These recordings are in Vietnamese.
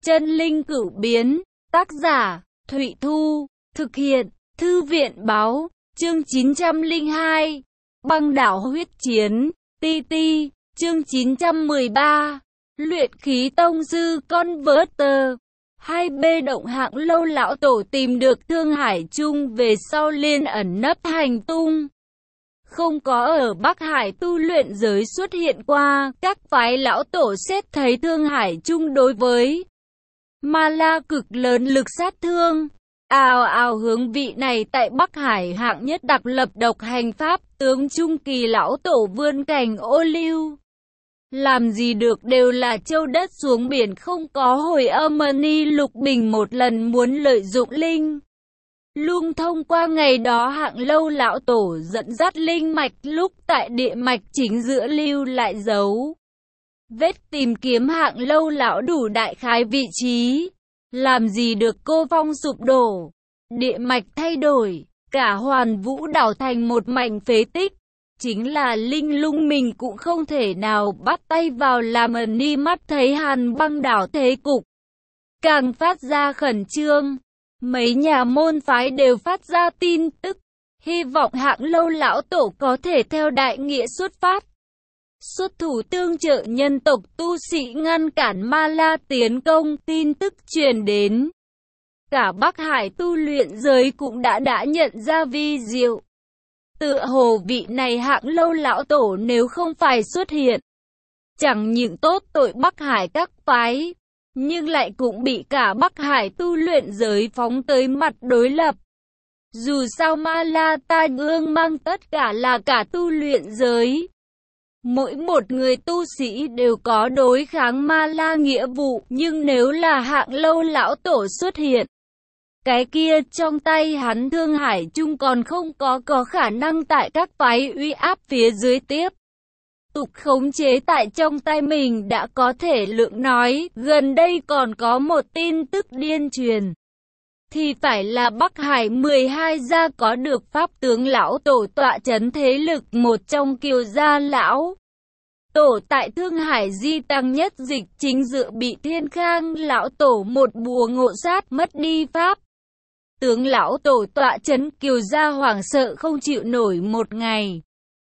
Chân linh cửu biến, tác giả, Thụy Thu, thực hiện, Thư viện báo, chương 902, băng đảo huyết chiến, TT, chương 913, luyện khí tông sư Converter. 2B động hạng lâu lão tổ tìm được Thương Hải Trung về sau liên ẩn nấp hành tung. Không có ở Bắc Hải tu luyện giới xuất hiện qua, các phái lão tổ xét thấy Thương Hải Trung đối với Ma La cực lớn lực sát thương. Ào ào hướng vị này tại Bắc Hải hạng nhất đặc lập độc hành pháp, tướng trung kỳ lão tổ vươn cành ô liu. Làm gì được đều là châu đất xuống biển không có hồi âm. Ni Lục Bình một lần muốn lợi dụng linh lung thông qua ngày đó hạng lâu lão tổ dẫn dắt linh mạch lúc tại địa mạch chính giữa lưu lại dấu vết tìm kiếm hạng lâu lão đủ đại khái vị trí. Làm gì được cô vong sụp đổ, địa mạch thay đổi, cả hoàn vũ đảo thành một mảnh phế tích. Chính là linh lung mình cũng không thể nào bắt tay vào làm. Ni mắt thấy Hàn băng đảo thế cục càng phát ra khẩn trương. Mấy nhà môn phái đều phát ra tin tức, hy vọng hạng lâu lão tổ có thể theo đại nghĩa xuất phát, xuất thủ tương trợ nhân tộc tu sĩ ngăn cản Ma La tiến công. Tin tức truyền đến, cả Bắc Hải tu luyện giới cũng đã nhận ra vi diệu. Tựa hồ vị này hạng lâu lão tổ nếu không phải xuất hiện, chẳng những tốt tội Bắc Hải các phái, nhưng lại cũng bị cả Bắc Hải tu luyện giới phóng tới mặt đối lập. Dù sao Ma La ta ương mang tất cả là cả tu luyện giới. Mỗi một người tu sĩ đều có đối kháng Ma La nghĩa vụ, nhưng nếu là hạng lâu lão tổ xuất hiện, cái kia trong tay hắn Thương Hải Trung còn không có khả năng tại các phái uy áp phía dưới tiếp tục khống chế tại trong tay mình. Đã có thể lượng nói, gần đây còn có một tin tức điên truyền, thì phải là Bắc Hải 12 gia có được pháp tướng lão tổ tọa chấn thế lực. Một trong Kiều gia lão tổ tại Thương Hải di tăng nhất dịch chính dự bị Thiên Khang lão tổ một bùa ngộ sát mất đi pháp tướng lão tổ tọa chấn. Kiều gia hoảng sợ không chịu nổi. Một ngày,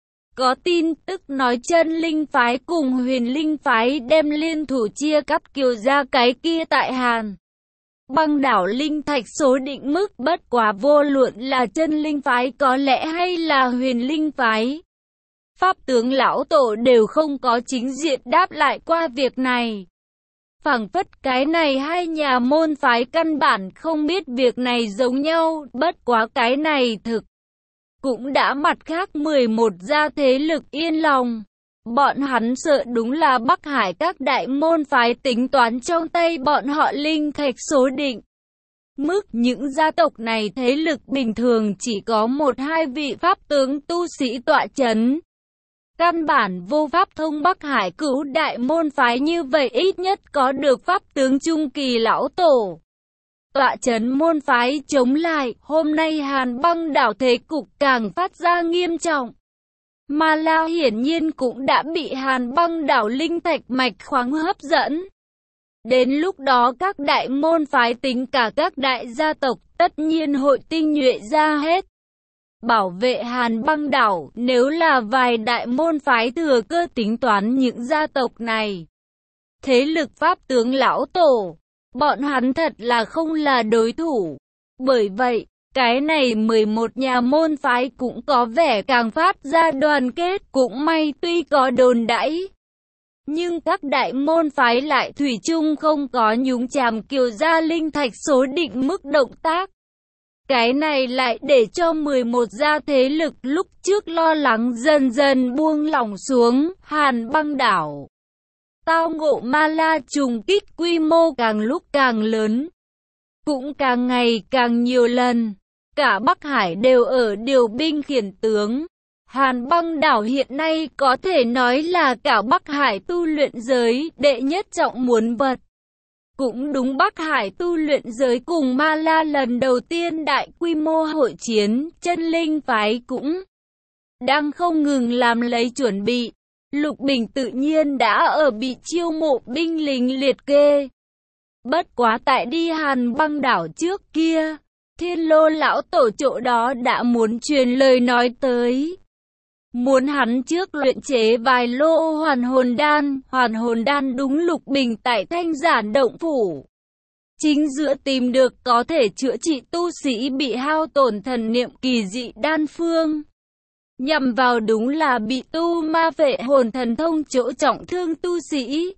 có tin tức nói Chân Linh phái cùng Huyền Linh phái đem liên thủ chia cắt Kiều gia. Cái kia tại Hàn băng đảo linh thạch số định mức, bất quá vô luận là Chân Linh phái có lẽ hay là Huyền Linh phái, pháp tướng lão tổ đều không có chính diện đáp lại qua việc này. Phảng phất cái này hai nhà môn phái căn bản không biết việc này giống nhau. Bất quá cái này thực cũng đã mặt khác 11 gia thế lực yên lòng. Bọn hắn sợ đúng là Bắc Hải các đại môn phái tính toán trong tay bọn họ linh thạch số định mức. Những gia tộc này thế lực bình thường chỉ có 1-2 vị pháp tướng tu sĩ tọa chấn, căn bản vô pháp thông Bắc Hải cửu đại môn phái như vậy ít nhất có được pháp tướng trung kỳ lão tổ tọa chấn môn phái chống lại. Hôm nay Hàn băng đảo thế cục càng phát ra nghiêm trọng. Ma La hiển nhiên cũng đã bị Hàn băng đảo linh thạch mạch khoáng hấp dẫn. Đến lúc đó các đại môn phái tính cả các đại gia tộc tất nhiên hội tinh nhuệ ra hết bảo vệ Hàn băng đảo. Nếu là vài đại môn phái thừa cơ tính toán những gia tộc này thế lực pháp tướng lão tổ, bọn hắn thật là không là đối thủ. Bởi vậy, cái này 11 nhà môn phái cũng có vẻ càng phát ra đoàn kết. Cũng may tuy có đồn đãi, nhưng các đại môn phái lại thủy chung không có nhúng chàm Kiều gia linh thạch số định mức động tác. Cái này lại để cho 11 gia thế lực lúc trước lo lắng dần dần buông lỏng xuống. Hàn băng đảo tao ngộ Ma La trùng kích quy mô càng lúc càng lớn, cũng càng ngày càng nhiều lần. Cả Bắc Hải đều ở điều binh khiển tướng. Hàn băng đảo hiện nay có thể nói là cả Bắc Hải tu luyện giới đệ nhất trọng muốn vật. Cũng đúng, Bắc Hải tu luyện giới cùng Ma La lần đầu tiên đại quy mô hội chiến. Chân Linh phái cũng đang không ngừng làm lấy chuẩn bị. Lục Bình tự nhiên đã ở bị chiêu mộ binh lính liệt kê. Bất quá tại đi Hàn Băng đảo trước kia, Thiên Lô lão tổ chỗ đó đã muốn truyền lời nói tới. Muốn hắn trước luyện chế vài lô hoàn hồn đan đúng Lục Bình tại Thanh Giản động phủ. Chính giữa tìm được có thể chữa trị tu sĩ bị hao tổn thần niệm kỳ dị đan phương. Nhằm vào đúng là bị tu ma phệ hồn thần thông chỗ trọng thương tu sĩ.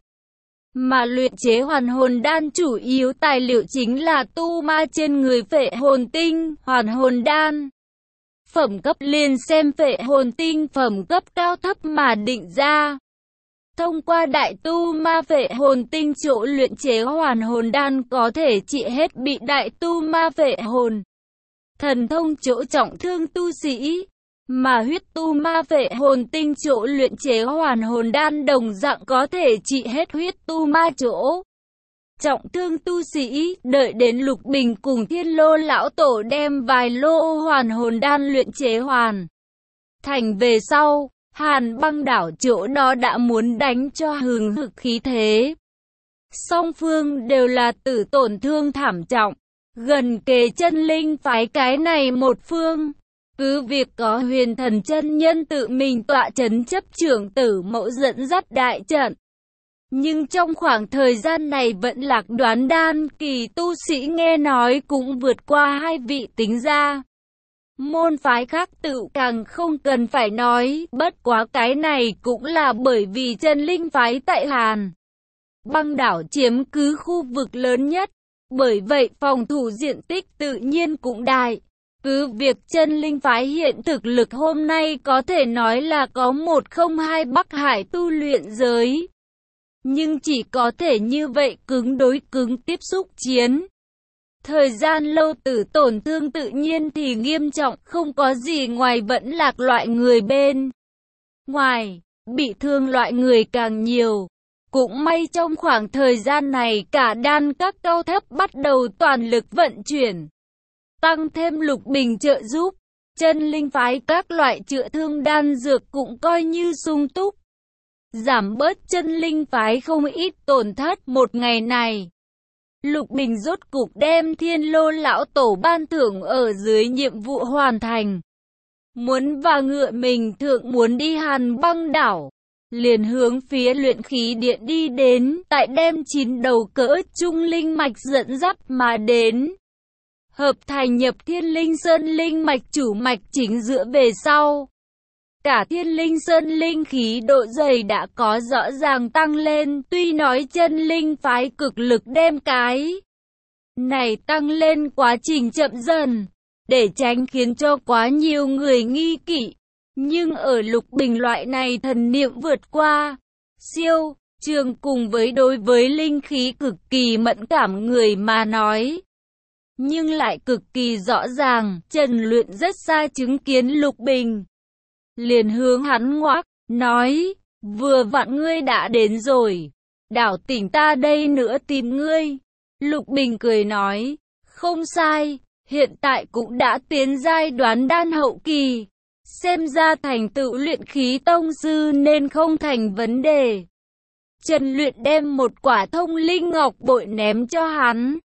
Mà luyện chế hoàn hồn đan chủ yếu tài liệu chính là tu ma trên người phệ hồn tinh, hoàn hồn đan. Phẩm cấp liền xem phệ hồn tinh phẩm cấp cao thấp mà định ra. Thông qua đại tu ma phệ hồn tinh chỗ luyện chế hoàn hồn đan có thể trị hết bị đại tu ma phệ hồn thần thông chỗ trọng thương tu sĩ. Mà huyết tu ma phệ hồn tinh chỗ luyện chế hoàn hồn đan đồng dạng có thể trị hết huyết tu ma chỗ trọng thương tu sĩ. Đợi đến Lục Bình cùng Thiên Lô lão tổ đem vài lô hoàn hồn đan luyện chế hoàn thành về sau, Hàn Băng đảo chỗ đó đã muốn đánh cho hừng hực khí thế. Song phương đều là tử tổn thương thảm trọng, gần kề chân linh phái cái này một phương. Cứ việc có Huyền Thần chân nhân tự mình tọa trấn chấp trưởng tử mẫu dẫn dắt đại trận. Nhưng trong khoảng thời gian này vẫn lạc đoán đan kỳ tu sĩ nghe nói cũng vượt qua 2 vị tính ra. Môn phái khác tự càng không cần phải nói, bất quá cái này cũng là bởi vì chân linh phái tại Hàn Băng đảo chiếm cứ khu vực lớn nhất, bởi vậy phòng thủ diện tích tự nhiên cũng đại. Cứ việc chân linh phái hiện thực lực hôm nay có thể nói là có 102 Bắc Hải tu luyện giới. Nhưng chỉ có thể như vậy cứng đối cứng tiếp xúc chiến. Thời gian lâu tử tổn thương tự nhiên thì nghiêm trọng, không có gì ngoài vẫn lạc loại người bên ngoài, bị thương loại người càng nhiều. Cũng may trong khoảng thời gian này cả đan các cao thấp bắt đầu toàn lực vận chuyển. Tăng thêm Lục Bình trợ giúp, chân linh phái các loại chữa thương đan dược cũng coi như sung túc. Giảm bớt chân linh phái không ít tổn thất một ngày này. Lục Bình rốt cục đem Thiên Lô lão tổ ban thưởng ở dưới nhiệm vụ hoàn thành. Muốn và ngựa mình thượng muốn đi Hàn Băng đảo. Liền hướng phía luyện khí điện đi đến, tại đem 9 đầu cỡ trung linh mạch dẫn dắt mà đến. Hợp thành nhập Thiên Linh Sơn linh mạch chủ mạch chính giữa về sau. Cả Thiên Linh Sơn linh khí độ dày đã có rõ ràng tăng lên, tuy nói chân linh phái cực lực đem cái này tăng lên quá trình chậm dần, để tránh khiến cho quá nhiều người nghi kỵ. Nhưng ở Lục Bình loại này thần niệm vượt qua siêu trường cùng với đối với linh khí cực kỳ mẫn cảm người mà nói, nhưng lại cực kỳ rõ ràng, Trần Luyện rất xa chứng kiến Lục Bình. Liền hướng hắn ngoác, nói, vừa vặn ngươi đã đến rồi, đảo tỉnh ta đây nữa tìm ngươi. Lục Bình cười nói, không sai, hiện tại cũng đã tiến giai đoán đan hậu kỳ. Xem ra thành tựu luyện khí tông sư nên không thành vấn đề. Trần Luyện đem một quả thông linh ngọc bội ném cho hắn.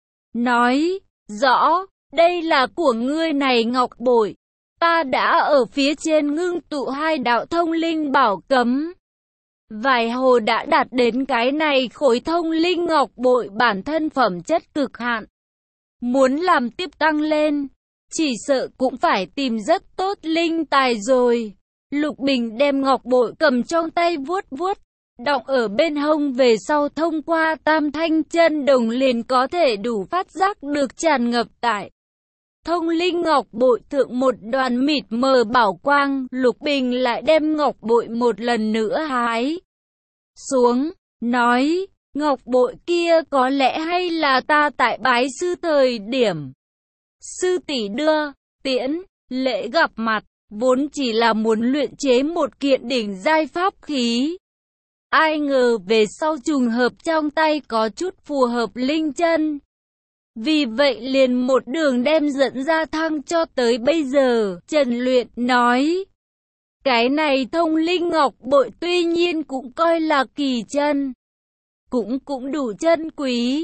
Nói, rõ, đây là của ngươi này ngọc bội. Ta đã ở phía trên ngưng tụ 2 đạo thông linh bảo cấm. Vài hồ đã đạt đến cái này khối thông linh ngọc bội bản thân phẩm chất cực hạn. Muốn làm tiếp tăng lên, chỉ sợ cũng phải tìm rất tốt linh tài rồi. Lục Bình đem ngọc bội cầm trong tay vuốt vuốt, đọng ở bên hông về sau thông qua tam thanh chân đồng liền có thể đủ phát giác được tràn ngập tại thông linh ngọc bội thượng một đoàn mịt mờ bảo quang. Lục Bình lại đem ngọc bội một lần nữa hái xuống, nói, ngọc bội kia có lẽ hay là ta tại bái sư thời điểm sư tỷ đưa, tiễn, lễ gặp mặt, vốn chỉ là muốn luyện chế một kiện đỉnh giai pháp khí. Ai ngờ về sau trùng hợp trong tay có chút phù hợp linh chân. Vì vậy liền một đường đem dẫn ra thăng cho tới bây giờ. Trần Luyện nói, cái này thông linh ngọc bội tuy nhiên cũng coi là kỳ chân, cũng đủ chân quý.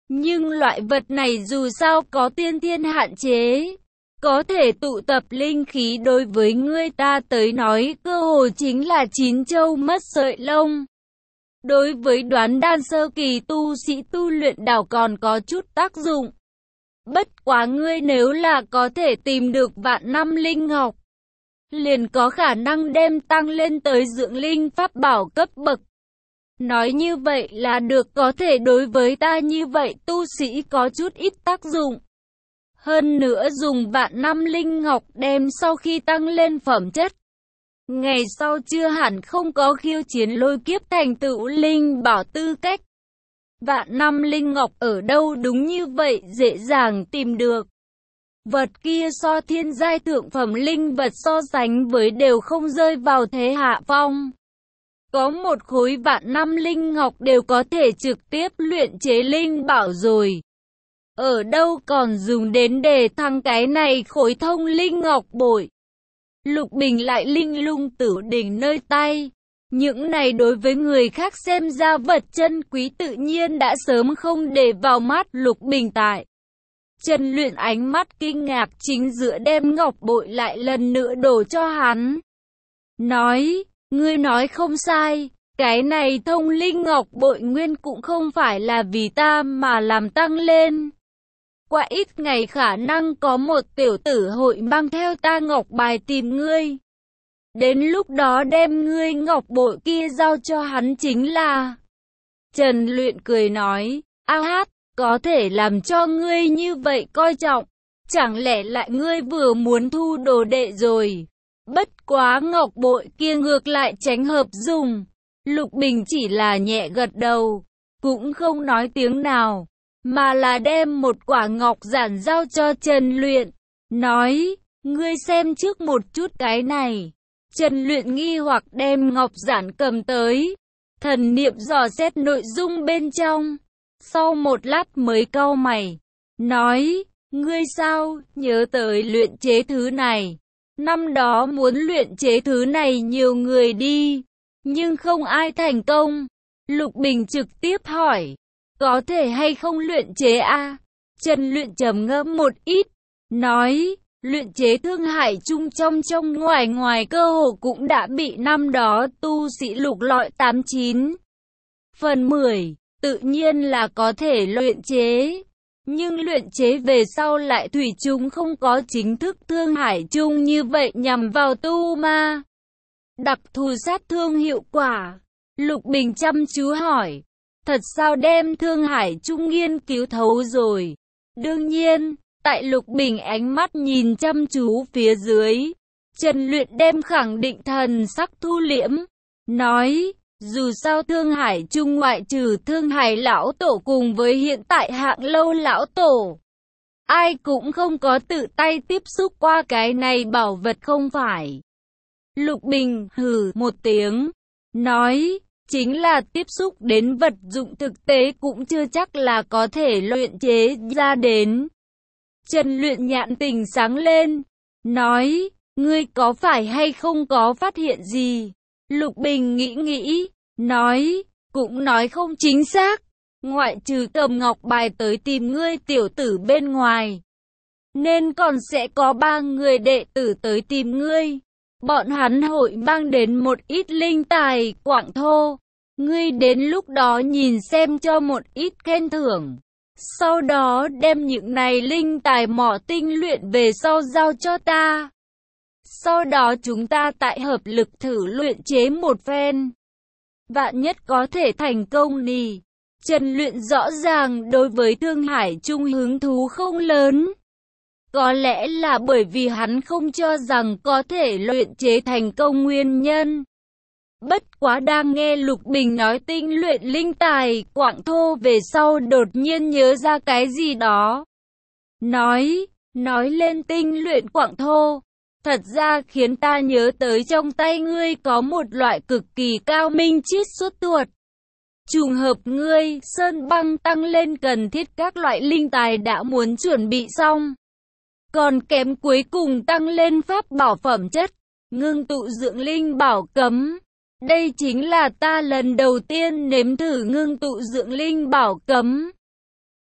Nhưng loại vật này dù sao có tiên thiên hạn chế, có thể tụ tập linh khí, đối với ngươi ta tới nói cơ hồ chính là chín châu mất sợi lông. Đối với đoán đan sơ kỳ tu sĩ tu luyện đảo còn có chút tác dụng. Bất quá ngươi nếu là có thể tìm được vạn năm linh ngọc, liền có khả năng đem tăng lên tới dưỡng linh pháp bảo cấp bậc. Nói như vậy là được, có thể đối với ta như vậy tu sĩ có chút ít tác dụng. Hơn nữa dùng vạn năm linh ngọc đem sau khi tăng lên phẩm chất, ngày sau chưa hẳn không có khiêu chiến lôi kiếp thành tựu linh bảo tư cách. Vạn năm linh ngọc ở đâu đúng như vậy, dễ dàng tìm được. Vật kia so thiên giai thượng phẩm linh vật so sánh với đều không rơi vào thế hạ phong. Có một khối vạn năm linh ngọc đều có thể trực tiếp luyện chế linh bảo rồi. Ở đâu còn dùng đến để thăng cái này khối thông linh ngọc bội. Lục Bình lại linh lung tử đỉnh nơi tay. Những này đối với người khác xem ra vật chân quý tự nhiên đã sớm không để vào mắt Lục Bình tại. Trần Luyện ánh mắt kinh ngạc chính giữa đem ngọc bội lại lần nữa đổ cho hắn. Nói, ngươi nói không sai, cái này thông linh ngọc bội nguyên cũng không phải là vì ta mà làm tăng lên. Qua ít ngày khả năng có một tiểu tử hội mang theo ta ngọc bài tìm ngươi. Đến lúc đó đem ngươi ngọc bội kia giao cho hắn chính là. Trần Luyện cười nói, a hát, có thể làm cho ngươi như vậy coi trọng. Chẳng lẽ lại ngươi vừa muốn thu đồ đệ rồi? Bất quá ngọc bội kia ngược lại tránh hợp dùng. Lục Bình chỉ là nhẹ gật đầu, cũng không nói tiếng nào, mà là đem một quả ngọc giản giao cho Trần Luyện. Nói, ngươi xem trước một chút cái này. Trần Luyện nghi hoặc đem ngọc giản cầm tới, thần niệm dò xét nội dung bên trong. Sau một lát mới cau mày, nói, ngươi sao, nhớ tới luyện chế thứ này. Năm đó muốn luyện chế thứ này nhiều người đi, nhưng không ai thành công. Lục Bình trực tiếp hỏi, có thể hay không luyện chế a? Trần Luyện trầm ngâm một ít, nói, luyện chế Thương Hải Chung trong ngoài cơ hồ cũng đã bị năm đó tu sĩ lục lọi 89/10, tự nhiên là có thể luyện chế. Nhưng luyện chế về sau lại thủy chung không có chính thức Thương Hải Chung như vậy nhằm vào tu ma. Đặc thù sát thương hiệu quả. Lục Bình chăm chú hỏi, thật sao đem Thương Hải Chung nghiên cứu thấu rồi? Đương nhiên, tại Lục Bình ánh mắt nhìn chăm chú phía dưới, Trần Luyện đem khẳng định thần sắc thu liễm, nói, dù sao Thương Hải Chung ngoại trừ Thương Hải lão tổ cùng với hiện tại Hạng Lâu lão tổ, ai cũng không có tự tay tiếp xúc qua cái này bảo vật không phải. Lục Bình hừ một tiếng, nói, chính là tiếp xúc đến vật dụng thực tế cũng chưa chắc là có thể luyện chế ra đến. Trần Luyện nhãn tình sáng lên, nói, ngươi có phải hay không có phát hiện gì? Lục Bình nghĩ, nói, cũng nói không chính xác, ngoại trừ cầm ngọc bài tới tìm ngươi tiểu tử bên ngoài, nên còn sẽ có 3 người đệ tử tới tìm ngươi. Bọn hắn hội mang đến một ít linh tài, quặng thô. Ngươi đến lúc đó nhìn xem cho một ít khen thưởng. Sau đó đem những này linh tài mỏ tinh luyện về sau giao cho ta. Sau đó chúng ta tại hợp lực thử luyện chế một phen. Vạn nhất có thể thành công nì. Trần Luyện rõ ràng đối với Thương Hải Chung hứng thú không lớn. Có lẽ là bởi vì hắn không cho rằng có thể luyện chế thành công nguyên nhân. Bất quá đang nghe Lục Bình nói tinh luyện linh tài, quặng thô về sau đột nhiên nhớ ra cái gì đó. Nói lên tinh luyện quặng thô, thật ra khiến ta nhớ tới trong tay ngươi có một loại cực kỳ cao minh chiết xuất thuật. Trùng hợp ngươi, Sơn Băng tăng lên cần thiết các loại linh tài đã muốn chuẩn bị xong. Còn kém cuối cùng tăng lên pháp bảo phẩm chất, ngưng tụ dưỡng linh bảo cấm. Đây chính là ta lần đầu tiên nếm thử ngưng tụ dưỡng linh bảo cấm.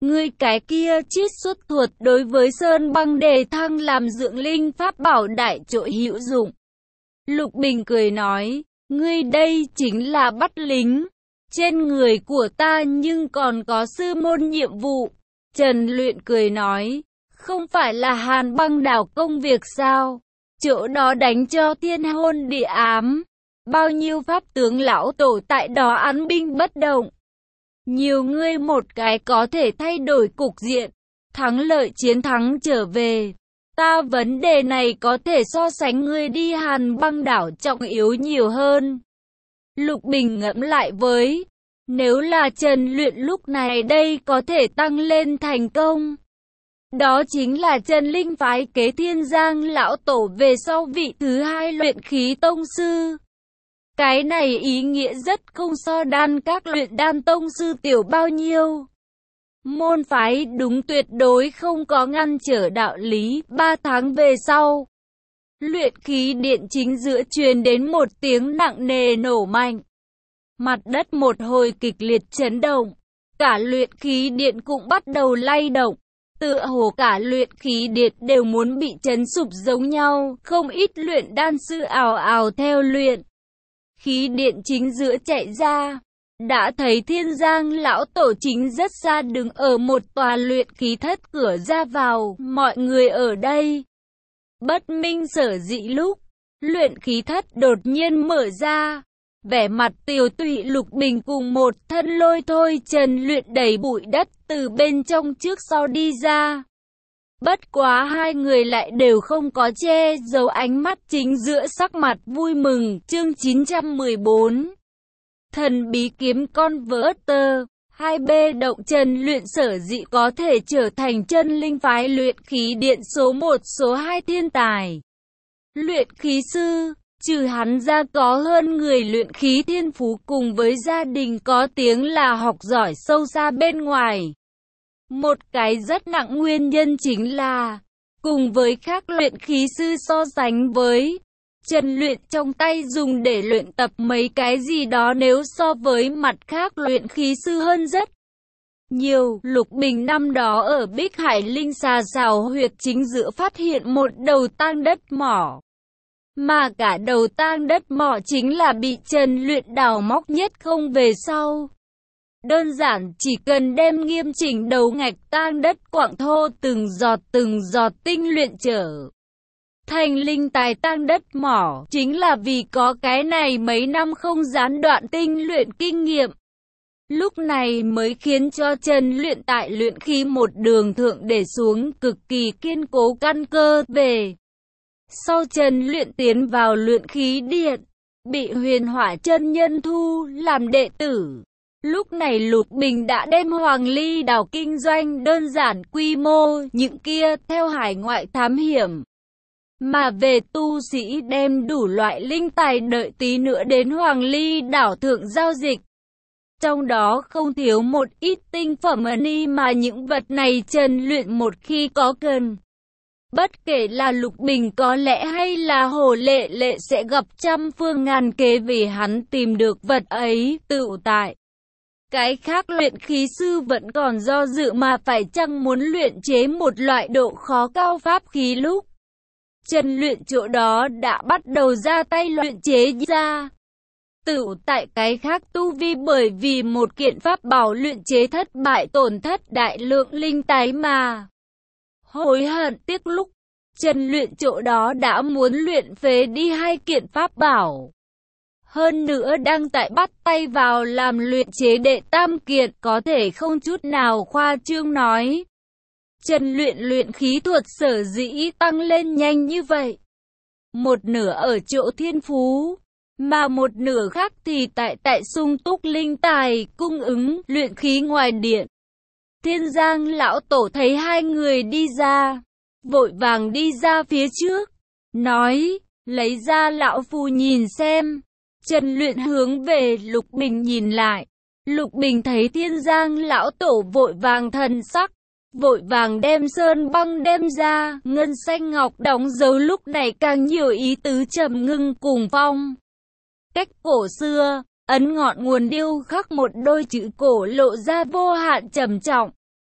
Ngươi cái kia chiết xuất thuật đối với sơn băng đề thăng làm dưỡng linh pháp bảo đại trội hữu dụng. Lục Bình cười nói, ngươi đây chính là bắt lính. Trên người của ta nhưng còn có sư môn nhiệm vụ. Trần Luyện cười nói, không phải là Hàn Băng Đảo công việc sao? Chỗ đó đánh cho thiên hôn địa ám. Bao nhiêu pháp tướng lão tổ tại đó án binh bất động. Nhiều ngươi một cái có thể thay đổi cục diện. Thắng lợi chiến thắng trở về. Ta vấn đề này có thể so sánh ngươi đi Hàn Băng Đảo trọng yếu nhiều hơn. Lục Bình ngẫm lại với, nếu là Trần Luyện lúc này đây có thể tăng lên thành công. Đó chính là Trần Linh phái kế Thiên Giang lão tổ về sau vị thứ hai luyện khí tông sư. Cái này ý nghĩa rất không so đan các luyện đan tông sư tiểu bao nhiêu. Môn phái đúng tuyệt đối không có ngăn trở đạo lý. 3 tháng về sau, luyện khí điện chính giữa truyền đến một tiếng nặng nề nổ mạnh. Mặt đất một hồi kịch liệt chấn động, cả luyện khí điện cũng bắt đầu lay động. Tựa hồ cả luyện khí điện đều muốn bị chấn sụp giống nhau, không ít luyện đan sư ào ào theo luyện khí điện chính giữa chạy ra. Đã thấy Thiên Giang lão tổ chính rất xa đứng ở một tòa luyện khí thất cửa ra vào, mọi người ở đây bất minh sở dĩ lúc luyện khí thất đột nhiên mở ra. Vẻ mặt tiều tụy Lục Bình cùng một thân lôi thôi Trần Luyện đẩy bụi đất từ bên trong trước sau đi ra. Bất quá hai người lại đều không có che giấu ánh mắt chính giữa sắc mặt vui mừng. Chương 914 Thần bí kiếm con vỡ tơ. 2B động Trần Luyện sở dĩ có thể trở thành chân linh phái luyện khí điện số 1 số 2 thiên tài luyện khí sư. Trừ hắn ra có hơn người luyện khí thiên phú cùng với gia đình có tiếng là học giỏi sâu xa bên ngoài. Một cái rất nặng nguyên nhân chính là, cùng với các luyện khí sư so sánh với, Trần Luyện trong tay dùng để luyện tập mấy cái gì đó nếu so với mặt khác luyện khí sư hơn rất nhiều. Lục Bình năm đó ở Bích Hải Linh Xà Xào huyệt chính giữa phát hiện một đầu tang đất mỏ. Mà cả đầu tang đất mỏ chính là bị Trần Luyện đào móc nhất không về sau. Đơn giản chỉ cần đem nghiêm chỉnh đầu ngạch tang đất quặng thô từng giọt tinh luyện trở thành linh tài tang đất mỏ. Chính là vì có cái này mấy năm không gián đoạn tinh luyện kinh nghiệm. Lúc này mới khiến cho Trần Luyện tại luyện khí một đường thượng để xuống cực kỳ kiên cố căn cơ về. Sau Trần Luyện tiến vào luyện khí điện, bị Huyền Hỏa chân nhân thu làm đệ tử. Lúc này Lục Bình đã đem Hoàng Ly đảo kinh doanh đơn giản quy mô những kia theo hải ngoại thám hiểm. Mà về tu sĩ đem đủ loại linh tài đợi tí nữa đến Hoàng Ly đảo thượng giao dịch. Trong đó không thiếu một ít tinh phẩm ni mà những vật này Trần Luyện một khi có cần. Bất kể là Lục Bình có lẽ hay là Hồ Lệ Lệ sẽ gặp trăm phương ngàn kế vì hắn tìm được vật ấy tự tại. Cái khác luyện khí sư vẫn còn do dự mà phải chăng muốn luyện chế một loại độ khó cao pháp khí lúc Trần Luyện chỗ đó đã bắt đầu ra tay luyện chế ra. Tự tại cái khác tu vi bởi vì một kiện pháp bảo luyện chế thất bại tổn thất đại lượng linh tài mà hối hận tiếc lúc Trần Luyện chỗ đó đã muốn luyện phế đi hai kiện pháp bảo. Hơn nữa đang tại bắt tay vào làm luyện chế đệ tam kiện, có thể không chút nào khoa trương nói. Trần Luyện luyện khí thuật sở dĩ tăng lên nhanh như vậy. Một nửa ở chỗ thiên phú, mà một nửa khác thì tại sung túc linh tài cung ứng luyện khí ngoài điện. Thiên Giang lão tổ thấy hai người đi ra, vội vàng đi ra phía trước, nói, lấy ra lão phu nhìn xem. Trần Luyện hướng về Lục Bình nhìn lại. Lục Bình thấy Thiên Giang lão tổ vội vàng thần sắc, vội vàng đem sơn băng đem ra, ngân xanh ngọc đóng dấu lúc này càng nhiều ý tứ trầm ngưng cùng phong. Cách cổ xưa, ấn ngọn nguồn điêu khắc một đôi chữ cổ lộ ra vô hạn trầm trọng.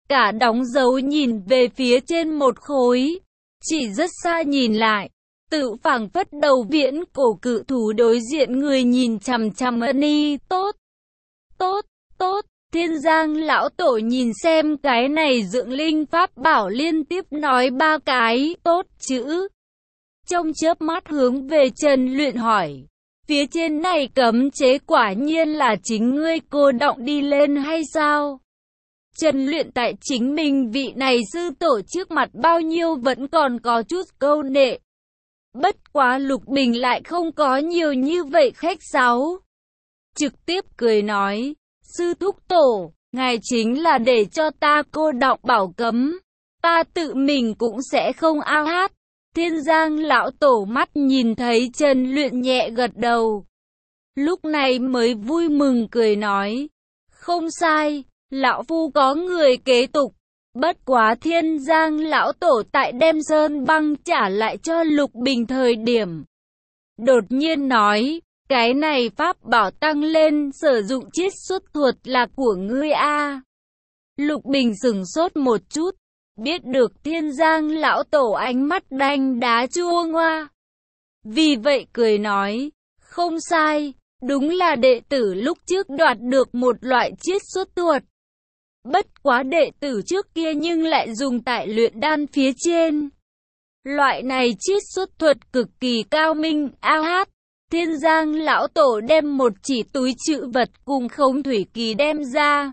cả đóng dấu nhìn về phía trên một khối. Chỉ rất xa nhìn lại, tự phảng phất đầu viễn cổ cự thú đối diện người nhìn chằm chằm ân y. Tốt, tốt, tốt. Thiên Giang lão tổ nhìn xem cái này dưỡng linh pháp bảo liên tiếp nói 3 cái tốt chữ. Trong chớp mắt hướng về Trần Luyện hỏi, phía trên này cấm chế quả nhiên là chính ngươi cô động đi lên hay sao? Trần Luyện tại chính mình vị này sư tổ trước mặt bao nhiêu vẫn còn có chút câu nệ. Bất quá Lục Bình lại không có nhiều như vậy khách sáo. Trực tiếp cười nói, sư thúc tổ, ngài chính là để cho ta cô động bảo cấm. Ta tự mình cũng sẽ không ao hát. Thiên Giang lão tổ mắt nhìn thấy Trần Luyện nhẹ gật đầu. Lúc này mới vui mừng cười nói, không sai, lão phu có người kế tục. Bất quá Thiên Giang lão tổ tại đem Sơn Băng trả lại cho Lục Bình thời điểm, đột nhiên nói, cái này pháp bảo tăng lên sử dụng chiết xuất thuật là của ngươi a. Lục Bình sửng sốt một chút, biết được Thiên Giang lão tổ ánh mắt đanh đá chua ngoa. Vì vậy cười nói, không sai, đúng là đệ tử lúc trước đoạt được một loại chiết xuất thuật. Bất quá đệ tử trước kia nhưng lại dùng tại luyện đan phía trên. Loại này chiết xuất thuật cực kỳ cao minh. Thiên Giang lão tổ đem một chỉ túi trữ vật cùng Không Thủy Kỳ đem ra.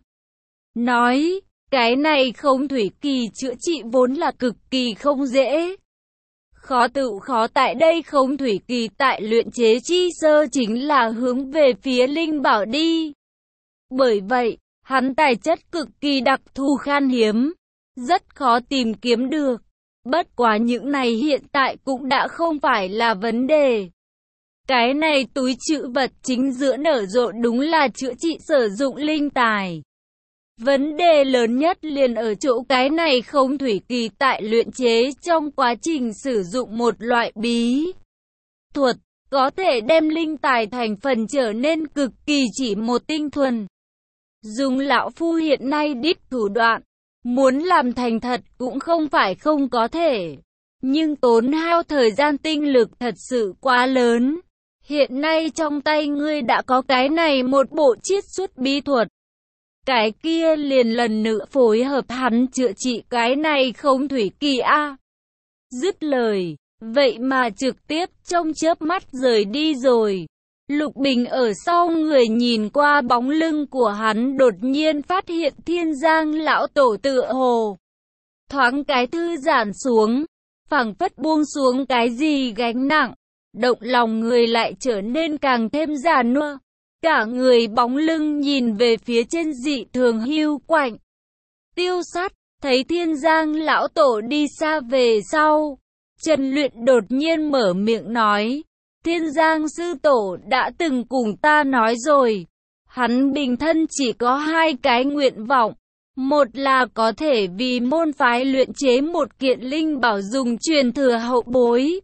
Nói, cái này Không Thủy Kỳ chữa trị vốn là cực kỳ không dễ. Khó tự khó tại đây Không Thủy Kỳ tại luyện chế chi sơ chính là hướng về phía linh bảo đi. Bởi vậy, hắn tài chất cực kỳ đặc thù khan hiếm, rất khó tìm kiếm được. Bất quá những này hiện tại cũng đã không phải là vấn đề. Cái này túi trữ vật chính giữa nở rộ đúng là chữa trị sử dụng linh tài. Vấn đề lớn nhất liền ở chỗ cái này Không Thủy Kỳ tại luyện chế trong quá trình sử dụng một loại bí thuật, có thể đem linh tài thành phần trở nên cực kỳ chỉ một tinh thuần. Dùng lão phu hiện nay đích thủ đoạn, muốn làm thành thật cũng không phải không có thể. Nhưng tốn hao thời gian tinh lực thật sự quá lớn. Hiện nay trong tay ngươi đã có cái này một bộ chiết xuất bí thuật. Cái kia liền lần nữa phối hợp hắn chữa trị cái này Không Thủy Kỳ a. Dứt lời, vậy mà trực tiếp trong chớp mắt rời đi rồi. Lục Bình ở sau người nhìn qua bóng lưng của hắn đột nhiên phát hiện Thiên Giang lão tổ tựa hồ thoáng cái thư giãn xuống, phảng phất buông xuống cái gì gánh nặng, động lòng người lại trở nên càng thêm già nua. Cả người bóng lưng nhìn về phía trên dị thường hiu quạnh. Tiêu Sắt thấy Thiên Giang lão tổ đi xa về sau, Trần Luyện đột nhiên mở miệng nói, Thiên Giang sư tổ đã từng cùng ta nói rồi, hắn bình thân chỉ có 2 cái nguyện vọng. Một là có thể vì môn phái luyện chế một kiện linh bảo dùng truyền thừa hậu bối.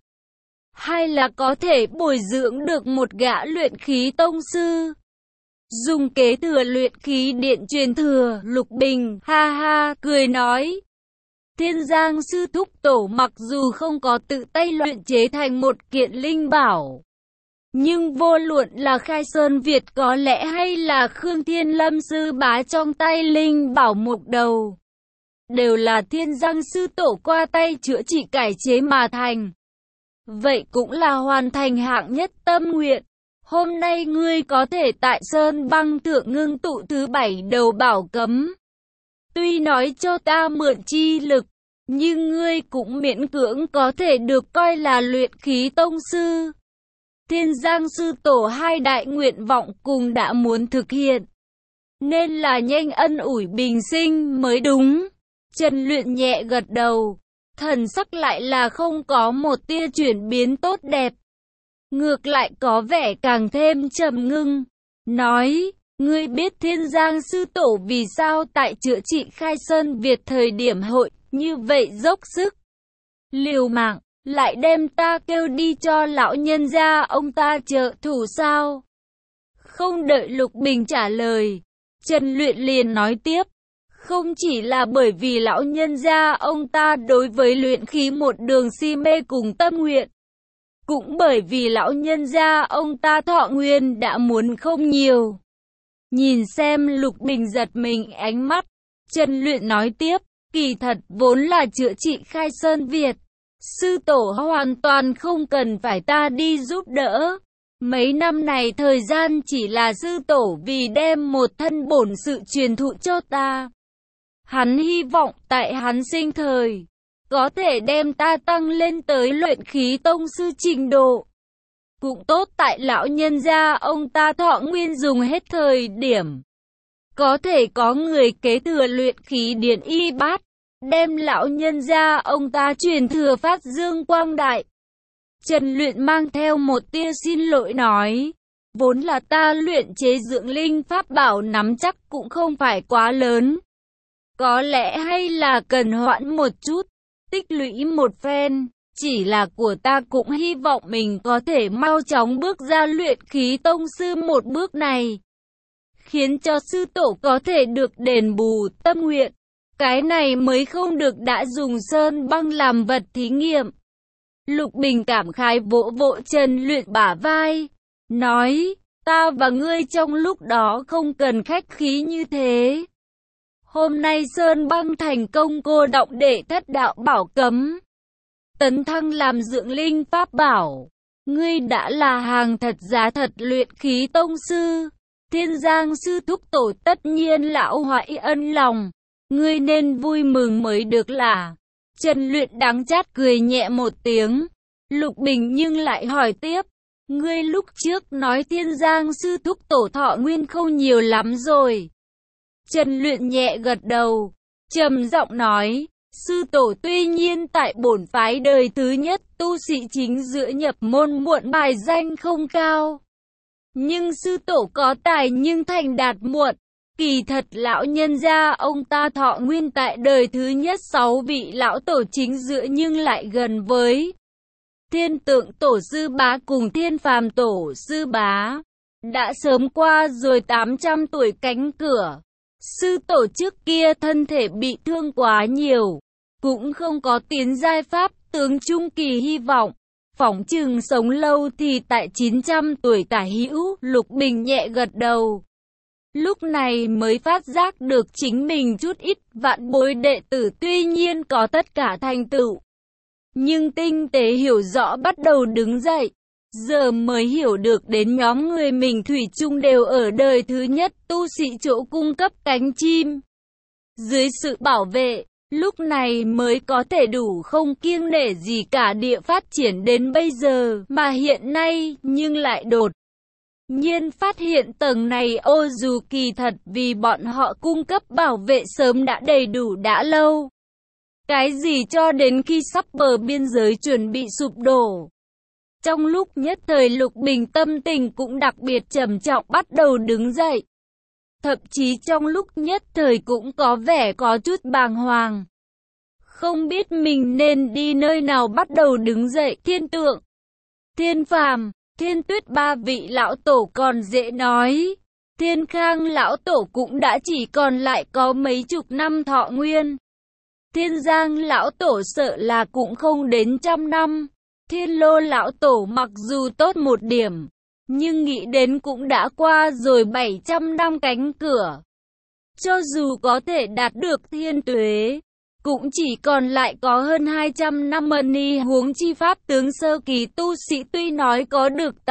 2 là có thể bồi dưỡng được một gã luyện khí tông sư, dùng kế thừa luyện khí điện truyền thừa. Lục Bình ha ha cười nói, Thiên Giang sư thúc tổ mặc dù không có tự tay luyện chế thành một kiện linh bảo, nhưng vô luận là Khai Sơn Việt có lẽ hay là Khương Thiên Lâm sư bá trong tay linh bảo mục đầu, đều là Thiên Giang sư tổ qua tay chữa trị cải chế mà thành. Vậy cũng là hoàn thành hạng nhất tâm nguyện. Hôm nay ngươi có thể tại Sơn Băng thượng ngưng tụ thứ 7 đầu bảo cấm. Tuy nói cho ta mượn chi lực, nhưng ngươi cũng miễn cưỡng có thể được coi là luyện khí tông sư. Thiên Giang sư tổ 2 đại nguyện vọng cùng đã muốn thực hiện, nên là nhanh ân ủi bình sinh mới đúng. Trần Luyện nhẹ gật đầu, thần sắc lại là không có một tia chuyển biến tốt đẹp. Ngược lại có vẻ càng thêm trầm ngưng, nói, ngươi biết Thiên Giang sư tổ vì sao tại chữa trị Khai Sơn Việt thời điểm hội như vậy dốc sức liều mạng, lại đem ta kêu đi cho lão nhân gia ông ta trợ thủ sao? Không đợi Lục Bình trả lời, Trần Luyện liền nói tiếp, Không chỉ là bởi vì lão nhân gia ông ta đối với luyện khí một đường si mê cùng tâm nguyện, cũng bởi vì lão nhân gia ông ta thọ nguyên đã muốn không nhiều. Nhìn xem Lục Bình giật mình ánh mắt, Trần Luyện nói tiếp, kỳ thật vốn là chữa trị khai sơn Việt. Sư tổ hoàn toàn không cần phải ta đi giúp đỡ. Mấy năm này thời gian chỉ là sư tổ vì đem một thân bổn sự truyền thụ cho ta. Hắn hy vọng tại hắn sinh thời, có thể đem ta tăng lên tới luyện khí tông sư trình độ. Cũng tốt tại lão nhân gia ông ta thọ nguyên dùng hết thời điểm. Có thể có người kế thừa luyện khí điển y bát, đem lão nhân gia ông ta truyền thừa phát dương quang đại. Trần Luyện mang theo một tia xin lỗi nói, vốn là ta luyện chế dưỡng linh pháp bảo nắm chắc cũng không phải quá lớn. Có lẽ hay là cần hoãn một chút, tích lũy một phen, chỉ là của ta cũng hy vọng mình có thể mau chóng bước ra luyện khí tông sư một bước này. Khiến cho sư tổ có thể được đền bù tâm nguyện. Cái này mới không được đã dùng sơn băng làm vật thí nghiệm. Lục Bình cảm khái vỗ vỗ Trần Luyện bả vai, nói, ta và ngươi trong lúc đó không cần khách khí như thế. Hôm nay sơn băng thành công cô động để thất đạo bảo cấm, tấn thăng làm dưỡng linh pháp bảo. Ngươi đã là hàng thật giá thật luyện khí tông sư. Thiên Giang sư thúc tổ tất nhiên lão hoại ân lòng. Ngươi nên vui mừng mới được là. Trần Luyện đắng chát cười nhẹ một tiếng. Lục Bình nhưng lại hỏi tiếp. Ngươi lúc trước nói Thiên Giang sư thúc tổ thọ nguyên không nhiều lắm rồi. Trần Luyện nhẹ gật đầu, trầm giọng nói. Sư tổ tuy nhiên tại bổn phái đời thứ nhất tu sĩ chính giữa nhập môn muộn bài danh không cao. Nhưng sư tổ có tài nhưng thành đạt muộn. Kỳ thật lão nhân gia ông ta thọ nguyên tại đời thứ nhất 6 vị lão tổ chính giữa nhưng lại gần với Thiên Tượng tổ sư bá cùng Thiên Phàm tổ sư bá. Đã sớm qua rồi 800 tuổi cánh cửa. Sư tổ trước kia thân thể bị thương quá nhiều, cũng không có tiến giai pháp tướng trung kỳ hy vọng. Phỏng chừng sống lâu thì tại 900 tuổi tả hữu. Lục Bình nhẹ gật đầu. Lúc này mới phát giác được chính mình chút ít vạn bối đệ tử tuy nhiên có tất cả thành tựu, nhưng tinh tế hiểu rõ bắt đầu đứng dậy. Giờ mới hiểu được đến nhóm người mình thủy chung đều ở đời thứ nhất tu sĩ chỗ cung cấp cánh chim. Dưới sự bảo vệ, lúc này mới có thể đủ không kiêng nể gì cả địa phát triển đến bây giờ, mà hiện nay nhưng lại đột nhiên phát hiện tầng này ô dù kỳ thật vì bọn họ cung cấp bảo vệ sớm đã đầy đủ đã lâu. Cái gì cho đến khi sắp bờ biên giới chuẩn bị sụp đổ. Trong lúc nhất thời Lục Bình tâm tình cũng đặc biệt trầm trọng bắt đầu đứng dậy. Thậm chí trong lúc nhất thời cũng có vẻ có chút bàng hoàng. Không biết mình nên đi nơi nào bắt đầu đứng dậy. Thiên Tượng, Thiên Phàm, Thiên Tuyết ba vị lão tổ còn dễ nói. Thiên Khang lão tổ cũng đã chỉ còn lại có mấy chục năm thọ nguyên. Thiên Giang lão tổ sợ là cũng không đến 100 năm. Thiên Lô lão tổ mặc dù tốt một điểm, nhưng nghĩ đến cũng đã qua rồi 700 năm cánh cửa. Cho dù có thể đạt được thiên tuế, cũng chỉ còn lại có hơn 200 năm mani, huống chi pháp tướng sơ kỳ tu sĩ tuy nói có được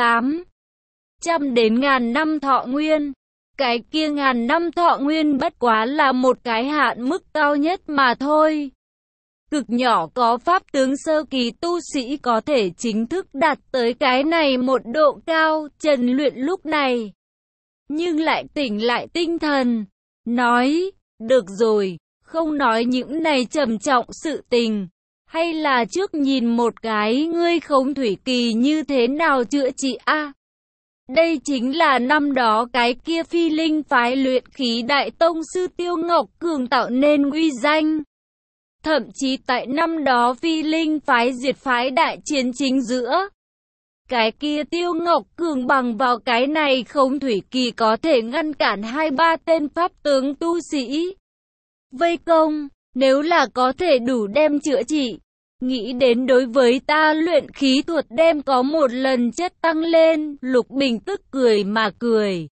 800 đến 1000 năm thọ nguyên. Cái kia 1000 năm thọ nguyên bất quá là một cái hạn mức cao nhất mà thôi. Cực nhỏ có pháp tướng sơ kỳ tu sĩ có thể chính thức đạt tới cái này một độ cao. Trần Luyện lúc này nhưng lại tỉnh lại tinh thần, nói, được rồi, không nói những này trầm trọng sự tình, hay là trước nhìn một cái ngươi không thủy kỳ như thế nào chữa trị a? Đây chính là năm đó cái kia Phi Linh phái luyện khí đại tông sư Tiêu Ngọc Cường tạo nên uy danh. Thậm chí tại năm đó Phi Linh phái diệt phái đại chiến chính giữa, cái kia Tiêu Ngọc Cường bằng vào cái này không thủy kỳ có thể ngăn cản 2-3 tên pháp tướng tu sĩ. vây công, nếu là có thể đủ đem chữa trị. Nghĩ đến đối với ta luyện khí thuật đem có một lần chất tăng lên, Lục Bình tức cười mà cười.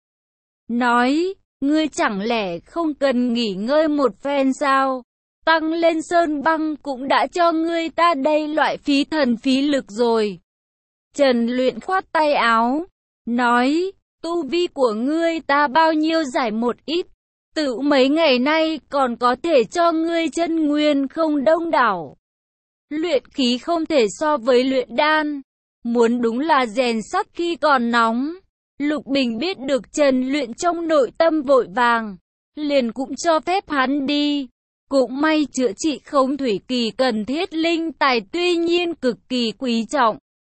Nói, ngươi chẳng lẽ không cần nghỉ ngơi một phen sao? Tăng lên sơn băng cũng đã cho ngươi ta đây loại phí thần phí lực rồi. Trần Luyện khoát tay áo, nói, tu vi của ngươi ta bao nhiêu giải một ít. Tự mấy ngày nay còn có thể cho ngươi chân nguyên không đông đảo. Luyện khí không thể so với luyện đan. Muốn đúng là rèn sắt khi còn nóng. Lục Bình biết được Trần Luyện trong nội tâm vội vàng, liền cũng cho phép hắn đi. Cũng may chữa trị không thủy kỳ cần thiết linh tài tuy nhiên cực kỳ quý trọng,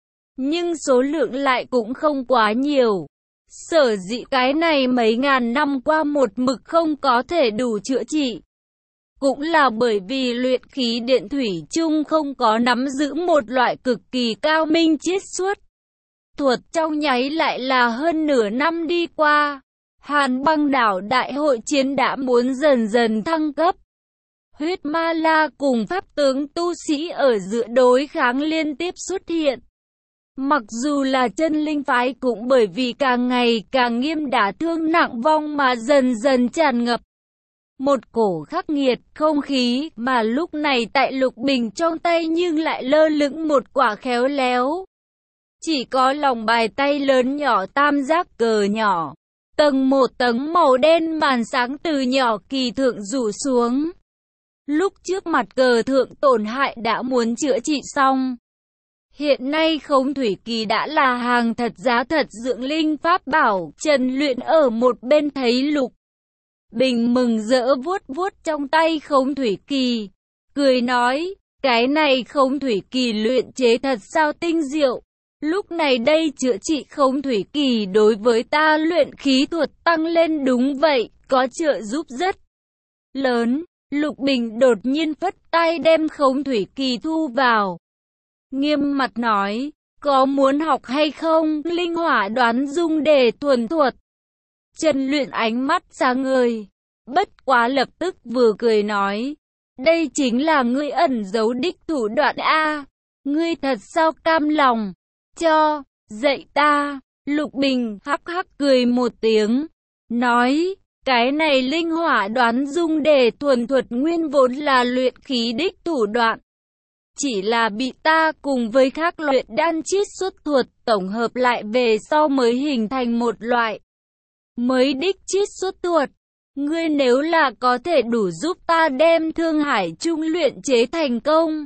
nhưng số lượng lại cũng không quá nhiều. Sở dĩ cái này mấy ngàn năm qua một mực không có thể đủ chữa trị, cũng là bởi vì luyện khí điện thủy chung không có nắm giữ một loại cực kỳ cao minh chiết xuất thuật. Trong nháy lại là hơn nửa năm đi qua, Hàn Băng Đảo đại hội chiến đã muốn dần dần thăng cấp. Huyết Ma La cùng pháp tướng tu sĩ ở giữa đối kháng liên tiếp xuất hiện. Mặc dù là chân linh phái cũng bởi vì càng ngày càng nghiêm đả thương nặng vong mà dần dần tràn ngập một cổ khắc nghiệt không khí, mà lúc này tại Lục Bình trong tay nhưng lại lơ lửng một quả khéo léo. Chỉ có lòng bài tay lớn nhỏ tam giác cờ nhỏ, tầng một tầng màu đen màn sáng từ nhỏ kỳ thượng rủ xuống. Lúc trước mặt cờ thượng tổn hại đã muốn chữa trị xong. Hiện nay không thủy kỳ đã là hàng thật giá thật dưỡng linh pháp bảo. Trần Luyện ở một bên thấy Lục Bình mừng rỡ vuốt vuốt trong tay không thủy kỳ, cười nói, cái này không thủy kỳ luyện chế thật sao tinh diệu. Lúc này đây chữa trị không thủy kỳ đối với ta luyện khí thuật tăng lên đúng vậy, có trợ giúp rất lớn. Lục Bình đột nhiên phất tay đem không thủy kỳ thu vào, nghiêm mặt nói, có muốn học hay không? Linh hỏa đoán dung để thuần thuật. Trần Luyện ánh mắt sáng ngời, bất quá lập tức vừa cười nói, đây chính là ngươi ẩn giấu đích thủ đoạn a, ngươi thật sao cam lòng cho dạy ta? Lục Bình hắc hắc cười một tiếng, nói, cái này linh hỏa đoán dung để thuần thuật nguyên vốn là luyện khí đích thủ đoạn, chỉ là bị ta cùng với các luyện đan chiết xuất thuật tổng hợp lại về sau mới hình thành một loại mới đích chiết xuất thuật. Ngươi nếu là có thể đủ giúp ta đem Thương Hải Trung luyện chế thành công,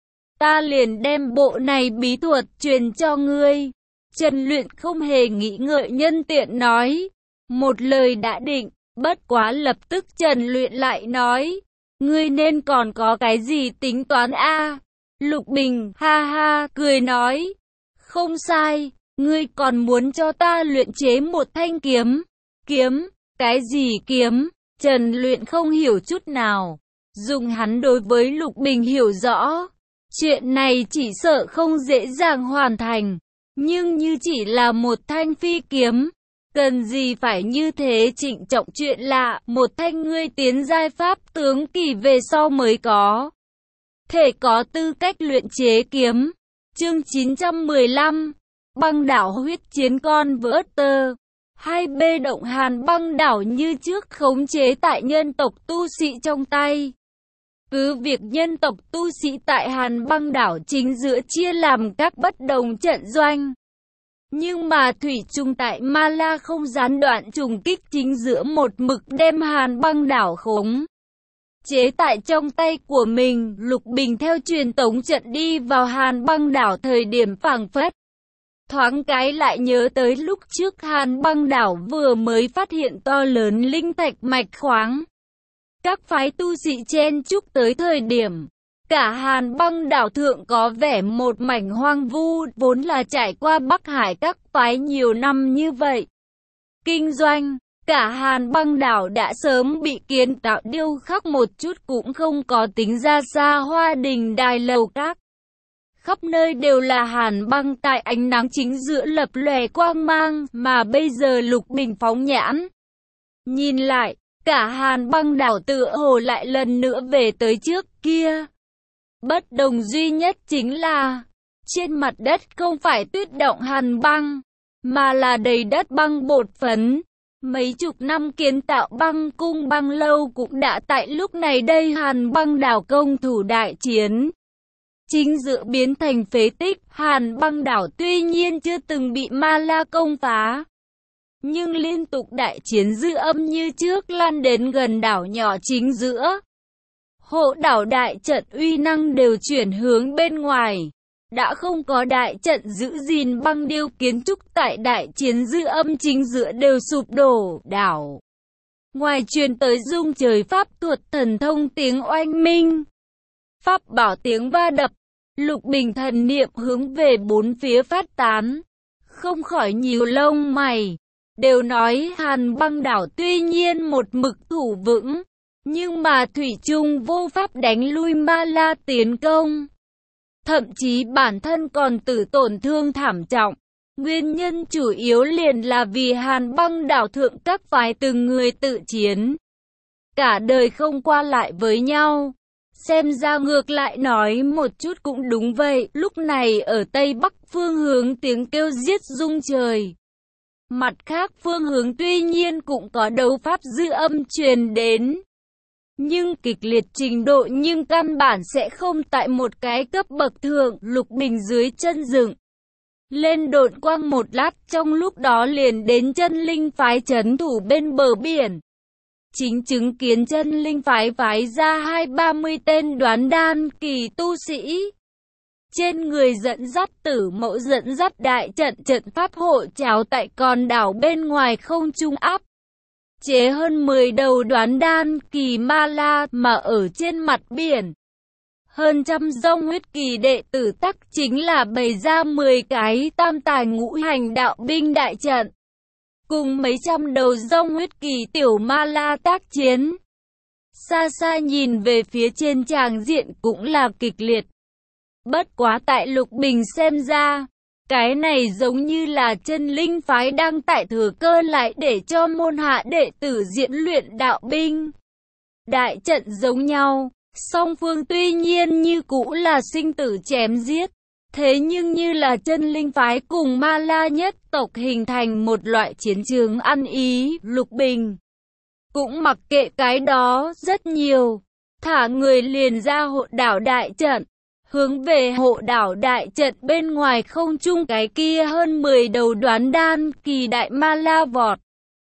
ta liền đem bộ này bí thuật truyền cho ngươi. Trần Luyện không hề nghĩ ngợi nhân tiện nói, một lời đã định. Bất quá lập tức Trần Luyện lại nói, ngươi nên còn có cái gì tính toán a? Lục Bình ha ha cười nói, không sai, ngươi còn muốn cho ta luyện chế một thanh kiếm. Kiếm? Cái gì kiếm? Trần Luyện không hiểu chút nào. Dùng hắn đối với Lục Bình hiểu rõ, chuyện này chỉ sợ không dễ dàng hoàn thành. Nhưng như chỉ là một thanh phi kiếm, cần gì phải như thế trịnh trọng? Chuyện lạ, một thanh ngươi tiến giai pháp tướng kỳ về sau mới có thể có tư cách luyện chế kiếm. Chương 915 Băng đảo huyết chiến con vỡ tơ. 2B động Hàn Băng đảo như trước khống chế tại nhân tộc tu sĩ trong tay. Cứ việc nhân tộc tu sĩ tại Hàn Băng đảo chính giữa chia làm các bất đồng trận doanh, nhưng mà thủy chung tại Ma La không gián đoạn trùng kích chính giữa một mực đem Hàn Băng đảo khống chế tại trong tay của mình. Lục Bình theo truyền tống trận đi vào Hàn Băng đảo thời điểm phảng phất thoáng cái lại nhớ tới lúc trước Hàn Băng đảo vừa mới phát hiện to lớn linh thạch mạch khoáng. Các phái tu sĩ chen chúc tới thời điểm cả Hàn Băng đảo thượng có vẻ một mảnh hoang vu, vốn là trải qua Bắc Hải các phái nhiều năm như vậy kinh doanh, cả Hàn Băng đảo đã sớm bị kiến tạo điêu khắc một chút cũng không có tính ra xa hoa đình đài lầu các. Khắp nơi đều là hàn băng tại ánh nắng chính giữa lập lòe quang mang, mà bây giờ Lục Bình phóng nhãn nhìn lại, Cả Hàn băng đảo tựa hồ lại lần nữa về tới trước kia. Bất đồng duy nhất chính là, trên mặt đất không phải tuyết động hàn băng, mà là đầy đất băng bột phấn. Mấy chục năm kiến tạo băng cung băng lâu cũng đã tại lúc này đây Hàn băng đảo công thủ đại chiến. Chính giữa biến thành phế tích, Hàn băng đảo tuy nhiên chưa từng bị Ma La công phá, nhưng liên tục đại chiến dư âm như trước lan đến gần đảo nhỏ chính giữa. Hộ đảo đại trận uy năng đều chuyển hướng bên ngoài. Đã không có đại trận giữ gìn băng điêu kiến trúc tại đại chiến dư âm chính giữa đều sụp đổ, đảo ngoài truyền tới rung trời pháp thuật thần thông tiếng oanh minh. Pháp bảo tiếng va đập, Lục Bình thần niệm hướng về bốn phía phát tán, không khỏi nhíu lông mày. Đều nói Hàn băng đảo tuy nhiên một mực thủ vững, nhưng mà thủy chung vô pháp đánh lui Ma La tiến công. Thậm chí bản thân còn tử tổn thương thảm trọng. Nguyên nhân chủ yếu liền là vì Hàn băng đảo thượng các phái từng người tự chiến, cả đời không qua lại với nhau. Xem ra ngược lại nói một chút cũng đúng vậy. Lúc này ở Tây Bắc phương hướng tiếng kêu giết rung trời. Mặt khác phương hướng tuy nhiên cũng có đấu pháp dư âm truyền đến, nhưng kịch liệt trình độ nhưng căn bản sẽ không tại một cái cấp bậc thượng. Lục Bình dưới chân dựng lên độn quang một lát, trong lúc đó liền đến chân linh phái trấn thủ bên bờ biển. Chính chứng kiến chân linh phái phái ra 20-30 tên đoán đan kỳ tu sĩ. Trên người dẫn dắt tử mẫu dẫn dắt đại trận trận pháp hộ trào tại con đảo bên ngoài không trung áp chế hơn 10 đầu đoán đan kỳ Ma La mà ở trên mặt biển. Hơn trăm dòng huyết kỳ đệ tử tắc chính là bày ra 10 cái tam tài ngũ hành đạo binh đại trận, cùng mấy trăm đầu dòng huyết kỳ tiểu Ma La tác chiến. Xa xa nhìn về phía trên tràng diện cũng là kịch liệt. Bất quá tại Lục Bình xem ra, cái này giống như là chân linh phái đang tại thừa cơ lại để cho môn hạ đệ tử diễn luyện đạo binh. Đại trận giống nhau, song phương tuy nhiên như cũ là sinh tử chém giết. Thế nhưng như là chân linh phái cùng Ma La nhất tộc hình thành một loại chiến trường ăn ý. Lục Bình cũng mặc kệ cái đó rất nhiều, thả người liền ra hộ đảo đại trận, hướng về hộ đảo đại trận bên ngoài không trung cái kia hơn 10 đầu đoán đan kỳ đại Ma La vọt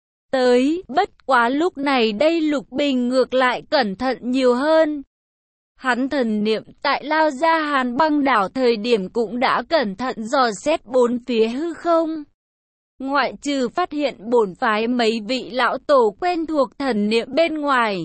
tới. Bất quá lúc này đây Lục Bình ngược lại cẩn thận nhiều hơn. Hắn thần niệm tại lao ra Hàn băng đảo thời điểm cũng đã cẩn thận dò xét bốn phía hư không. Ngoại trừ phát hiện bổn phái mấy vị lão tổ quen thuộc thần niệm bên ngoài,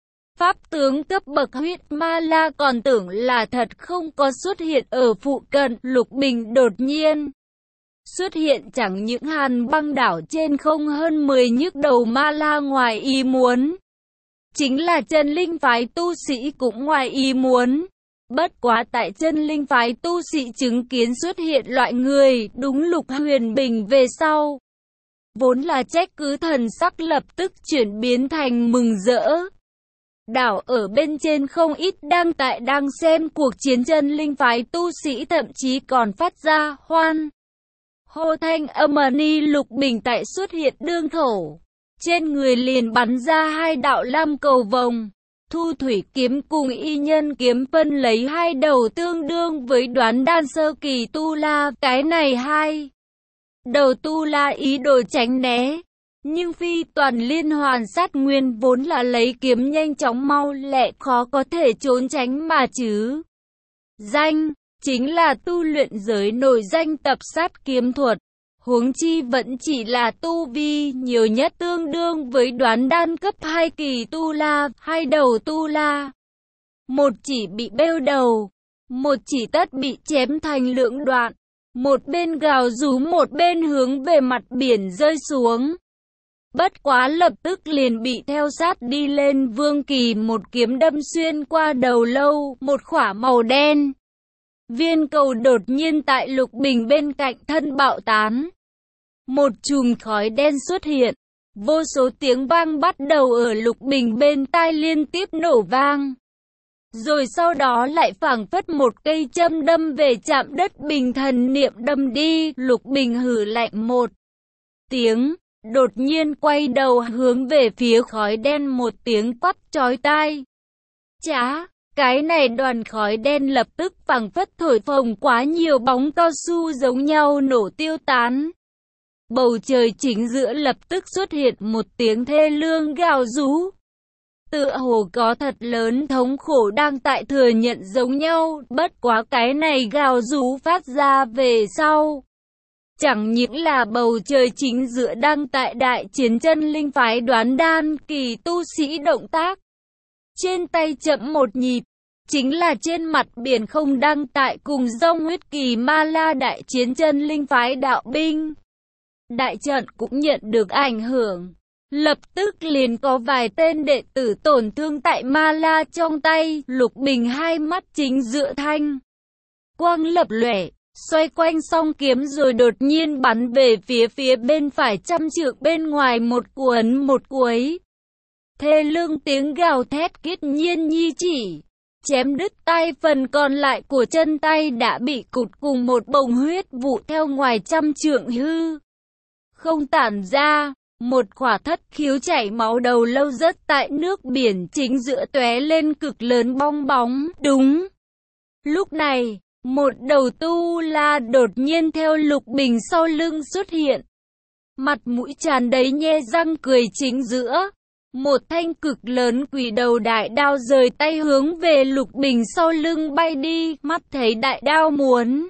pháp tướng cấp bậc huyết Ma La còn tưởng là thật không có xuất hiện ở phụ cận. Lục Bình đột nhiên xuất hiện chẳng những Hàn băng đảo trên không hơn 10 nhức đầu Ma La ngoài ý muốn, chính là chân linh phái tu sĩ cũng ngoài ý muốn. Bất quá tại chân linh phái tu sĩ chứng kiến xuất hiện loại người đúng Lục Huyền Bình về sau, vốn là trách cứ thần sắc lập tức chuyển biến thành mừng rỡ. Đảo ở bên trên không ít đang xem cuộc chiến chân linh phái tu sĩ thậm chí còn phát ra hoan hô thanh âm. Ni Lục Bình tại xuất hiện đương thổ, trên người liền bắn ra hai đạo lam cầu vồng. Thu thủy kiếm cùng y nhân kiếm phân lấy hai đầu tương đương với đoán đan sơ kỳ tu la. Cái này hai đầu tu la ý đồ tránh né, nhưng phi toàn liên hoàn sát nguyên vốn là lấy kiếm nhanh chóng mau lẹ khó có thể trốn tránh mà chứ. Danh chính là tu luyện giới nổi danh tập sát kiếm thuật, huống chi vẫn chỉ là tu vi nhiều nhất tương đương với đoán đan cấp 2 kỳ tu la. Hai đầu tu la, một chỉ bị bêu đầu, một chỉ tất bị chém thành lưỡng đoạn, một bên gào rú một bên hướng về mặt biển rơi xuống. Bất quá lập tức liền bị theo sát đi lên. Vương Kỳ một kiếm đâm xuyên qua đầu lâu, một khỏa màu đen viên cầu đột nhiên tại Lục Bình bên cạnh thân bạo tán. Một chùm khói đen xuất hiện, Vô số tiếng vang bắt đầu ở Lục Bình bên tai liên tiếp nổ vang. Rồi sau đó lại phảng phất một cây châm đâm về chạm đất, bình thần niệm đâm đi. Lục Bình hừ lạnh một tiếng, đột nhiên quay đầu hướng về phía khói đen một tiếng quát chói tai. Chá! Cái này đoàn khói đen lập tức phảng phất thổi phồng quá nhiều bóng cao su giống nhau nổ tiêu tán. Bầu trời chính giữa lập tức xuất hiện một tiếng thê lương gào rú. Tựa hồ có thật lớn thống khổ đang tại thừa nhận giống nhau, bất quá cái này gào rú phát ra về sau. Chẳng những là bầu trời chính giữa đang tại đại chiến chân linh phái Đoán Đan kỳ tu sĩ động tác. Trên tay chậm một nhịp, chính là trên mặt biển không đang tại cùng dông huyết kỳ ma la đại chiến chân linh phái đạo binh. Đại trận cũng nhận được ảnh hưởng. Lập tức liền có vài tên đệ tử tổn thương tại ma la trong tay. Lục Bình hai mắt chính giữa thanh quang lập lòe, xoay quanh song kiếm rồi đột nhiên bắn về phía bên phải 100 trượng bên ngoài, một cuối. Thê lương tiếng gào thét kết nhiên nhi chỉ chém đứt tay, phần còn lại của chân tay đã bị cụt cùng một bồng huyết vụ theo ngoài 100 trượng hư không tản ra. Một khỏa thất khiếu chảy máu đầu lâu rớt tại nước biển chính giữa tóe lên cực lớn bong bóng. Đúng lúc này, một đầu tu la đột nhiên theo Lục Bình sau lưng xuất hiện. Mặt mũi tràn đầy nhe răng cười, chính giữa một thanh cực lớn quỷ đầu đại đao rời tay hướng về Lục Bình sau lưng bay đi. Mắt thấy đại đao muốn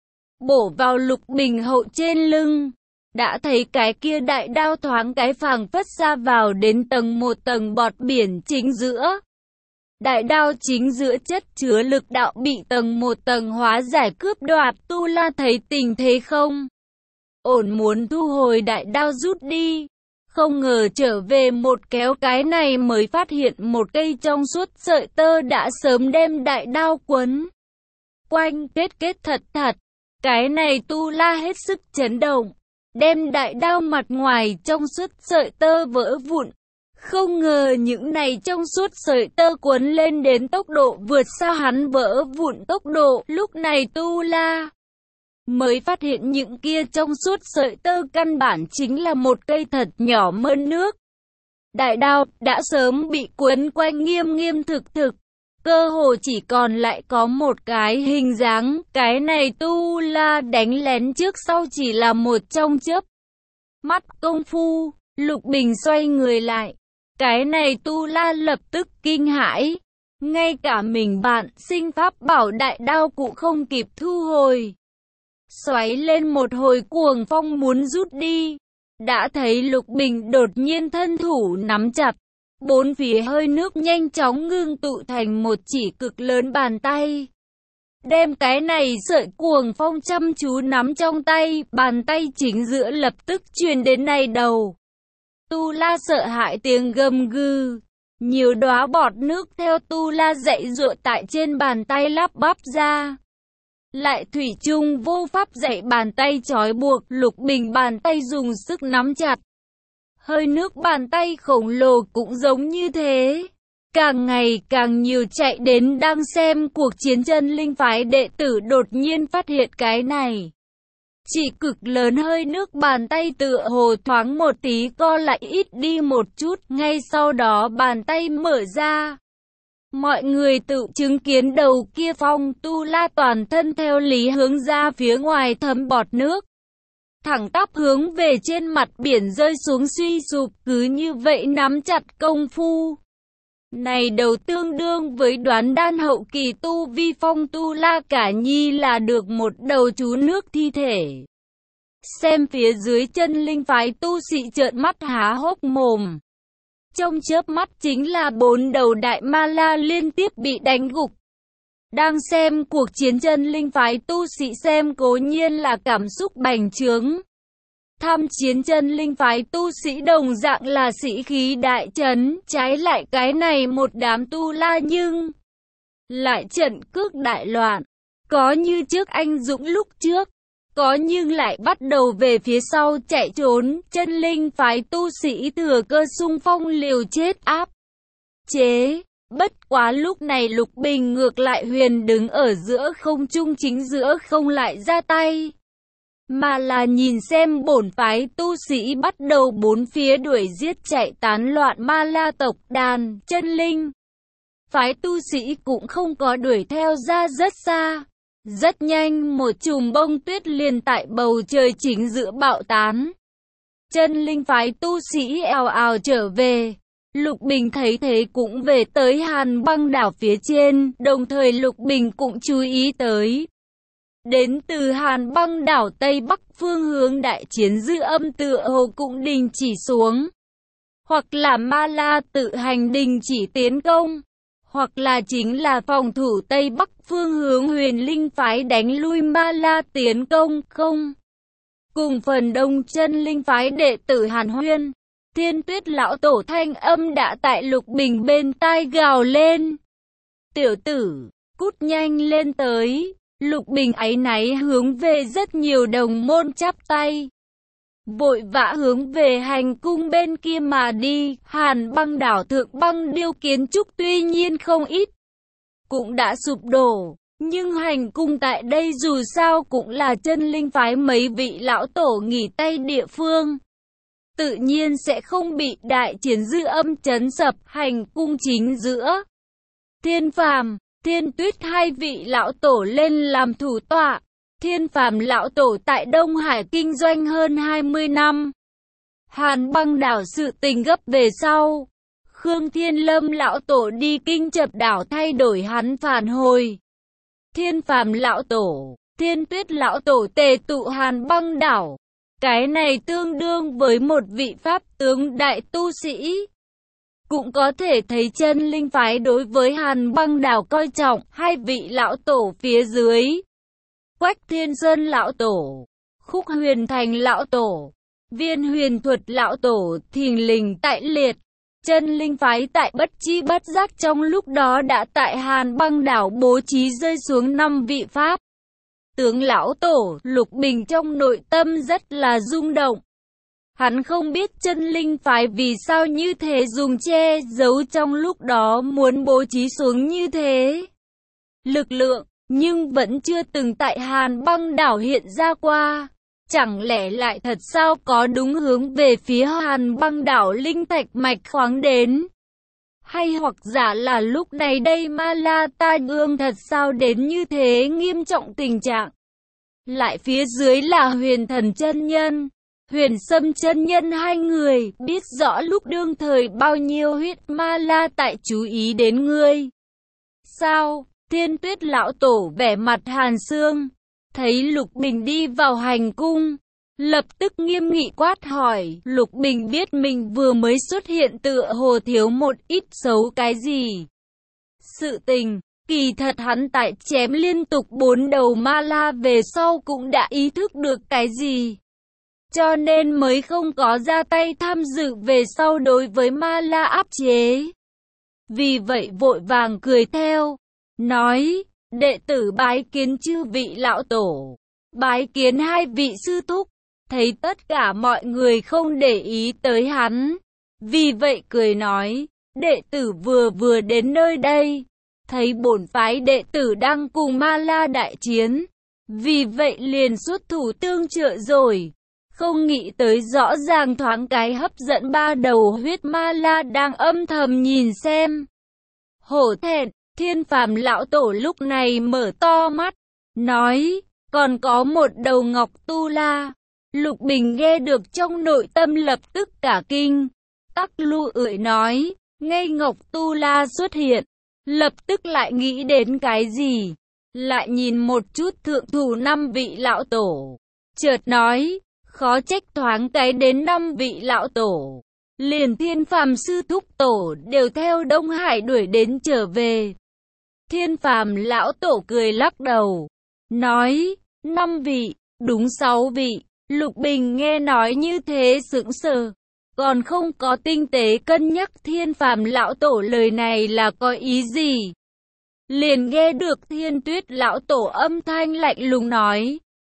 bổ vào Lục Bình hậu trên lưng, đã thấy cái kia đại đao thoáng cái phảng phất ra vào đến một tầng bọt biển chính giữa. Đại đao chính giữa chất chứa lực đạo bị một tầng hóa giải cướp đoạt. Tu La thấy tình thế không ổn muốn thu hồi đại đao rút đi. Không ngờ trở về một kéo cái này mới phát hiện một cây trong suốt sợi tơ đã sớm đem đại đao quấn quanh kết thật. Cái này Tu La hết sức chấn động, đem đại đao mặt ngoài trong suốt sợi tơ vỡ vụn. Không ngờ những này trong suốt sợi tơ cuốn lên đến tốc độ vượt xa hắn vỡ vụn tốc độ. Lúc này Tu La mới phát hiện những kia trong suốt sợi tơ căn bản chính là một cây thật nhỏ mơn nước. Đại đao đã sớm bị cuốn quanh nghiêm thực, cơ hồ chỉ còn lại có một cái hình dáng. Cái này Tu La đánh lén trước sau chỉ là một trong chớp mắt công phu. Lục Bình xoay người lại, cái này Tu La lập tức kinh hãi, ngay cả mình bạn sinh pháp bảo đại đao cũng không kịp thu hồi. Xoáy lên một hồi cuồng phong muốn rút đi, đã thấy Lục Bình đột nhiên thân thủ nắm chặt, bốn phía hơi nước nhanh chóng ngưng tụ thành một chỉ cực lớn bàn tay. Đem cái này sợi cuồng phong chăm chú nắm trong tay, bàn tay chính giữa lập tức truyền đến này đầu. Tu La sợ hãi tiếng gầm gừ, nhiều đóa bọt nước theo Tu La dãy giụa tại trên bàn tay lắp bắp ra. Lại thủy chung vô pháp dãy bàn tay trói buộc. Lục Bình bàn tay dùng sức nắm chặt, hơi nước bàn tay khổng lồ cũng giống như thế. Càng ngày càng nhiều chạy đến đang xem cuộc chiến chân linh phái đệ tử đột nhiên phát hiện cái này chỉ cực lớn hơi nước bàn tay tựa hồ thoáng một tí co lại ít đi một chút, ngay sau đó bàn tay mở ra. Mọi người tự chứng kiến đầu kia phong Tu La toàn thân theo lý hướng ra phía ngoài thấm bọt nước, thẳng tắp hướng về trên mặt biển rơi xuống suy sụp. Cứ như vậy nắm chặt công phu này đầu tương đương với Đoán Đan hậu kỳ tu vi phong Tu La cả nhi là được một đầu chú nước thi thể. Xem phía dưới chân linh phái tu sĩ trợn mắt há hốc mồm. Trong chớp mắt chính là 4 đầu đại ma la liên tiếp bị đánh gục. Đang xem cuộc chiến chân linh phái tu sĩ xem cố nhiên là cảm xúc bành trướng. Tham chiến chân linh phái tu sĩ đồng dạng là sĩ khí đại trấn, trái lại cái này một đám Tu La nhưng lại trận cước đại loạn. Có như trước anh dũng lúc trước, có nhưng lại bắt đầu về phía sau chạy trốn. Chân linh phái tu sĩ thừa cơ xung phong liều chết áp chế. Bất quá lúc này Lục Bình ngược lại huyền đứng ở giữa không trung, chính giữa không lại ra tay, mà là nhìn xem bổn phái tu sĩ bắt đầu bốn phía đuổi giết chạy tán loạn ma la tộc đàn. Chân linh phái tu sĩ cũng không có đuổi theo ra rất xa. Rất nhanh một chùm bông tuyết liền tại bầu trời chính giữa bạo tán. Chân linh phái tu sĩ ào ào trở về. Lục Bình thấy thế cũng về tới Hàn Băng đảo phía trên, đồng thời Lục Bình cũng chú ý tới đến từ Hàn Băng đảo Tây Bắc phương hướng đại chiến dư âm tựa hồ cũng đình chỉ xuống. Hoặc là ma la tự hành đình chỉ tiến công, hoặc là chính là phòng thủ Tây Bắc phương hướng huyền linh phái đánh lui ma la tiến công. Không. Cùng phần đông chân linh phái đệ tử Hàn Huyên, Thiên Tuyết lão tổ thanh âm đã tại Lục Bình bên tai gào lên. Tiểu tử, cút nhanh lên tới. Lục Bình áy náy hướng về rất nhiều đồng môn chắp tay, vội vã hướng về hành cung bên kia mà đi. Hàn Băng đảo Thượng Băng Điêu kiến trúc tuy nhiên không ít, cũng đã sụp đổ, nhưng hành cung tại đây dù sao cũng là chân linh phái mấy vị lão tổ nghỉ tay địa phương, tự nhiên sẽ không bị đại chiến dư âm chấn sập. Hành cung chính giữa, Thiên Phàm, Thiên Tuyết hai vị lão tổ lên làm thủ tọa. Thiên Phàm lão tổ tại Đông Hải kinh doanh hơn 20 năm. Hàn Băng đảo sự tình gấp về sau, Khương Thiên Lâm lão tổ đi Kinh Chập đảo thay đổi hắn phản hồi. Thiên Phàm lão tổ, Thiên Tuyết lão tổ tề tụ Hàn Băng đảo. Cái này tương đương với một vị pháp tướng đại tu sĩ. Cũng có thể thấy chân linh phái đối với Hàn Băng đảo coi trọng. Hai vị lão tổ phía dưới, Quách Thiên Sơn lão tổ, Khúc Huyền Thành lão tổ, Viên Huyền Thuật lão tổ thình lình tại liệt. Chân linh phái tại bất chi bất giác trong lúc đó đã tại Hàn Băng đảo bố trí rơi xuống 5 vị pháp tướng lão tổ. Lục Bình trong nội tâm rất là rung động. Hắn không biết chân linh phái vì sao như thế dùng che giấu trong lúc đó muốn bố trí xuống như thế lực lượng, nhưng vẫn chưa từng tại Hàn Băng đảo hiện ra qua. Chẳng lẽ lại thật sao có đúng hướng về phía Hàn Băng đảo linh thạch mạch khoáng đến? Hay hoặc giả là lúc này đây ma la tai ương thật sao đến như thế nghiêm trọng tình trạng? Lại phía dưới là Huyền Thần chân nhân, Huyền Sâm chân nhân, hai người biết rõ lúc đương thời bao nhiêu huyết ma la tại chú ý đến ngươi. Sao? Thiên Tuyết lão tổ vẻ mặt hàn xương, thấy Lục Bình đi vào hành cung, lập tức nghiêm nghị quát hỏi. Lục Bình biết mình vừa mới xuất hiện tựa hồ thiếu một ít xấu cái gì. Sự tình, kỳ thật hắn tại chém liên tục 4 đầu ma la về sau cũng đã ý thức được cái gì, cho nên mới không có ra tay tham dự về sau đối với ma la áp chế. Vì vậy vội vàng cười theo, nói, đệ tử bái kiến chư vị lão tổ, bái kiến hai vị sư thúc. Thấy tất cả mọi người không để ý tới hắn, vì vậy cười nói, đệ tử vừa đến nơi đây, thấy bổn phái đệ tử đang cùng ma la đại chiến, vì vậy liền xuất thủ tương trợ rồi. Không nghĩ tới rõ ràng thoáng cái hấp dẫn 3 đầu huyết ma la đang âm thầm nhìn xem. Hổ thẹn. Thiên Phàm lão tổ lúc này mở to mắt, nói, còn có một đầu ngọc tu la. Lục Bình nghe được trong nội tâm lập tức cả kinh. Tắc Lu ưỡi nói, nghe ngọc tu la xuất hiện, lập tức lại nghĩ đến cái gì, lại nhìn một chút thượng thủ 5 vị lão tổ, chợt nói, khó trách thoáng cái đến 5 vị lão tổ, liền Thiên Phàm sư thúc tổ đều theo Đông Hải đuổi đến trở về. Thiên Phàm lão tổ cười lắc đầu, nói, 5 vị, đúng 6 vị. Lục Bình nghe nói như thế sững sờ, còn không có tinh tế cân nhắc Thiên Phàm lão tổ lời này là có ý gì. Liền nghe được Thiên Tuyết lão tổ âm thanh lạnh lùng nói,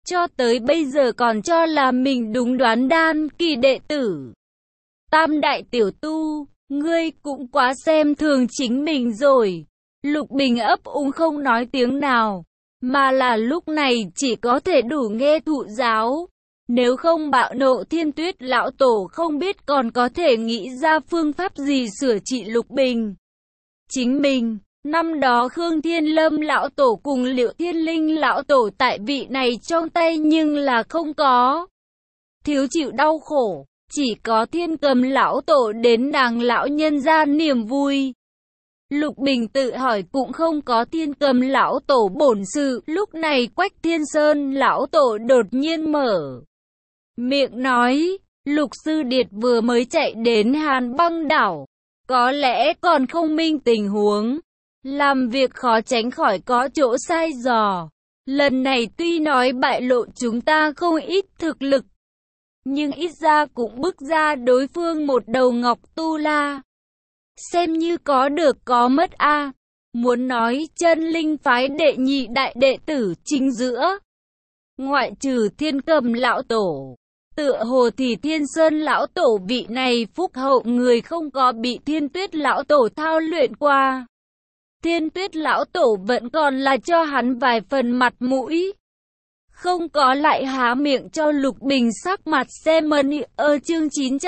cho tới bây giờ còn cho là mình đúng Đoán Đan Kỳ đệ tử. Tam đại tiểu tu, ngươi cũng quá xem thường chính mình rồi. Lục Bình ấp úng không nói tiếng nào, mà là lúc này chỉ có thể đủ nghe thụ giáo. Nếu không bạo nộ Thiên Tuyết lão tổ không biết còn có thể nghĩ ra phương pháp gì sửa trị Lục Bình. Chính mình, năm đó Khương Thiên Lâm lão tổ cùng Liệu Thiên Linh lão tổ tại vị này trong tay nhưng là không có. Thiếu chịu đau khổ, chỉ có Thiên Cầm lão tổ đến đàng lão nhân ra niềm vui. Lục Bình tự hỏi cũng không có Thiên Cầm lão tổ bổn sự, lúc này Quách Thiên Sơn lão tổ đột nhiên mở miệng nói, Lục Sư Điệt vừa mới chạy đến Hàn Băng đảo, có lẽ còn không minh tình huống, làm việc khó tránh khỏi có chỗ sai dò. Lần này tuy nói bại lộ chúng ta không ít thực lực, nhưng ít ra cũng bức ra đối phương một đầu ngọc tu la. Xem như có được có mất a. Muốn nói chân linh phái đệ nhị đại đệ tử chính giữa, ngoại trừ Thiên Cầm lão tổ, tựa hồ thì Thiên Sơn lão tổ vị này phúc hậu người không có bị Thiên Tuyết lão tổ thao luyện qua. Thiên Tuyết lão tổ vẫn còn là cho hắn vài phần mặt mũi, không có lại há miệng cho Lục Bình sắc mặt xem ở chương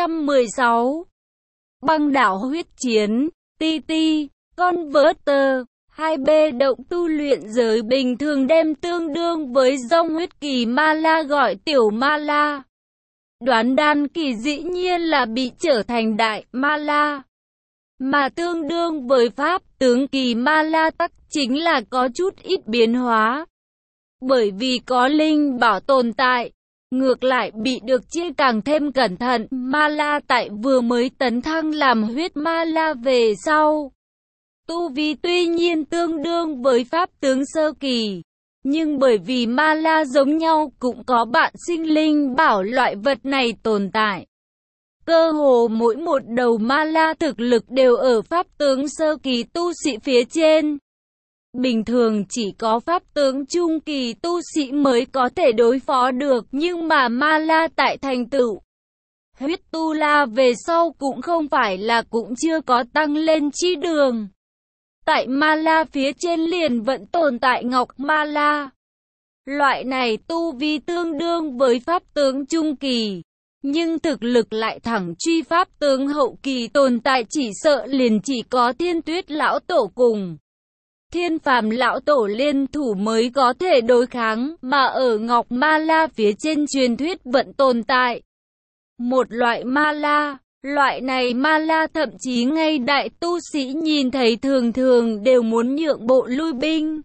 916. Băng đảo huyết chiến, TT, Converter, 2B động tu luyện giới bình thường đem tương đương với dòng huyết kỳ ma la gọi tiểu ma la. Đoán Đan Kỳ dĩ nhiên là bị trở thành đại ma la, mà tương đương với pháp tướng kỳ ma la tắc chính là có chút ít biến hóa. Bởi vì có linh bảo tồn tại, ngược lại bị được chia càng thêm cẩn thận. Ma la tại vừa mới tấn thăng làm huyết ma la về sau, tu vi tuy nhiên tương đương với pháp tướng sơ kỳ, nhưng bởi vì ma la giống nhau cũng có bạn sinh linh bảo loại vật này tồn tại. Cơ hồ mỗi một đầu ma la thực lực đều ở pháp tướng sơ kỳ tu sĩ phía trên. Bình thường chỉ có pháp tướng trung kỳ tu sĩ mới có thể đối phó được, nhưng mà ma la tại thành tựu huyết tu la về sau cũng không phải là cũng chưa có tăng lên chi đường. Tại ma la phía trên liền vẫn tồn tại ngọc ma la. Loại này tu vi tương đương với pháp tướng trung kỳ, nhưng thực lực lại thẳng truy pháp tướng hậu kỳ tồn tại, chỉ sợ liền chỉ có Thiên Tuyết lão tổ cùng Thiên Phàm lão tổ liên thủ mới có thể đối kháng, mà ở ngọc ma la phía trên truyền thuyết vẫn tồn tại một loại ma la. Loại này ma la thậm chí ngay đại tu sĩ nhìn thấy thường thường đều muốn nhượng bộ lui binh.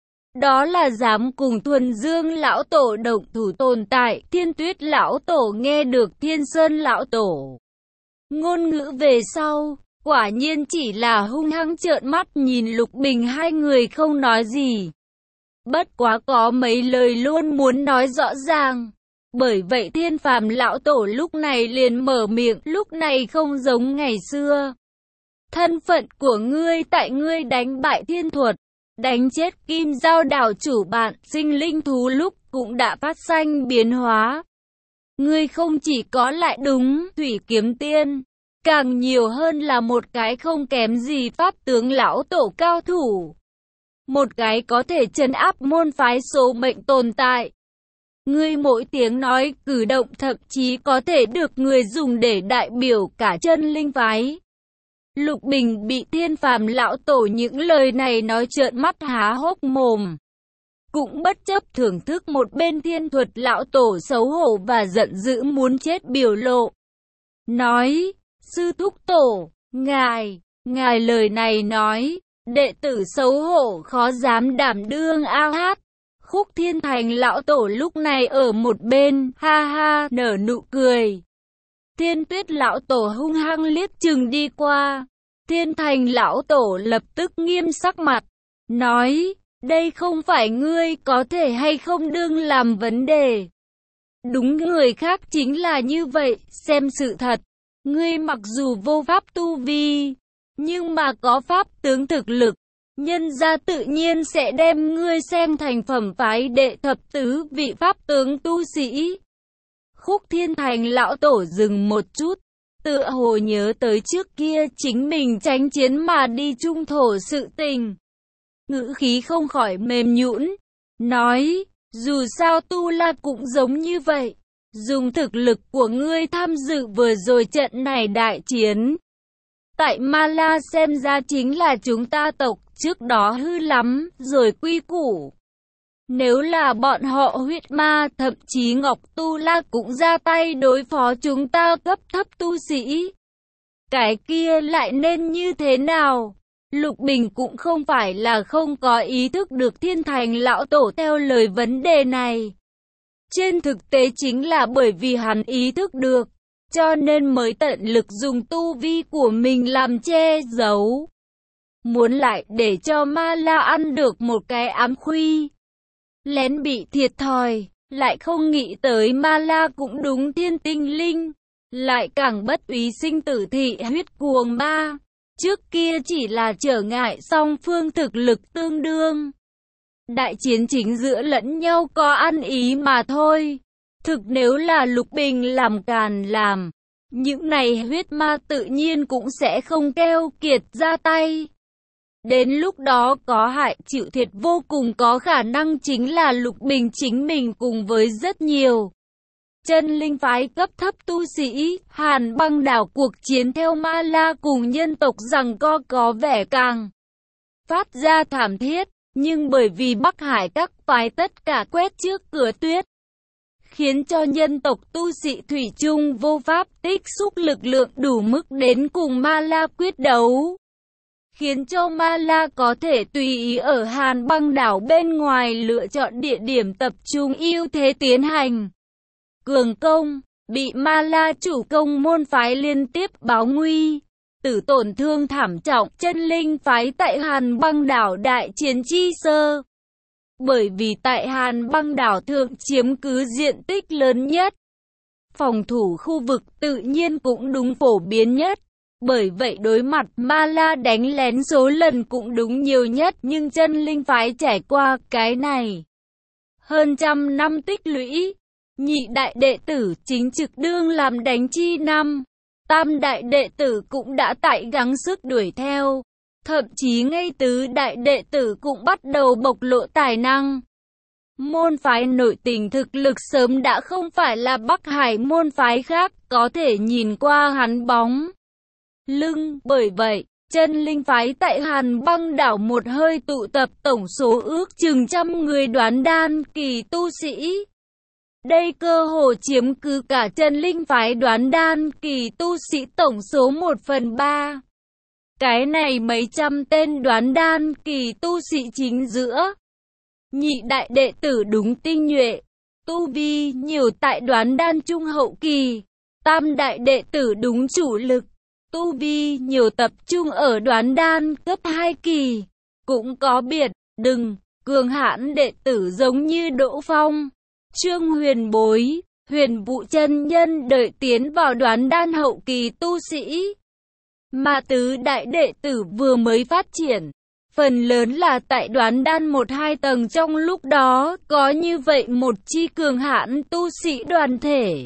Đó là dám cùng Thuần Dương lão tổ động thủ tồn tại. Thiên Tuyết lão tổ nghe được Thiên Sơn lão tổ ngôn ngữ về sau, quả nhiên chỉ là hung hăng trợn mắt nhìn Lục Bình, hai người không nói gì. Bất quá có mấy lời luôn muốn nói rõ ràng. Bởi vậy Thiên Phàm lão tổ lúc này liền mở miệng, lúc này không giống ngày xưa. Thân phận của ngươi tại ngươi đánh bại thiên thuật, đánh chết Kim Giao đảo chủ bạn sinh linh thú lúc cũng đã phát sinh biến hóa. Ngươi không chỉ có lại đúng Thủy Kiếm Tiên, càng nhiều hơn là một cái không kém gì pháp tướng lão tổ cao thủ. Một cái có thể trấn áp môn phái số mệnh tồn tại. Ngươi mỗi tiếng nói, cử động thậm chí có thể được người dùng để đại biểu cả chân linh phái. Lục Bình bị Thiên Phàm lão tổ những lời này nói trợn mắt há hốc mồm. Cũng bất chấp thưởng thức một bên Thiên Thuật lão tổ xấu hổ và giận dữ muốn chết biểu lộ. Nói, sư thúc tổ, ngài lời này nói, đệ tử xấu hổ khó dám đảm đương a hát. Khúc Thiên Thành lão tổ lúc này ở một bên, ha ha, nở nụ cười. Thiên Tuyết lão tổ hung hăng liếc chừng đi qua. Thiên Thành lão tổ lập tức nghiêm sắc mặt, nói, đây không phải ngươi có thể hay không đương làm vấn đề. Đúng, người khác chính là như vậy, xem sự thật. Ngươi mặc dù vô pháp tu vi, nhưng mà có pháp tướng thực lực. nhân gia tự nhiên sẽ đem ngươi xem thành phẩm phái đệ thập tứ vị pháp tướng tu sĩ. Khúc Thiên Thành lão tổ dừng một chút, tựa hồ nhớ tới trước kia chính mình tránh chiến mà đi trung thổ sự tình. Ngữ khí không khỏi mềm nhũn, nói, dù sao Tu La cũng giống như vậy, dùng thực lực của ngươi tham dự vừa rồi trận này đại chiến. Tại Ma La xem ra chính là chúng ta tộc trước đó hư lắm, rồi quy củ. Nếu là bọn họ huyết ma, thậm chí Ngọc Tu La cũng ra tay đối phó chúng ta cấp thấp tu sĩ. Cái kia lại nên như thế nào? Lục Bình cũng không phải là không có ý thức được Thiên Thành lão tổ theo lời vấn đề này. Trên thực tế chính là bởi vì hắn ý thức được, cho nên mới tận lực dùng tu vi của mình làm che giấu. Muốn lại để cho Ma La ăn được một cái ám khuy. Lén bị thiệt thòi, lại không nghĩ tới Ma La cũng đúng thiên tinh linh. Lại càng bất úy sinh tử thị huyết cuồng ma. Trước kia chỉ là trở ngại song phương thực lực tương đương. Đại chiến chính giữa lẫn nhau có ăn ý mà thôi. Thực nếu là Lục Bình làm càn làm, những này huyết ma tự nhiên cũng sẽ không keo kiệt ra tay. Đến lúc đó có hại chịu thiệt vô cùng có khả năng chính là Lục Bình chính mình cùng với rất nhiều chân linh phái cấp thấp tu sĩ. Hàn Băng đảo cuộc chiến theo Ma La cùng nhân tộc rằng có vẻ càng phát ra thảm thiết, nhưng bởi vì Bắc Hải các phái tất cả quét trước cửa tuyết, khiến cho nhân tộc tu sĩ thủy chung vô pháp tích xúc lực lượng đủ mức đến cùng Ma La quyết đấu. Khiến cho Ma La có thể tùy ý ở Hàn Băng đảo bên ngoài lựa chọn địa điểm tập trung ưu thế tiến hành cường công, bị Ma La chủ công môn phái liên tiếp báo nguy, tử tổn thương thảm trọng chân linh phái tại Hàn Băng đảo đại chiến chi sơ. Bởi vì tại Hàn Băng đảo thượng chiếm cứ diện tích lớn nhất, phòng thủ khu vực tự nhiên cũng đúng phổ biến nhất. Bởi vậy đối mặt Ma La đánh lén số lần cũng đúng nhiều nhất, nhưng chân linh phái trải qua cái này hơn trăm năm tích lũy. Nhị đại đệ tử chính trực đương làm đánh chi năm, tam đại đệ tử cũng đã tại gắng sức đuổi theo, thậm chí ngay tứ đại đệ tử cũng bắt đầu bộc lộ tài năng. Môn phái nội tình thực lực sớm đã không phải là Bắc Hải môn phái khác có thể nhìn qua hắn bóng lưng. Bởi vậy, chân linh phái tại Hàn Băng đảo một hơi tụ tập tổng số ước chừng 100 người đoán đan kỳ tu sĩ. Đây cơ hồ chiếm cứ cả chân linh phái đoán đan kỳ tu sĩ tổng số 1/3. Cái này mấy trăm tên đoán đan kỳ tu sĩ chính giữa. Nhị đại đệ tử đúng tinh nhuệ, tu vi nhiều tại đoán đan trung hậu kỳ. Tam đại đệ tử đúng chủ lực, tu vi nhiều tập trung ở đoán đan cấp 2 kỳ. Cũng có biệt, đừng, cường hãn đệ tử giống như Đỗ Phong, Trương Huyền Bối, Huyền Vũ chân nhân đợi tiến vào đoán đan hậu kỳ tu sĩ. Mà tứ đại đệ tử vừa mới phát triển, phần lớn là tại đoán đan 1-2 tầng, trong lúc đó có như vậy một chi cường hãn tu sĩ đoàn thể.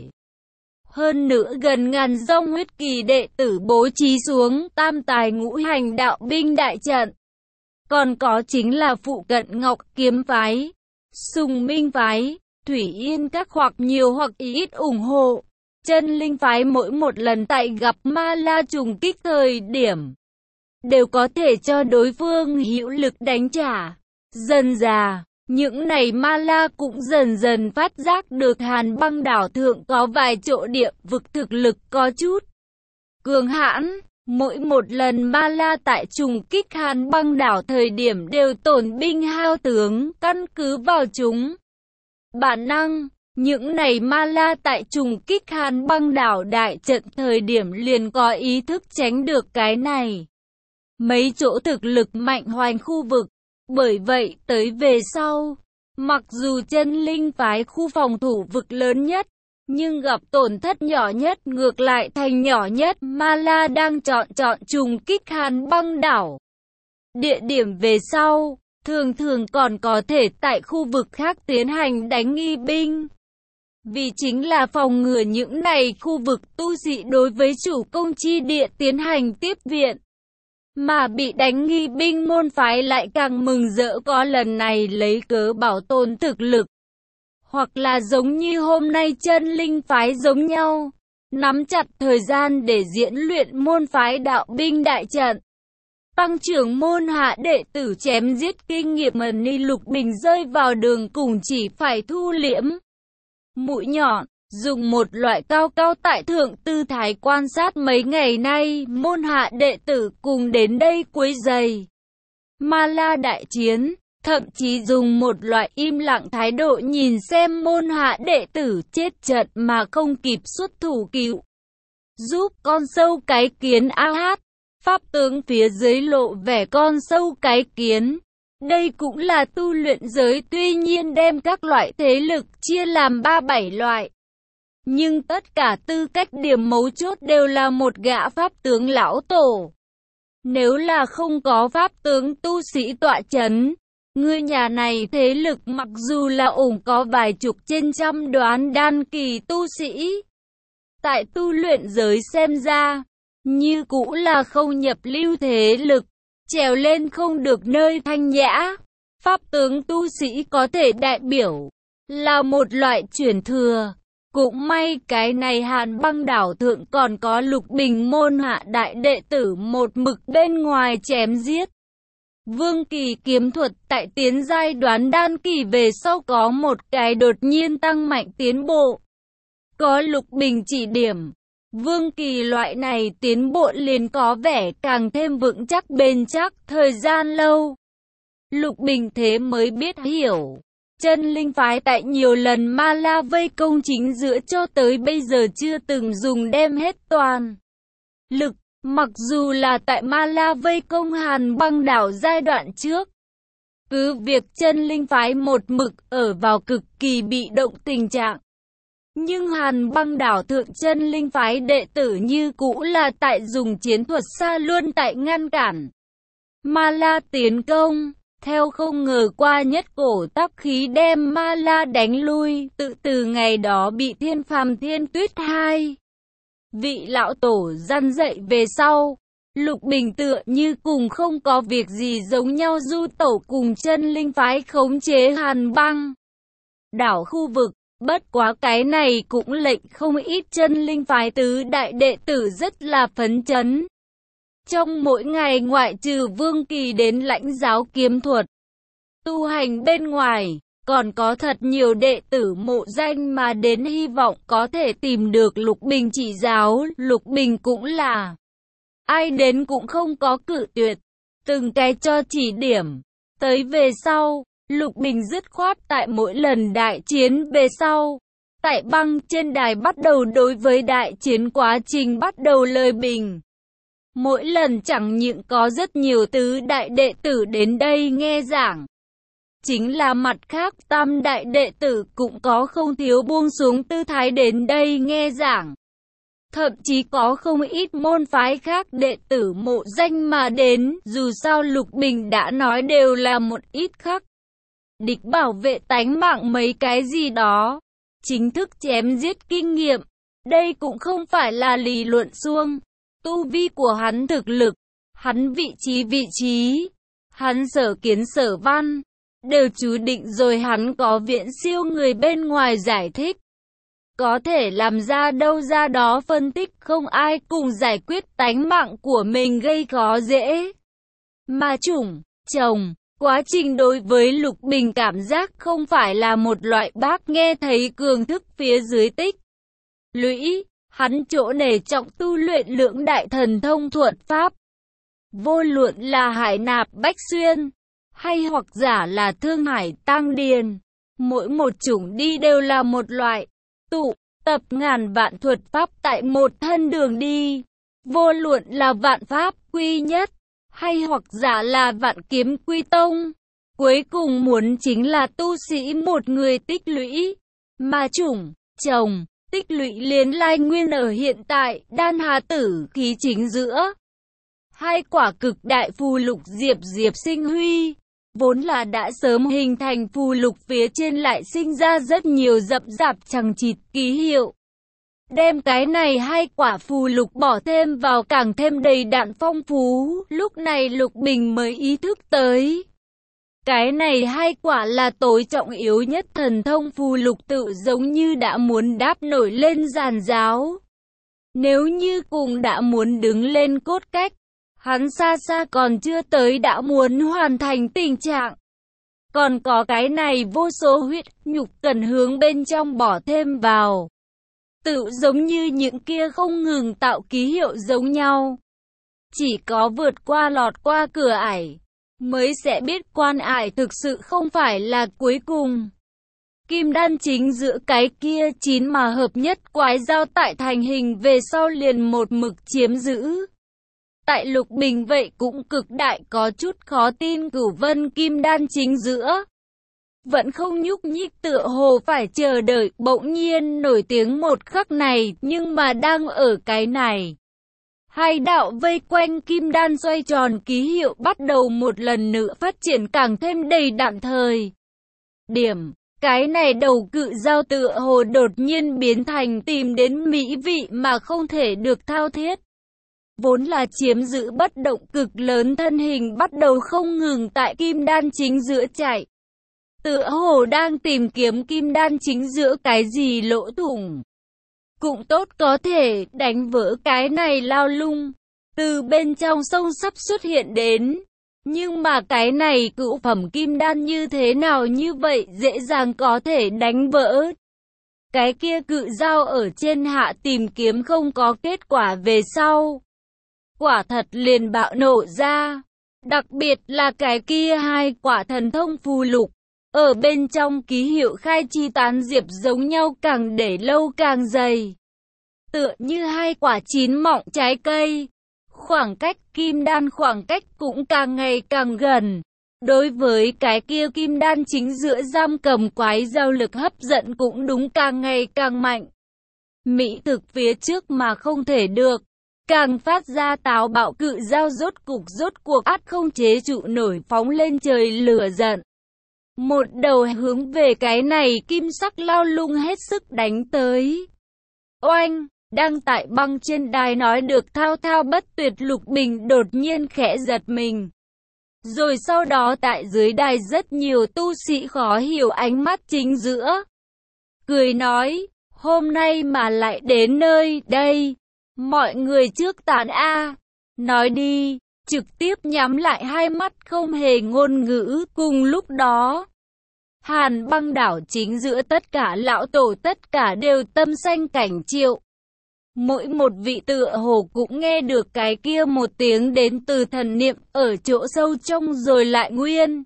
Hơn nữa gần ngàn dòng huyết kỳ đệ tử bố trí xuống tam tài ngũ hành đạo binh đại trận. Còn có chính là phụ cận Ngọc Kiếm phái, Sùng Minh phái, Thủy Yên các hoặc nhiều hoặc ít ủng hộ. Chân linh phái mỗi một lần tại gặp Ma La trùng kích thời điểm, đều có thể cho đối phương hữu lực đánh trả. Dần dà, những này Ma La cũng dần dần phát giác được Hàn Băng đảo thượng có vài chỗ địa vực thực lực có chút cường hãn. Mỗi một lần Ma La tại trùng kích Hàn Băng đảo thời điểm đều tổn binh hao tướng, căn cứ vào chúng bản năng. Những này Ma La tại trùng kích Hàn Băng đảo đại trận thời điểm liền có ý thức tránh được cái này mấy chỗ thực lực mạnh hoành khu vực. Bởi vậy tới về sau, mặc dù chân linh phái khu phòng thủ vực lớn nhất, nhưng gặp tổn thất nhỏ nhất ngược lại thành nhỏ nhất. Ma La đang chọn trùng kích Hàn Băng đảo. Địa điểm về sau, thường thường còn có thể tại khu vực khác tiến hành đánh nghi binh. Vì chính là phòng ngừa những này khu vực tu sĩ đối với chủ công chi địa tiến hành tiếp viện. Mà bị đánh nghi binh môn phái lại càng mừng rỡ có lần này lấy cớ bảo tồn thực lực. Hoặc là giống như hôm nay chân linh phái giống nhau, nắm chặt thời gian để diễn luyện môn phái đạo binh đại trận. Tăng trưởng môn hạ đệ tử chém giết kinh nghiệm mà Ni Lục Bình rơi vào đường cùng chỉ phải thu liễm mũi nhọn, dùng một loại cao cao tại thượng tư thái quan sát mấy ngày nay, môn hạ đệ tử cùng đến đây quấy rầy Ma La đại chiến, thậm chí dùng một loại im lặng thái độ nhìn xem môn hạ đệ tử chết trận mà không kịp xuất thủ cứu giúp con sâu cái kiến hát. Pháp tướng phía dưới lộ vẻ con sâu cái kiến. Đây cũng là tu luyện giới, tuy nhiên đem các loại thế lực chia làm 3-7 loại. Nhưng tất cả tư cách điểm mấu chốt đều là một gã pháp tướng lão tổ. Nếu là không có pháp tướng tu sĩ tọa chấn, người nhà này thế lực mặc dù là ủng có vài chục trên trăm đoán đan kỳ tu sĩ. Tại tu luyện giới xem ra, như cũ là không nhập lưu thế lực, trèo lên không được nơi thanh nhã. Pháp tướng tu sĩ có thể đại biểu là một loại chuyển thừa. Cũng may cái này Hàn Băng đảo thượng còn có Lục Bình môn hạ đại đệ tử một mực bên ngoài chém giết. Vương kỳ kiếm thuật tại tiến giai đoán đan kỳ về sau có một cái đột nhiên tăng mạnh tiến bộ. Có Lục Bình chỉ điểm, Vương kỳ loại này tiến bộ liền có vẻ càng thêm vững chắc bền chắc thời gian lâu. Lục Bình thế mới biết hiểu, chân linh phái tại nhiều lần Ma La vây công chính giữa cho tới bây giờ chưa từng dùng đem hết toàn lực, mặc dù là tại Ma La vây công Hàn Băng đảo giai đoạn trước. Cứ việc chân linh phái một mực ở vào cực kỳ bị động tình trạng, nhưng Hàn Băng đảo thượng chân linh phái đệ tử như cũ là tại dùng chiến thuật xa luôn tại ngăn cản Ma La tiến công. Theo không ngờ qua nhất cổ tắc khí đem Ma La đánh lui, tự từ ngày đó bị Thiên Phàm Thiên Tuyết hai vị lão tổ răn dạy về sau, Lục Bình tựa như cùng không có việc gì giống nhau du tẩu cùng chân linh phái khống chế Hàn Băng đảo khu vực. Bất quá cái này cũng lệnh không ít chân linh phái tứ đại đệ tử rất là phấn chấn. Trong mỗi ngày ngoại trừ Vương Kỳ đến lãnh giáo kiếm thuật, tu hành bên ngoài, còn có thật nhiều đệ tử mộ danh mà đến hy vọng có thể tìm được Lục Bình chỉ giáo. Lục Bình cũng là ai đến cũng không có cự tuyệt, từng cái cho chỉ điểm. Tới về sau, Lục Bình dứt khoát tại mỗi lần đại chiến về sau, tại băng trên đài bắt đầu đối với đại chiến quá trình bắt đầu lời bình. Mỗi lần chẳng những có rất nhiều tứ đại đệ tử đến đây nghe giảng, chính là mặt khác tam đại đệ tử cũng có không thiếu buông xuống tư thái đến đây nghe giảng. Thậm chí có không ít môn phái khác đệ tử mộ danh mà đến, dù sao Lục Bình đã nói đều là một ít khắc địch bảo vệ tánh mạng mấy cái gì đó, chính thức chém giết kinh nghiệm. Đây cũng không phải là lý luận suông, tu vi của hắn thực lực, hắn vị trí, hắn sở kiến sở văn, đều chú định rồi. Hắn có viện siêu người bên ngoài giải thích, có thể làm ra đâu ra đó phân tích, không ai cùng giải quyết tánh mạng của mình gây khó dễ. Mà chồng, quá trình đối với Lục Bình cảm giác không phải là một loại bác nghe thấy cường thức phía dưới tích lũy, hắn chỗ nể trọng tu luyện lưỡng đại thần thông thuật pháp. Vô luận là Hải Nạp Bách Xuyên, hay hoặc giả là Thương Hải Tăng Điền, mỗi một chủng đi đều là một loại tụ tập ngàn vạn thuật pháp tại một thân đường đi. Vô luận là vạn pháp quy nhất, hay hoặc giả là vạn kiếm quy tông, cuối cùng muốn chính là tu sĩ một người tích lũy. Mà chồng, tích lũy liền lai nguyên ở hiện tại, đan hà tử khí chính giữa. Hai quả cực đại phù lục diệp diệp sinh huy, vốn là đã sớm hình thành phù lục phía trên lại sinh ra rất nhiều rậm rạp chằng chịt ký hiệu. Đem cái này hai quả phù lục bỏ thêm vào càng thêm đầy đặn phong phú, lúc này Lục Bình mới ý thức tới. Cái này hai quả là tối trọng yếu nhất thần thông phù lục tự giống như đã muốn đáp nổi lên giàn giáo. Nếu như cùng đã muốn đứng lên cốt cách, hắn xa xa còn chưa tới đã muốn hoàn thành tình trạng. Còn có cái này vô số huyết nhục cần hướng bên trong bỏ thêm vào. Tự giống như những kia không ngừng tạo ký hiệu giống nhau. Chỉ có vượt qua lọt qua cửa ải, mới sẽ biết quan ải thực sự không phải là cuối cùng. Kim đan chính giữa cái kia chín mà hợp nhất quái dao tại thành hình về sau liền một mực chiếm giữ. Tại Lục Bình vậy cũng cực đại có chút khó tin Cửu Vân kim đan chính giữa. Vẫn không nhúc nhích tựa hồ phải chờ đợi bỗng nhiên nổi tiếng một khắc này nhưng mà đang ở cái này. Hai đạo vây quanh kim đan xoay tròn ký hiệu bắt đầu một lần nữa phát triển càng thêm đầy đặn thời. Điểm, cái này đầu cự dao tựa hồ đột nhiên biến thành tìm đến mỹ vị mà không thể được thao thiết. Vốn là chiếm giữ bất động cực lớn thân hình bắt đầu không ngừng tại kim đan chính giữa chạy. Tựa hồ đang tìm kiếm kim đan chính giữa cái gì lỗ thủng. Cũng tốt có thể đánh vỡ cái này lao lung. Từ bên trong sông sắp xuất hiện đến. Nhưng mà cái này cựu phẩm kim đan như thế nào như vậy dễ dàng có thể đánh vỡ. Cái kia cự dao ở trên hạ tìm kiếm không có kết quả về sau. Quả thật liền bạo nổ ra. Đặc biệt là cái kia hai quả thần thông phù lục. Ở bên trong ký hiệu khai chi tán diệp giống nhau càng để lâu càng dày. Tựa như hai quả chín mọng trái cây. Khoảng cách kim đan khoảng cách cũng càng ngày càng gần. Đối với cái kia kim đan chính giữa giam cầm quái dao lực hấp dẫn cũng đúng càng ngày càng mạnh. Mỹ thực phía trước mà không thể được. Càng phát ra táo bạo cự dao rốt cuộc át không chế trụ nổi phóng lên trời lửa giận. Một đầu hướng về cái này kim sắc lao lung hết sức đánh tới. Oanh! Đang tại băng trên đài nói được thao thao bất tuyệt Lục Bình đột nhiên khẽ giật mình. Rồi sau đó tại dưới đài rất nhiều tu sĩ khó hiểu ánh mắt chính giữa. Cười nói, hôm nay mà lại đến nơi đây. Mọi người trước tán A. Nói đi, trực tiếp nhắm lại hai mắt không hề ngôn ngữ cùng lúc đó. Hàn Băng đảo chính giữa tất cả lão tổ tất cả đều tâm sanh cảnh triệu. Mỗi một vị tựa hồ cũng nghe được cái kia một tiếng đến từ thần niệm ở chỗ sâu trong rồi lại nguyên.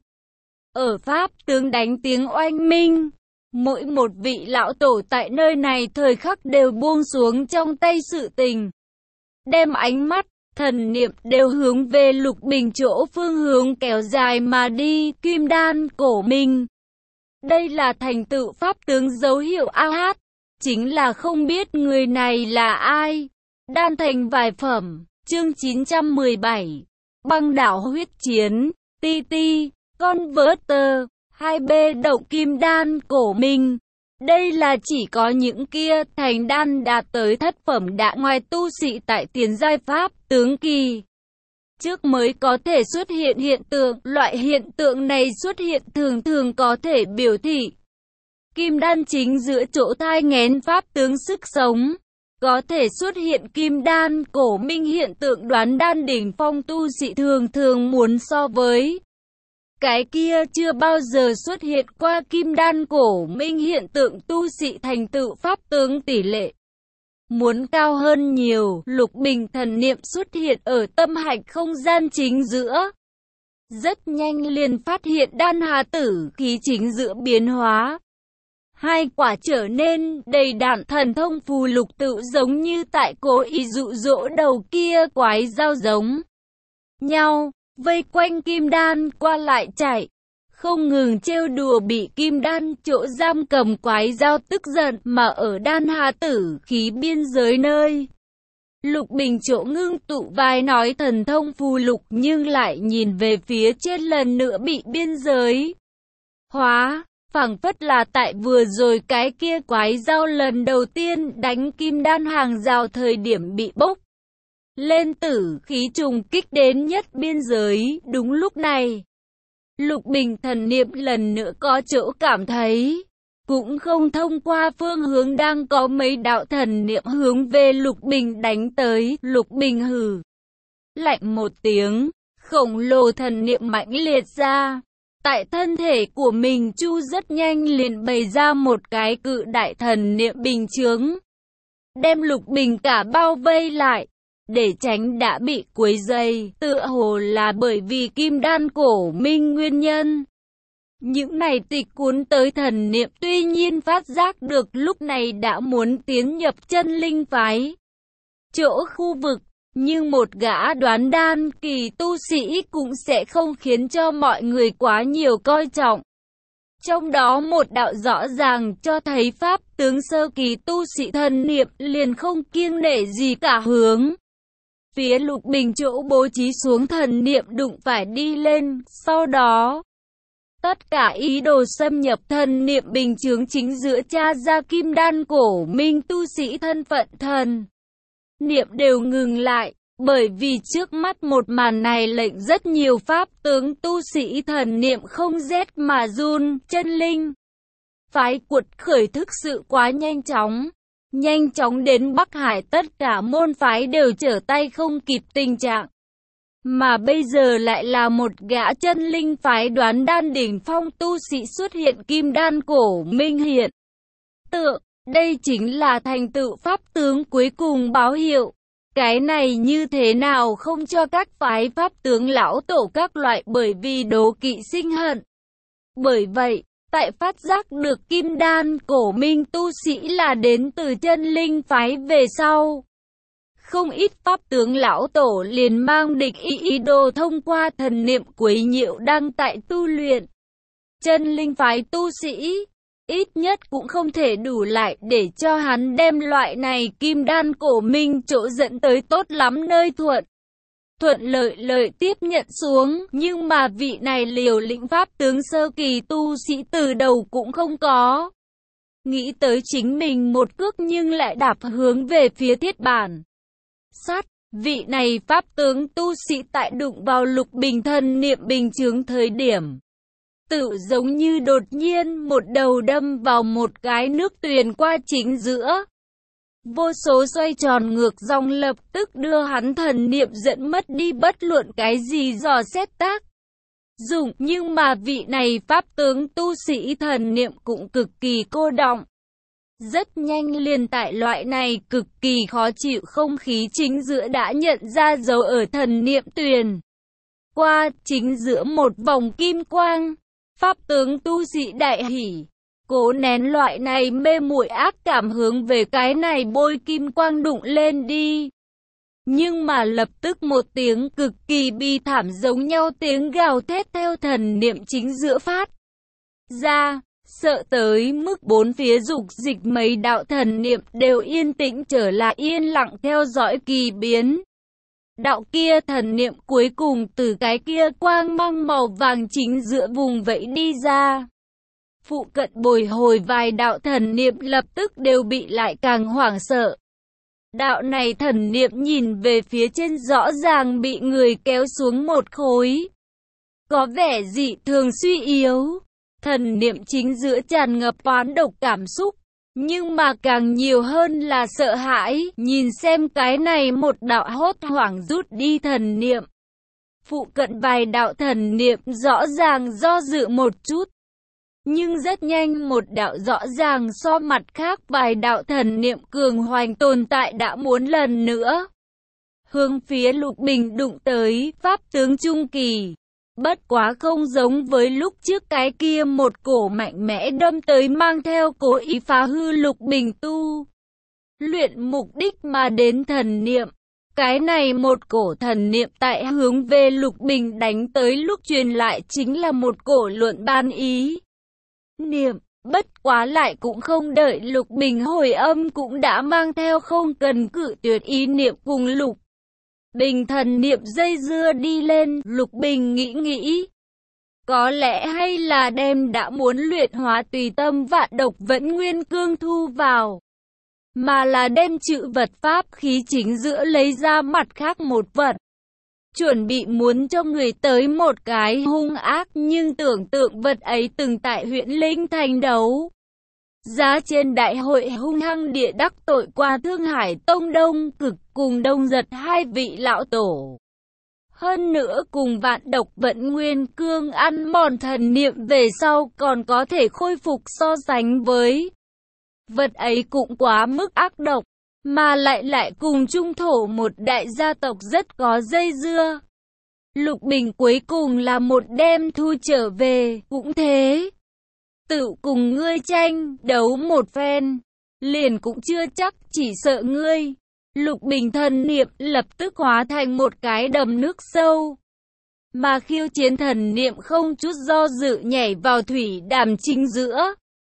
Ở Pháp tướng đánh tiếng oanh minh. Mỗi một vị lão tổ tại nơi này thời khắc đều buông xuống trong tay sự tình. Đem ánh mắt, thần niệm đều hướng về Lục Bình chỗ phương hướng kéo dài mà đi, kim đan cổ minh. Đây là thành tựu Pháp tướng dấu hiệu AH. Chính là không biết người này là ai. Đan thành vài phẩm, chương 917. Băng đảo huyết chiến, TT, Converter, 2B động kim đan cổ minh. Đây là chỉ có những kia thành đan đạt tới thất phẩm đã ngoài tu sĩ tại tiền giai Pháp tướng kỳ. Trước mới có thể xuất hiện hiện tượng, loại hiện tượng này xuất hiện thường thường có thể biểu thị. Kim đan chính giữa chỗ thai nghén Pháp tướng sức sống. Có thể xuất hiện kim đan cổ minh hiện tượng đoán đan đỉnh phong tu sĩ thường thường muốn so với. Cái kia chưa bao giờ xuất hiện qua kim đan cổ minh hiện tượng tu sĩ thành tựu Pháp tướng tỷ lệ. Muốn cao hơn nhiều, Lục Bình thần niệm xuất hiện ở tâm hạch không gian chính giữa. Rất nhanh liền phát hiện đan hà tử khí chính giữa biến hóa. Hai quả trở nên đầy đặn thần thông phù lục tự giống như tại cố ý dụ dỗ đầu kia quái dao giống nhau, vây quanh kim đan qua lại chạy, không ngừng trêu đùa bị kim đan chỗ giam cầm quái dao tức giận mà ở đan hà tử khí biên giới nơi. Lục Bình chỗ ngưng tụ vai nói thần thông phù lục nhưng lại nhìn về phía trên lần nữa bị biên giới hóa, phảng phất là tại vừa rồi cái kia quái dao lần đầu tiên đánh kim đan hàng rào thời điểm bị bốc lên tử khí trùng kích đến nhất biên giới. Đúng lúc này, Lục Bình thần niệm lần nữa có chỗ cảm thấy, cũng không thông qua phương hướng đang có mấy đạo thần niệm hướng về Lục Bình đánh tới. Lục Bình hừ lạnh một tiếng, khổng lồ thần niệm mãnh liệt ra. Tại thân thể của mình Chu rất nhanh liền bày ra một cái cự đại thần niệm bình chướng, đem Lục Bình cả bao vây lại, để tránh đã bị quấy dày, tựa hồ là bởi vì kim đan cổ minh nguyên nhân. Những này tịch cuốn tới thần niệm tuy nhiên phát giác được lúc này đã muốn tiến nhập chân linh phái chỗ khu vực, nhưng một gã đoán đan kỳ tu sĩ cũng sẽ không khiến cho mọi người quá nhiều coi trọng. Trong đó một đạo rõ ràng cho thấy pháp tướng sơ kỳ tu sĩ thần niệm liền không kiêng nể gì cả hướng phía Lục Bình chỗ bố trí xuống thần niệm đụng phải đi lên. Sau đó, tất cả ý đồ xâm nhập thần niệm bình chướng chính giữa cha ra kim đan cổ minh tu sĩ thân phận thần niệm đều ngừng lại, bởi vì trước mắt một màn này lệnh rất nhiều pháp tướng tu sĩ thần niệm không rét mà run. Chân linh phái cuột khởi thực sự quá nhanh chóng đến Bắc Hải tất cả môn phái đều trở tay không kịp tình trạng. Mà bây giờ lại là một gã chân linh phái đoán đan đỉnh phong tu sĩ xuất hiện kim đan cổ minh hiện tượng. Đây chính là thành tựu pháp tướng cuối cùng báo hiệu. Cái này như thế nào không cho các phái pháp tướng lão tổ các loại bởi vì đố kỵ sinh hận. Bởi vậy, tại phát giác được kim đan cổ minh tu sĩ là đến từ chân linh phái về sau, không ít pháp tướng lão tổ liền mang địch ý đồ thông qua thần niệm quấy nhiễu đang tại tu luyện chân linh phái tu sĩ, ít nhất cũng không thể đủ lại để cho hắn đem loại này kim đan cổ minh chỗ dẫn tới tốt lắm nơi thuận lợi tiếp nhận xuống. Nhưng mà vị này liều lĩnh pháp tướng sơ kỳ tu sĩ từ đầu cũng không có nghĩ tới chính mình một cước nhưng lại đạp hướng về phía thiết bản sắt. Vị này pháp tướng tu sĩ tại đụng vào Lục Bình thần niệm bình chướng thời điểm, tự giống như đột nhiên một đầu đâm vào một cái nước tuyền qua chính giữa. Vô số xoay tròn ngược dòng lập tức đưa hắn thần niệm dẫn mất đi bất luận cái gì dò xét tác dụng. Nhưng mà vị này pháp tướng tu sĩ thần niệm cũng cực kỳ cô đọng. Rất nhanh liền tại loại này cực kỳ khó chịu không khí chính giữa đã nhận ra dấu ở thần niệm tuyền qua chính giữa một vòng kim quang. Pháp tướng tu sĩ đại hỉ, cố nén loại này mê muội ác cảm hướng về cái này bôi kim quang đụng lên đi. Nhưng mà lập tức một tiếng cực kỳ bi thảm giống nhau tiếng gào thét theo thần niệm chính giữa phát ra, sợ tới mức bốn phía dục dịch mấy đạo thần niệm đều yên tĩnh trở lại yên lặng theo dõi kỳ biến. Đạo kia thần niệm cuối cùng từ cái kia quang mang màu vàng chính giữa vùng vẫy đi ra. Phụ cận bồi hồi vài đạo thần niệm lập tức đều bị lại càng hoảng sợ. Đạo này thần niệm nhìn về phía trên rõ ràng bị người kéo xuống một khối, có vẻ dị thường suy yếu. Thần niệm chính giữa tràn ngập oán độc cảm xúc, nhưng mà càng nhiều hơn là sợ hãi. Nhìn xem cái này một đạo hốt hoảng rút đi thần niệm. Phụ cận vài đạo thần niệm rõ ràng do dự một chút, nhưng rất nhanh một đạo rõ ràng so mặt khác vài đạo thần niệm cường hoành tồn tại đã muốn lần nữa hướng phía Lục Bình đụng tới. Pháp tướng trung kỳ, bất quá không giống với lúc trước cái kia một cổ mạnh mẽ đâm tới mang theo cố ý phá hư Lục Bình tu luyện mục đích mà đến thần niệm. Cái này một cổ thần niệm tại hướng về Lục Bình đánh tới lúc truyền lại chính là một cổ luận ban ý niệm, Bất quá lại cũng không đợi Lục Bình hồi âm cũng đã mang theo không cần cự tuyệt ý niệm cùng Lục Bình thần niệm dây dưa đi lên. Lục Bình nghĩ, có lẽ hay là đem đã muốn luyện hóa tùy tâm vạn độc vẫn nguyên cương thu vào, mà là đem chữ vật pháp khí chính giữa lấy ra mặt khác một vật. Chuẩn bị muốn cho người tới một cái hung ác, nhưng tưởng tượng vật ấy từng tại huyện Linh Thành đấu giá trên đại hội hung hăng địa đắc tội qua Thương Hải Tông Đông Cực cùng Đông Giật hai vị lão tổ. Hơn nữa cùng vạn độc vận nguyên cương ăn mòn thần niệm về sau còn có thể khôi phục so sánh với vật ấy cũng quá mức ác độc, mà lại cùng trung thổ một đại gia tộc rất có dây dưa. Lục Bình cuối cùng là một đêm thu trở về, cũng thế. Tự cùng ngươi tranh, đấu một phen, liền cũng chưa chắc, chỉ sợ ngươi. Lục Bình thần niệm lập tức hóa thành một cái đầm nước sâu. Mà Khiêu Chiến thần niệm không chút do dự nhảy vào thủy đàm chính giữa.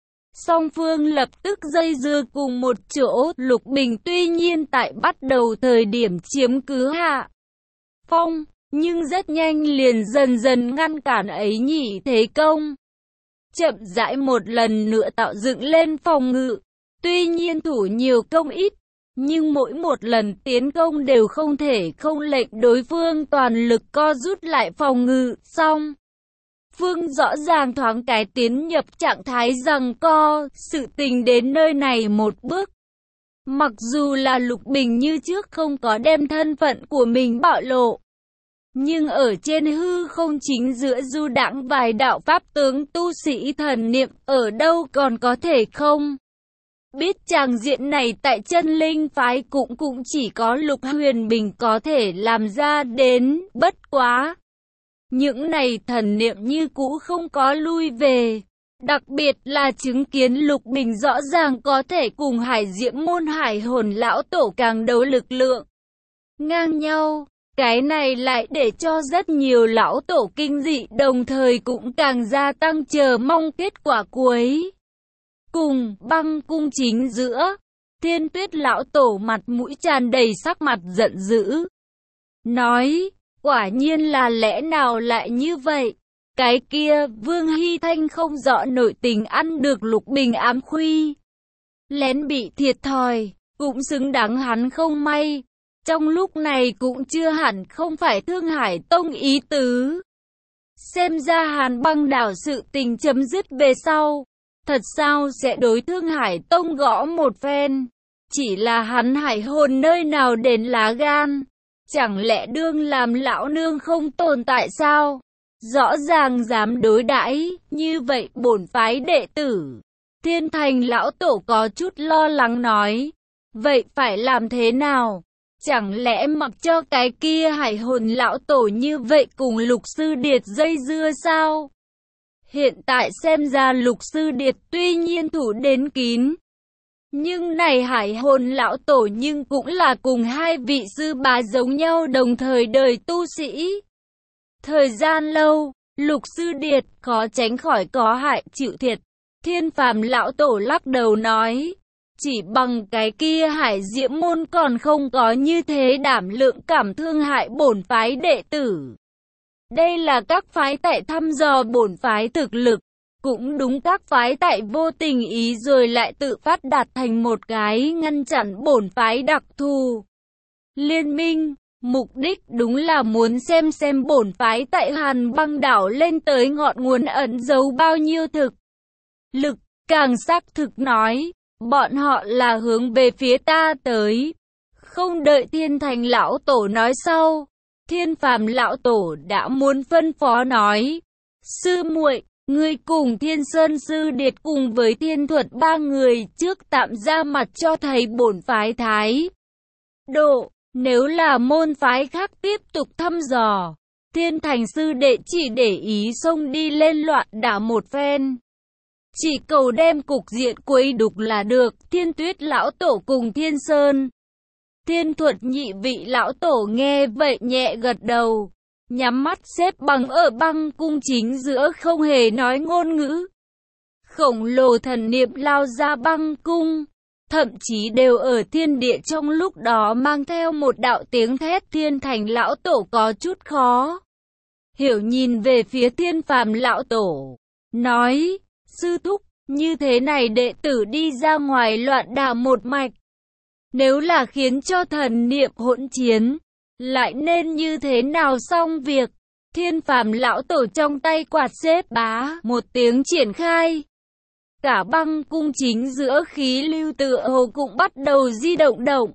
Song phương lập tức dây dưa cùng một chỗ. Lục Bình tuy nhiên tại bắt đầu thời điểm chiếm cứ hạ phong, nhưng rất nhanh liền dần dần ngăn cản ấy nhị thế công. Chậm rãi một lần nữa tạo dựng lên phòng ngự. Tuy nhiên thủ nhiều công ít, nhưng mỗi một lần tiến công đều không thể không lệnh đối phương toàn lực co rút lại phòng ngự. Xong phương rõ ràng thoáng cái tiến nhập trạng thái giằng co. Sự tình đến nơi này một bước, mặc dù là Lục Bình như trước không có đem thân phận của mình bạo lộ, nhưng ở trên hư không chính giữa du đãng vài đạo pháp tướng tu sĩ thần niệm, ở đâu còn có thể không biết tràng diện này tại Chân Linh phái cũng chỉ có Lục Huyền Bình có thể làm ra đến. Bất quá những này thần niệm như cũ không có lui về, đặc biệt là chứng kiến Lục Bình rõ ràng có thể cùng Hải Diễm môn Hải Hồn lão tổ càng đấu lực lượng ngang nhau. Cái này lại để cho rất nhiều lão tổ kinh dị, đồng thời cũng càng gia tăng chờ mong kết quả cuối cùng. Băng cung chính giữa, Thiên Tuyết lão tổ mặt mũi tràn đầy sắc mặt giận dữ, nói, quả nhiên là lẽ nào lại như vậy? Cái kia Vương Hy Thanh không rõ nội tình ăn được Lục Bình ám khuy, lén bị thiệt thòi, cũng xứng đáng hắn không may. Trong lúc này cũng chưa hẳn không phải Thương Hải Tông ý tứ. Xem ra Hàn Băng đảo sự tình chấm dứt về sau, thật sao sẽ đối Thương Hải Tông gõ một phen. Chỉ là hắn Hải Hồn nơi nào đến lá gan? Chẳng lẽ đương làm lão nương không tồn tại sao? Rõ ràng dám đối đãi như vậy bổn phái đệ tử. Thiên Thành lão tổ có chút lo lắng nói, vậy phải làm thế nào? Chẳng lẽ mặc cho cái kia Hải Hồn lão tổ như vậy cùng Lục Sư Điệt dây dưa sao? Hiện tại xem ra Lục Sư Điệt tuy nhiên thủ đến kín, nhưng này Hải Hồn lão tổ nhưng cũng là cùng hai vị sư bá giống nhau đồng thời đời tu sĩ. Thời gian lâu, Lục Sư Điệt khó tránh khỏi có hại chịu thiệt. Thiên Phàm lão tổ lắc đầu nói, chỉ bằng cái kia Hải Diễm môn còn không có như thế đảm lượng cảm thương hại bổn phái đệ tử. Đây là các phái tại thăm dò bổn phái thực lực, cũng đúng các phái tại vô tình ý rồi lại tự phát đạt thành một cái ngăn chặn bổn phái đặc thù liên minh. Mục đích đúng là muốn xem bổn phái tại Hàn Băng đảo lên tới ngọn nguồn ẩn giấu bao nhiêu thực lực. Càng xác thực nói, bọn họ là hướng về phía ta tới. Không đợi Thiên Thành lão tổ nói sau, Thiên Phàm lão tổ đã muốn phân phó nói, sư muội, ngươi cùng Thiên Sơn sư điệt cùng với Thiên Thuật ba người trước tạm ra mặt cho thầy bổn phái thái độ. Nếu là môn phái khác tiếp tục thăm dò, Thiên Thành sư đệ chỉ để ý xông đi lên loạn đả một phen, chỉ cầu đem cục diện quấy đục là được. Thiên Tuyết lão tổ cùng Thiên Sơn Thiên Thuật nhị vị lão tổ nghe vậy nhẹ gật đầu, nhắm mắt xếp bằng ở băng cung chính giữa không hề nói ngôn ngữ. khổng lồ thần niệm lao ra băng cung, thậm chí đều ở thiên địa trong lúc đó mang theo một đạo tiếng thét. Thiên Thành lão tổ có chút khó hiểu, nhìn về phía Thiên Phàm lão tổ, nói: sư thúc, như thế này đệ tử đi ra ngoài loạn đả một mạch, nếu là khiến cho thần niệm hỗn chiến, lại nên như thế nào xong việc? Thiên Phàm lão tổ trong tay quạt xếp bá một tiếng triển khai. Cả băng cung chính giữa khí lưu tựa hồ cũng bắt đầu di động động.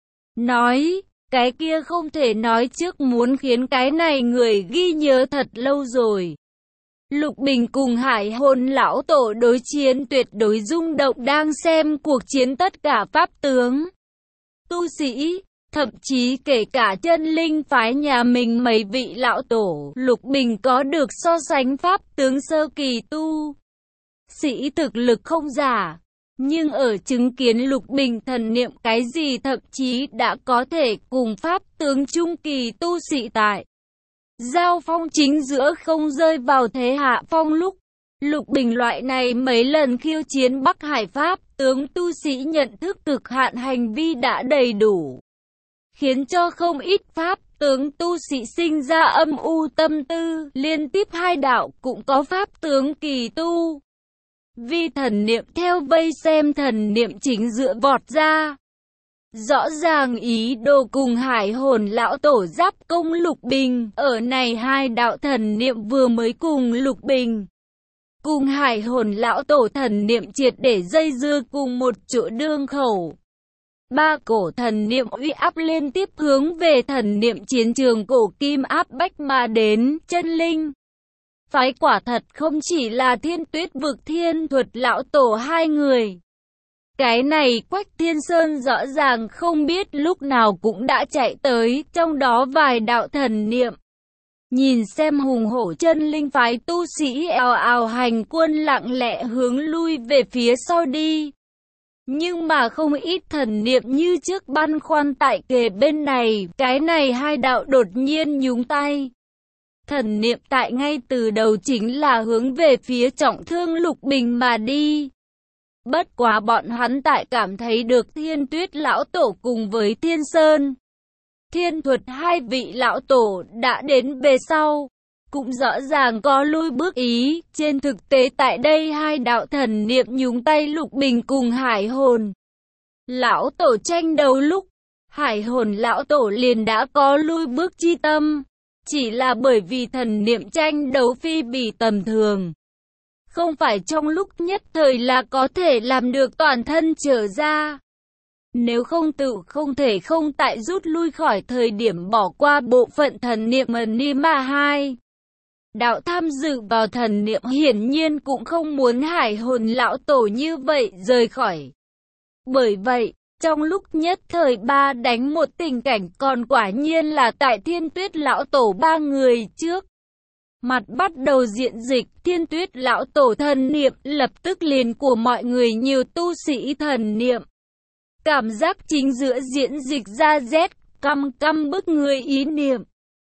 Nói, cái kia không thể nói trước, muốn khiến cái này người ghi nhớ thật lâu rồi. Lục Bình cùng Hải Hồn lão tổ đối chiến tuyệt đối rung động, đang xem cuộc chiến tất cả pháp tướng, tu sĩ, thậm chí kể cả chân linh phái nhà mình mấy vị lão tổ, Lục Bình có được so sánh pháp tướng sơ kỳ tu sĩ thực lực không giả. Nhưng ở chứng kiến Lục Bình thần niệm cái gì thậm chí đã có thể cùng pháp tướng trung kỳ tu sĩ tại giao phong chính giữa không rơi vào thế hạ phong lúc, Lục Bình loại này mấy lần khiêu chiến Bắc Hải pháp tướng tu sĩ nhận thức cực hạn hành vi đã đầy đủ, khiến cho không ít pháp tướng tu sĩ sinh ra âm u tâm tư. Liên tiếp hai đạo cũng có pháp tướng kỳ tu vi thần niệm theo vây xem thần niệm chính giữa vọt ra, rõ ràng ý đồ cùng Hải Hồn lão tổ giáp công Lục Bình. Ở này hai đạo thần niệm vừa mới cùng Lục Bình cùng Hải Hồn lão tổ thần niệm triệt để dây dưa cùng một chỗ đương khẩu, ba cổ thần niệm uy áp liên tiếp hướng về thần niệm chiến trường cổ kim áp bách mà đến. Chân linh phái quả thật không chỉ là Thiên Tuyết vực Thiên Thuật lão tổ hai người. Cái này Quách Thiên Sơn rõ ràng không biết lúc nào cũng đã chạy tới, trong đó vài đạo thần niệm. Nhìn xem hùng hổ chân linh phái tu sĩ ào ào hành quân lặng lẽ hướng lui về phía sau đi. Nhưng mà không ít thần niệm như trước băn khoăn tại kề bên này. Cái này hai đạo đột nhiên nhúng tay. Thần niệm tại ngay từ đầu chính là hướng về phía trọng thương Lục Bình mà đi. Bất quá bọn hắn tại cảm thấy được Thiên Tuyết lão tổ cùng với Thiên Sơn, Thiên Thuật hai vị lão tổ đã đến về sau, cũng rõ ràng có lui bước ý. Trên thực tế tại đây hai đạo thần niệm nhúng tay Lục Bình cùng Hải Hồn lão tổ tranh đấu lúc, Hải Hồn lão tổ liền đã có lui bước chi tâm, chỉ là bởi vì thần niệm tranh đấu phi bỉ tầm thường, không phải trong lúc nhất thời là có thể làm được toàn thân trở ra. Nếu không tự không thể không tại rút lui khỏi thời điểm bỏ qua bộ phận thần niệm Anima 2. Đạo tham dự vào thần niệm hiển nhiên cũng không muốn Hải Hồn lão tổ như vậy rời khỏi. Bởi vậy, trong lúc nhất thời ba đánh một tình cảnh còn quả nhiên là tại Thiên Tuyết lão tổ ba người trước mặt bắt đầu diễn dịch. Thiên Tuyết lão tổ thần niệm lập tức liền của mọi người nhiều tu sĩ thần niệm. Cảm giác chính giữa diễn dịch ra rét căm bức người ý niệm.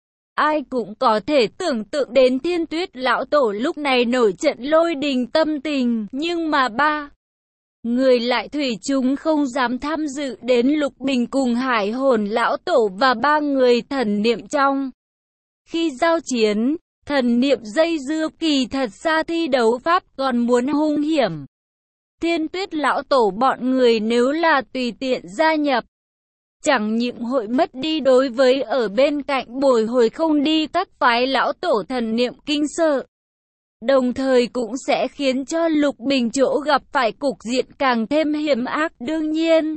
Ai cũng có thể tưởng tượng đến Thiên Tuyết lão tổ lúc này nổi trận lôi đình tâm tình, nhưng mà ba người lại thủy chung không dám tham dự đến Lục Bình cùng Hải Hồn lão tổ và ba người thần niệm trong. Khi giao chiến, thần niệm dây dưa kỳ thật ra thi đấu pháp còn muốn hung hiểm. Thiên Tuyết lão tổ bọn người nếu là tùy tiện gia nhập, chẳng những hội mất đi đối với ở bên cạnh bồi hồi không đi các phái lão tổ thần niệm kinh sợ, đồng thời cũng sẽ khiến cho Lục Bình chỗ gặp phải cục diện càng thêm hiểm ác. Đương nhiên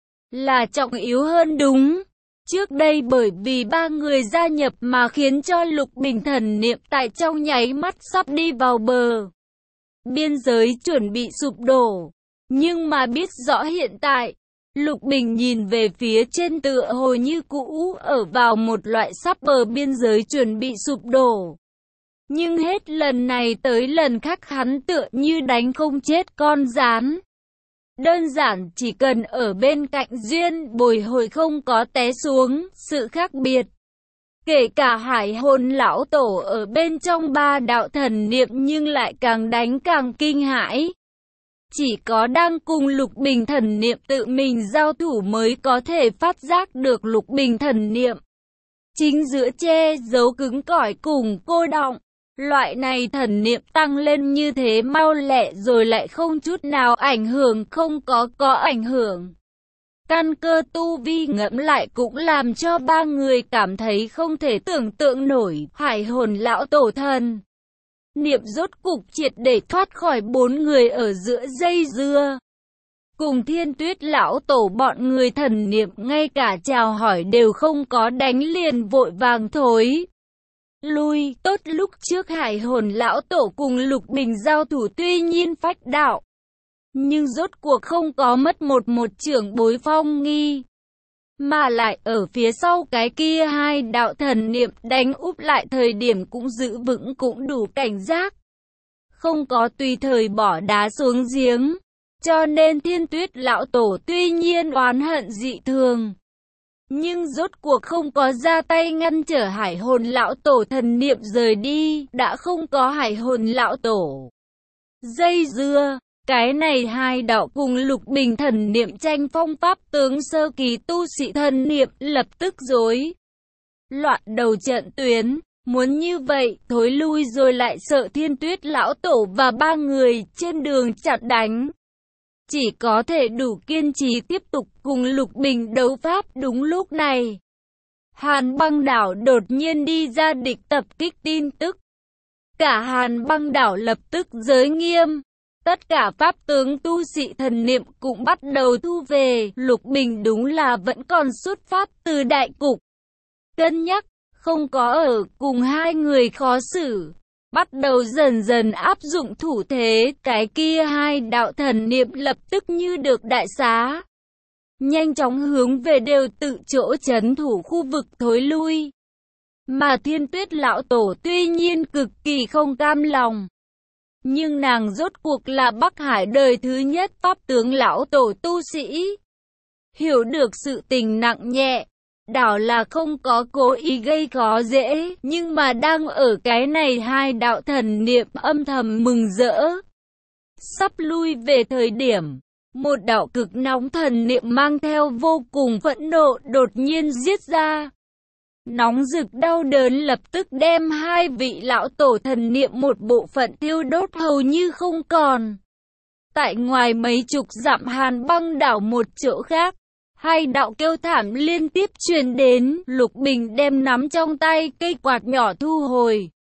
là trọng yếu hơn đúng. Trước đây bởi vì ba người gia nhập mà khiến cho Lục Bình thần niệm tại trong nháy mắt sắp đi vào bờ biên giới chuẩn bị sụp đổ. Nhưng mà biết rõ hiện tại, Lục Bình nhìn về phía trên tựa hồ như cũ ở vào một loại sắp bờ biên giới chuẩn bị sụp đổ. Nhưng hết lần này tới lần khác hắn tựa như đánh không chết con gián. Đơn giản chỉ cần ở bên cạnh duyên bồi hồi không có té xuống. Sự khác biệt, kể cả Hải Hồn lão tổ ở bên trong ba đạo thần niệm nhưng lại càng đánh càng kinh hãi. Chỉ có đang cùng Lục Bình thần niệm tự mình giao thủ mới có thể phát giác được Lục Bình thần niệm. Chính giữa che giấu cứng cỏi cùng cô đọng. Loại này thần niệm tăng lên như thế mau lẹ rồi lại không chút nào ảnh hưởng, không có ảnh hưởng. Căn cơ tu vi ngẫm lại cũng làm cho ba người cảm thấy không thể tưởng tượng nổi. Hải hồn lão tổ thần niệm rốt cục triệt để thoát khỏi bốn người ở giữa dây dưa. Cùng Thiên Tuyết lão tổ bọn người thần niệm ngay cả chào hỏi đều không có, đánh liền vội vàng thối lui. Tốt lúc trước Hải hồn lão tổ cùng Lục Bình giao thủ tuy nhiên phách đạo, nhưng rốt cuộc không có mất một trưởng bối phong nghi. Mà lại ở phía sau cái kia hai đạo thần niệm đánh úp lại thời điểm cũng giữ vững, cũng đủ cảnh giác. Không có tùy thời bỏ đá xuống giếng. Cho nên Thiên Tuyết lão tổ tuy nhiên oán hận dị thường, nhưng rốt cuộc không có ra tay ngăn trở Hải hồn lão tổ thần niệm rời đi. Đã không có Hải hồn lão tổ dây dưa, cái này hai đạo cùng Lục Bình thần niệm tranh phong pháp tướng sơ kỳ tu sĩ thần niệm lập tức rối loạn đầu trận tuyến. Muốn như vậy, thối lui rồi lại sợ Thiên Tuyết lão tổ và ba người trên đường chặn đánh. Chỉ có thể đủ kiên trì tiếp tục cùng Lục Bình đấu pháp. Đúng lúc này, Hàn Băng Đảo đột nhiên đi ra địch tập kích tin tức. Cả Hàn Băng Đảo lập tức giới nghiêm. Tất cả pháp tướng tu sĩ thần niệm cũng bắt đầu thu về. Lục Bình đúng là vẫn còn xuất phát từ đại cục. Cân nhắc, không có ở cùng hai người khó xử. Bắt đầu dần dần áp dụng thủ thế, cái kia hai đạo thần niệm lập tức như được đại xá. Nhanh chóng hướng về đều tự chỗ trấn thủ khu vực thối lui. Mà Thiên Tuyết lão tổ tuy nhiên cực kỳ không cam lòng. Nhưng nàng rốt cuộc là Bắc Hải đời thứ nhất pháp tướng lão tổ tu sĩ. Hiểu được sự tình nặng nhẹ. Đảo là không có cố ý gây khó dễ, nhưng mà đang ở cái này hai đạo thần niệm âm thầm mừng rỡ. Sắp lui về thời điểm, một đạo cực nóng thần niệm mang theo vô cùng phẫn nộ đột nhiên giết ra. Nóng rực đau đớn lập tức đem hai vị lão tổ thần niệm một bộ phận thiêu đốt hầu như không còn. Tại ngoài mấy chục dặm Hàn Băng Đảo một chỗ khác, hai đạo kêu thảm liên tiếp truyền đến. Lục Bình đem nắm trong tay cây quạt nhỏ thu hồi.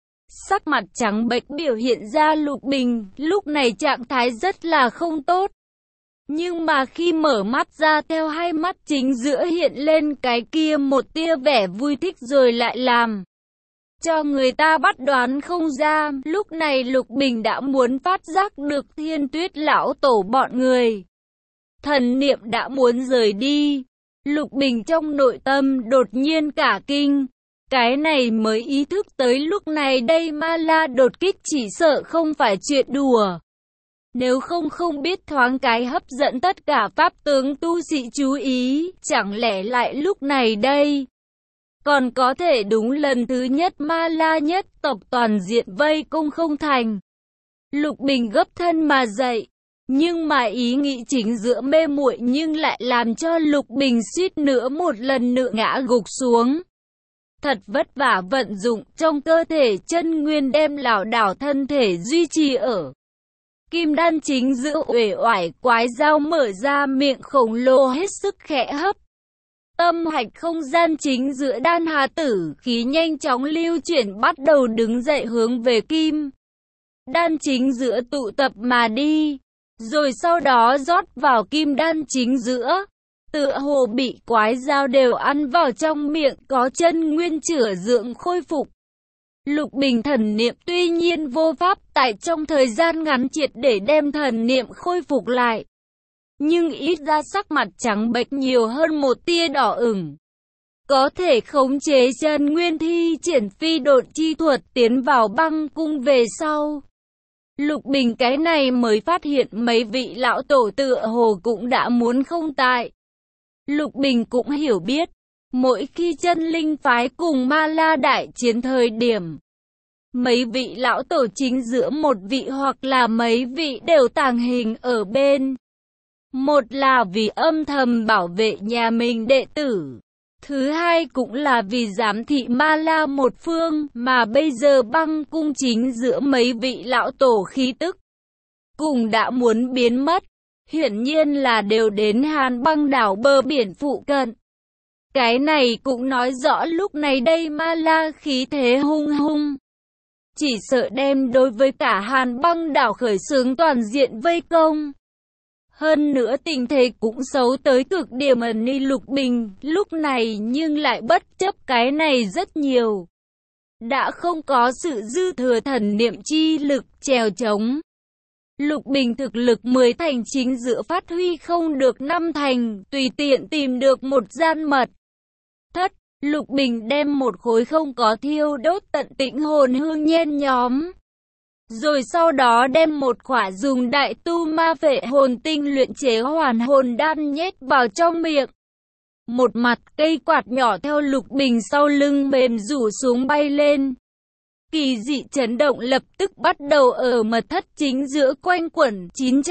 Sắc mặt trắng bệch biểu hiện ra Lục Bình lúc này trạng thái rất là không tốt. Nhưng mà khi mở mắt ra, theo hai mắt chính giữa hiện lên cái kia một tia vẻ vui thích rồi lại làm cho người ta bắt đoán không ra. Lúc này Lục Bình đã muốn phát giác được Thiên Tuyết lão tổ bọn người thần niệm đã muốn rời đi. Lục Bình trong nội tâm đột nhiên cả kinh. Cái này mới ý thức tới lúc này đây Ma La đột kích chỉ sợ không phải chuyện đùa. Nếu không biết thoáng cái hấp dẫn tất cả pháp tướng tu sĩ chú ý, chẳng lẽ lại lúc này đây còn có thể đúng lần thứ nhất Ma La nhất tộc toàn diện vây công không thành. Lục Bình gấp thân mà dậy. Nhưng mà ý nghĩ chính giữa mê muội nhưng lại làm cho Lục Bình suýt nữa một lần nữa ngã gục xuống. Thật vất vả vận dụng trong cơ thể chân nguyên đem lảo đảo thân thể duy trì ở kim đan chính giữa, uể oải quái dao mở ra miệng khổng lồ hết sức khẽ hấp. Tâm hạch không gian chính giữa đan hà tử khí nhanh chóng lưu chuyển, bắt đầu đứng dậy hướng về kim đan chính giữa tụ tập mà đi. Rồi sau đó rót vào kim đan chính giữa, tựa hồ bị quái dao đều ăn vào trong miệng, có chân nguyên chữa dưỡng khôi phục. Lục Bình thần niệm tuy nhiên vô pháp tại trong thời gian ngắn triệt để đem thần niệm khôi phục lại, nhưng ít ra sắc mặt trắng bệch nhiều hơn một tia đỏ ửng. Có thể khống chế chân nguyên thi triển phi độn chi thuật tiến vào băng cung về sau. Lục Bình cái này mới phát hiện mấy vị lão tổ tựa hồ cũng đã muốn không tại. Lục Bình cũng hiểu biết, mỗi khi chân linh phái cùng Ma La đại chiến thời điểm, Mấy vị lão tổ chính giữa một vị hoặc là mấy vị đều tàng hình ở bên. Một là vì âm thầm bảo vệ nhà mình đệ tử. Thứ hai cũng là vì giám thị Ma La một phương, mà bây giờ băng cung chính giữa mấy vị lão tổ khí tức cùng đã muốn biến mất. Hiển nhiên là đều đến Hàn Băng đảo bờ biển phụ cận. Cái này cũng nói rõ lúc này đây Ma La khí thế hung hung. Chỉ sợ đem đối với cả Hàn Băng đảo khởi xướng toàn diện vây công. Hơn nữa tình thế cũng xấu tới cực điểm. Ni Lục Bình lúc này nhưng lại bất chấp cái này rất nhiều. Đã không có sự dư thừa thần niệm chi lực chèo chống. Lục Bình thực lực 10 thành chính giữa phát huy không được 5 thành, tùy tiện tìm được một gian mật thất. Lục Bình đem một khối không có thiêu đốt tận tịnh hồn hương nhen nhóm. Rồi sau đó đem một quả dùng đại tu ma vệ hồn tinh luyện chế hoàn hồn đan nhét vào trong miệng. Một mặt cây quạt nhỏ theo Lục Bình sau lưng mềm rủ xuống bay lên. Kỳ dị chấn động lập tức bắt đầu ở mật thất chính giữa quanh quẩn.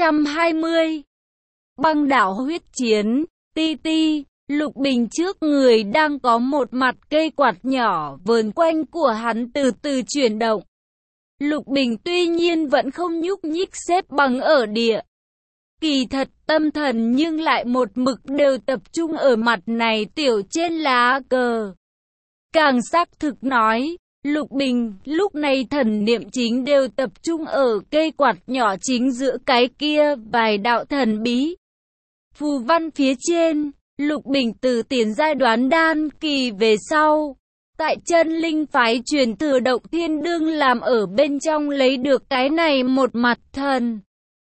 920 Băng đảo huyết chiến, ti ti. Lục Bình trước người đang có một mặt cây quạt nhỏ vờn quanh của hắn từ từ chuyển động. Lục Bình tuy nhiên vẫn không nhúc nhích xếp bằng ở địa. Kỳ thật tâm thần nhưng lại một mực đều tập trung ở mặt này tiểu trên lá cờ. Càng xác thực nói, Lục Bình lúc này thần niệm chính đều tập trung ở cây quạt nhỏ chính giữa cái kia vài đạo thần bí. Phù văn phía trên, Lục Bình từ tiến giai đoán đan kỳ về sau. Tại chân linh phái truyền thừa động thiên đương làm ở bên trong lấy được cái này một mặt thần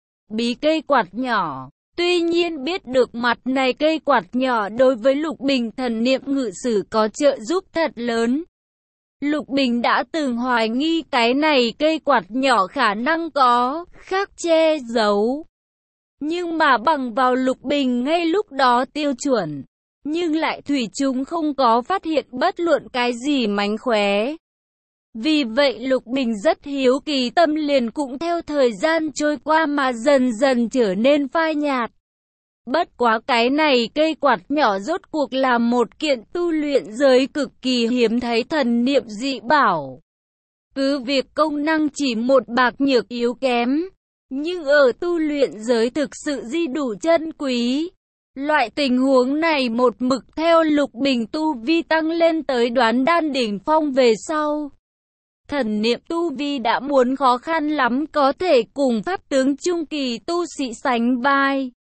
bí cây quạt nhỏ. Tuy nhiên biết được mặt này cây quạt nhỏ đối với Lục Bình thần niệm ngự sử có trợ giúp thật lớn. Lục Bình đã từng hoài nghi cái này cây quạt nhỏ khả năng có khác che giấu. Nhưng mà bằng vào Lục Bình ngay lúc đó tiêu chuẩn. Nhưng lại thủy chung không có phát hiện bất luận cái gì mánh khóe. Vì vậy Lục Bình rất hiếu kỳ, tâm liền cũng theo thời gian trôi qua mà dần dần trở nên phai nhạt. Bất quá cái này cây quạt nhỏ rốt cuộc là một kiện tu luyện giới cực kỳ hiếm thấy thần niệm dị bảo. Cứ việc công năng chỉ một bạc nhược yếu kém, nhưng ở tu luyện giới thực sự di đủ chân quý. Loại tình huống này một mực theo Lục Bình tu vi tăng lên tới đoán đan đỉnh phong về sau. Thần niệm tu vi đã muốn khó khăn lắm có thể cùng pháp tướng trung kỳ tu sĩ sánh vai.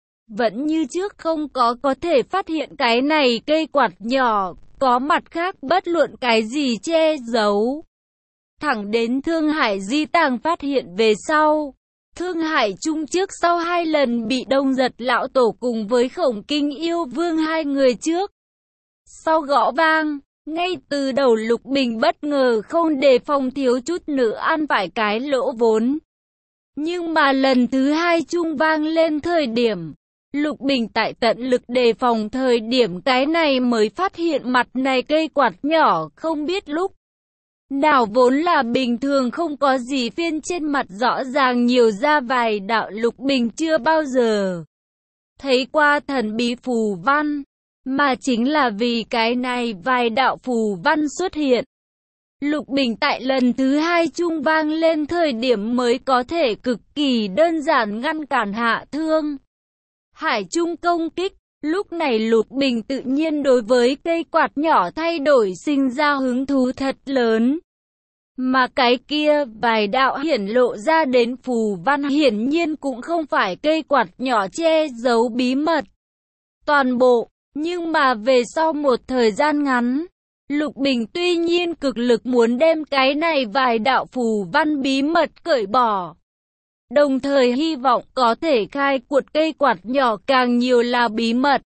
Vẫn như trước không có thể phát hiện cái này cây quạt nhỏ, có mặt khác bất luận cái gì che giấu. Thẳng đến Thương Hải Di Tàng phát hiện về sau. Thương Hải Trung trước sau 2 lần bị Đông Giật lão tổ cùng với Khổng Kinh yêu vương 2 người trước sau gõ vang. Ngay từ đầu Lục Bình bất ngờ không đề phòng thiếu chút nữa ăn phải cái lỗ vốn. Nhưng mà lần thứ 2 trung vang lên thời điểm, Lục Bình tại tận lực đề phòng thời điểm cái này mới phát hiện mặt này cây quạt nhỏ không biết lúc nào vốn là bình thường không có gì phiên trên mặt rõ ràng nhiều ra vài đạo Lục Bình chưa bao giờ thấy qua thần bí phù văn. Mà chính là vì cái này vài đạo phù văn xuất hiện. Lục Bình tại lần thứ 2 trung vang lên thời điểm mới có thể cực kỳ đơn giản ngăn cản hạ Thương Hải Trung công kích. Lúc này Lục Bình tự nhiên đối với cây quạt nhỏ thay đổi sinh ra hứng thú thật lớn. Mà cái kia vài đạo hiển lộ ra đến phù văn hiển nhiên cũng không phải cây quạt nhỏ che giấu bí mật toàn bộ. Nhưng mà về sau một thời gian ngắn, Lục Bình tuy nhiên cực lực muốn đem cái này vài đạo phù văn bí mật cởi bỏ. Đồng thời hy vọng có thể khai quật cây quạt nhỏ càng nhiều là bí mật.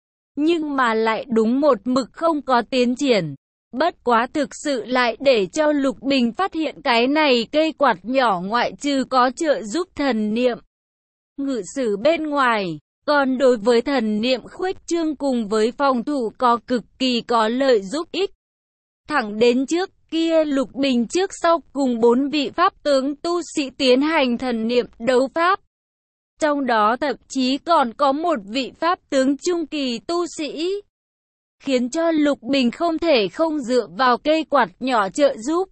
Nhưng mà lại đúng một mực không có tiến triển. Bất quá thực sự lại để cho Lục Bình phát hiện cái này cây quạt nhỏ ngoại trừ có trợ giúp thần niệm ngự sử bên ngoài. Còn đối với thần niệm khuếch trương cùng với phòng thủ có cực kỳ có lợi giúp ích. Thẳng đến trước kia Lục Bình trước sau cùng 4 vị pháp tướng tu sĩ tiến hành thần niệm đấu pháp. Trong đó thậm chí còn có một vị pháp tướng trung kỳ tu sĩ, khiến cho Lục Bình không thể không dựa vào cây quạt nhỏ trợ giúp.